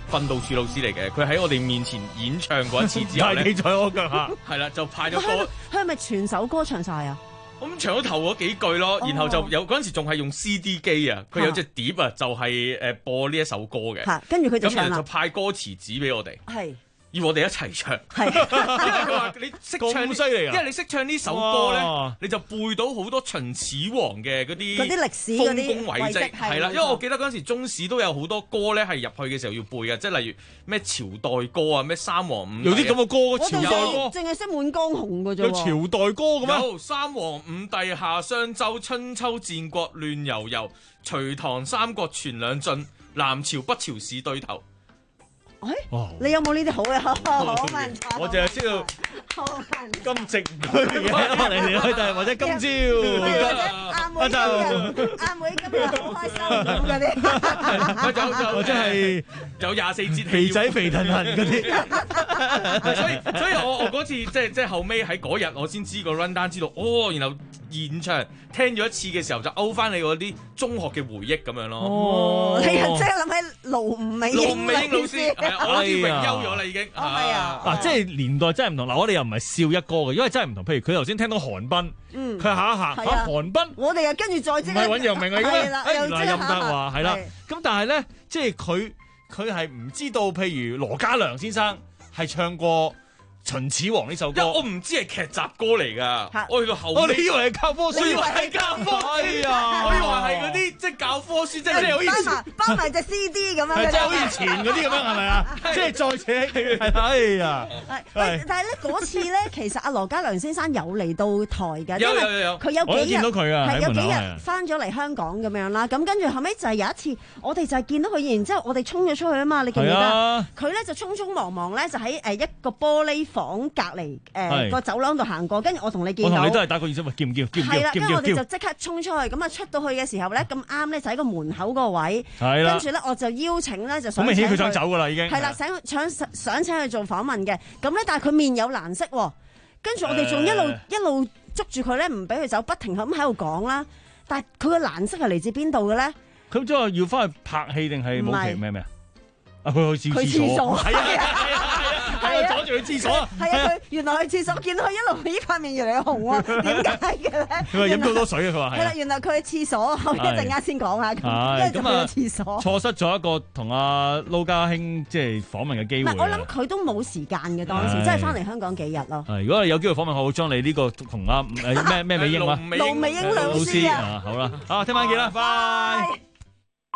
訓導處老師嚟嘅，佢喺我哋面前演唱過一次之後咧， 企在我腳下， 係啦，就派咗歌。 佢係咪全首歌唱晒啊？ 咁唱咗頭嗰幾句咯，然後就有嗰陣時仲係用 C D 機啊，佢有隻碟啊，就係誒播呢一首歌嘅。 跟住佢就唱啦。 咁然後就派歌詞紙俾我哋。 係。 要我哋一齊唱，因為佢話你識唱咁犀利啊！ 因為你識唱呢首歌咧，你就背到好多秦始皇嘅嗰啲嗰啲歷史嗰啲豐功偉績，係啦。因為我記得嗰陣時中史都有好多歌咧係入去嘅時候要背嘅，即係例如咩朝代歌啊，咩三皇五有啲咁嘅歌，朝代歌淨係識滿江紅嘅啫。 有朝代歌嘅咩？ 有三皇五帝下商周，春秋戰國亂悠悠，隋唐三國全兩晉，南朝北朝是對頭。 誒，你有冇呢啲好嘅？好文采， 我淨係知道金直區嘅嚟嚟去去，或者今朝阿妹今日阿妹今日好開心咁嗰啲， 或者係有廿四節肥仔肥騰騰嗰啲。 所以所以我我嗰次即係即係後尾喺嗰日我先知個 run down 知道哦，然後現場聽咗一次嘅時候就勾翻你嗰啲中學嘅回憶咁樣咯。 哦，你即係諗起盧吳美英盧吳美英老師。我好似榮休咗啦，已經。 哦，係啊。 嗱，即係年代真係唔同。嗱，我哋又唔係笑一哥嘅，因為真係唔同。譬如佢頭先聽到韓冰，佢下一下嚇韓冰， 我哋又跟住再即唔係尹揚明嚟嘅， 啦， 原來任達華係啦。咁但係咧，即係佢佢係唔知道，譬如羅嘉良先生係唱過秦始皇呢首歌， 我唔知係劇集歌嚟㗎，我去到後尾， 我哋以為係教科書， 我以為係教科書啊，我以為係嗰啲即係教科書，即係好似包埋隻 C D 咁樣， 即係好似前嗰啲咁樣係咪啊？即係再寫，係哎呀！ 喂，但係咧嗰次咧，其實阿羅嘉良先生有嚟到台㗎， 有有有有， 佢有幾日見到佢啊， 係有幾日翻咗嚟香港咁樣啦。咁跟住後尾就係有一次，我哋就係見到佢，然之後我哋衝咗出去啊嘛，你記唔記得？佢咧就匆匆忙忙咧就喺誒一個玻璃房隔離。誒個走廊度行過，跟住我同你見到， 我同你都係打個熱水，叫唔叫？叫唔叫？ 係啦，跟住我哋就即刻衝出去，咁啊出到去嘅時候咧，咁啱咧就喺個門口嗰個位， 係啦。 跟住咧我就邀請咧就想好明顯佢想走㗎啦，已經係啦，想想想請佢做訪問嘅，咁咧但係佢面有難色喎，跟住我哋仲一路一路捉住佢咧，唔俾佢走，不停咁喺度講啦。但係佢嘅難色係嚟自邊度嘅咧？ 佢即係要翻去拍戲定係冇期咩咩啊？啊，佢去廁所，係啊係啊。係啊，阻住佢廁所啊！ 係啊，佢原來去廁所見到佢一路呢塊面越嚟越紅喎，點解嘅咧？ 佢話飲咗好多水啊！佢話係。 係啦，原來佢去廁所，我一陣間先講下咁，跟住就去廁所。 錯失咗一個同阿撈家興即係訪問嘅機會。 唔係，我諗佢都冇時間嘅當時，即係翻嚟香港幾日咯。 係，如果你有機會訪問，我會將你呢個同阿誒咩咩美英啊， 盧美英老師啊， 好啦，啊，聽晚見啦，拜。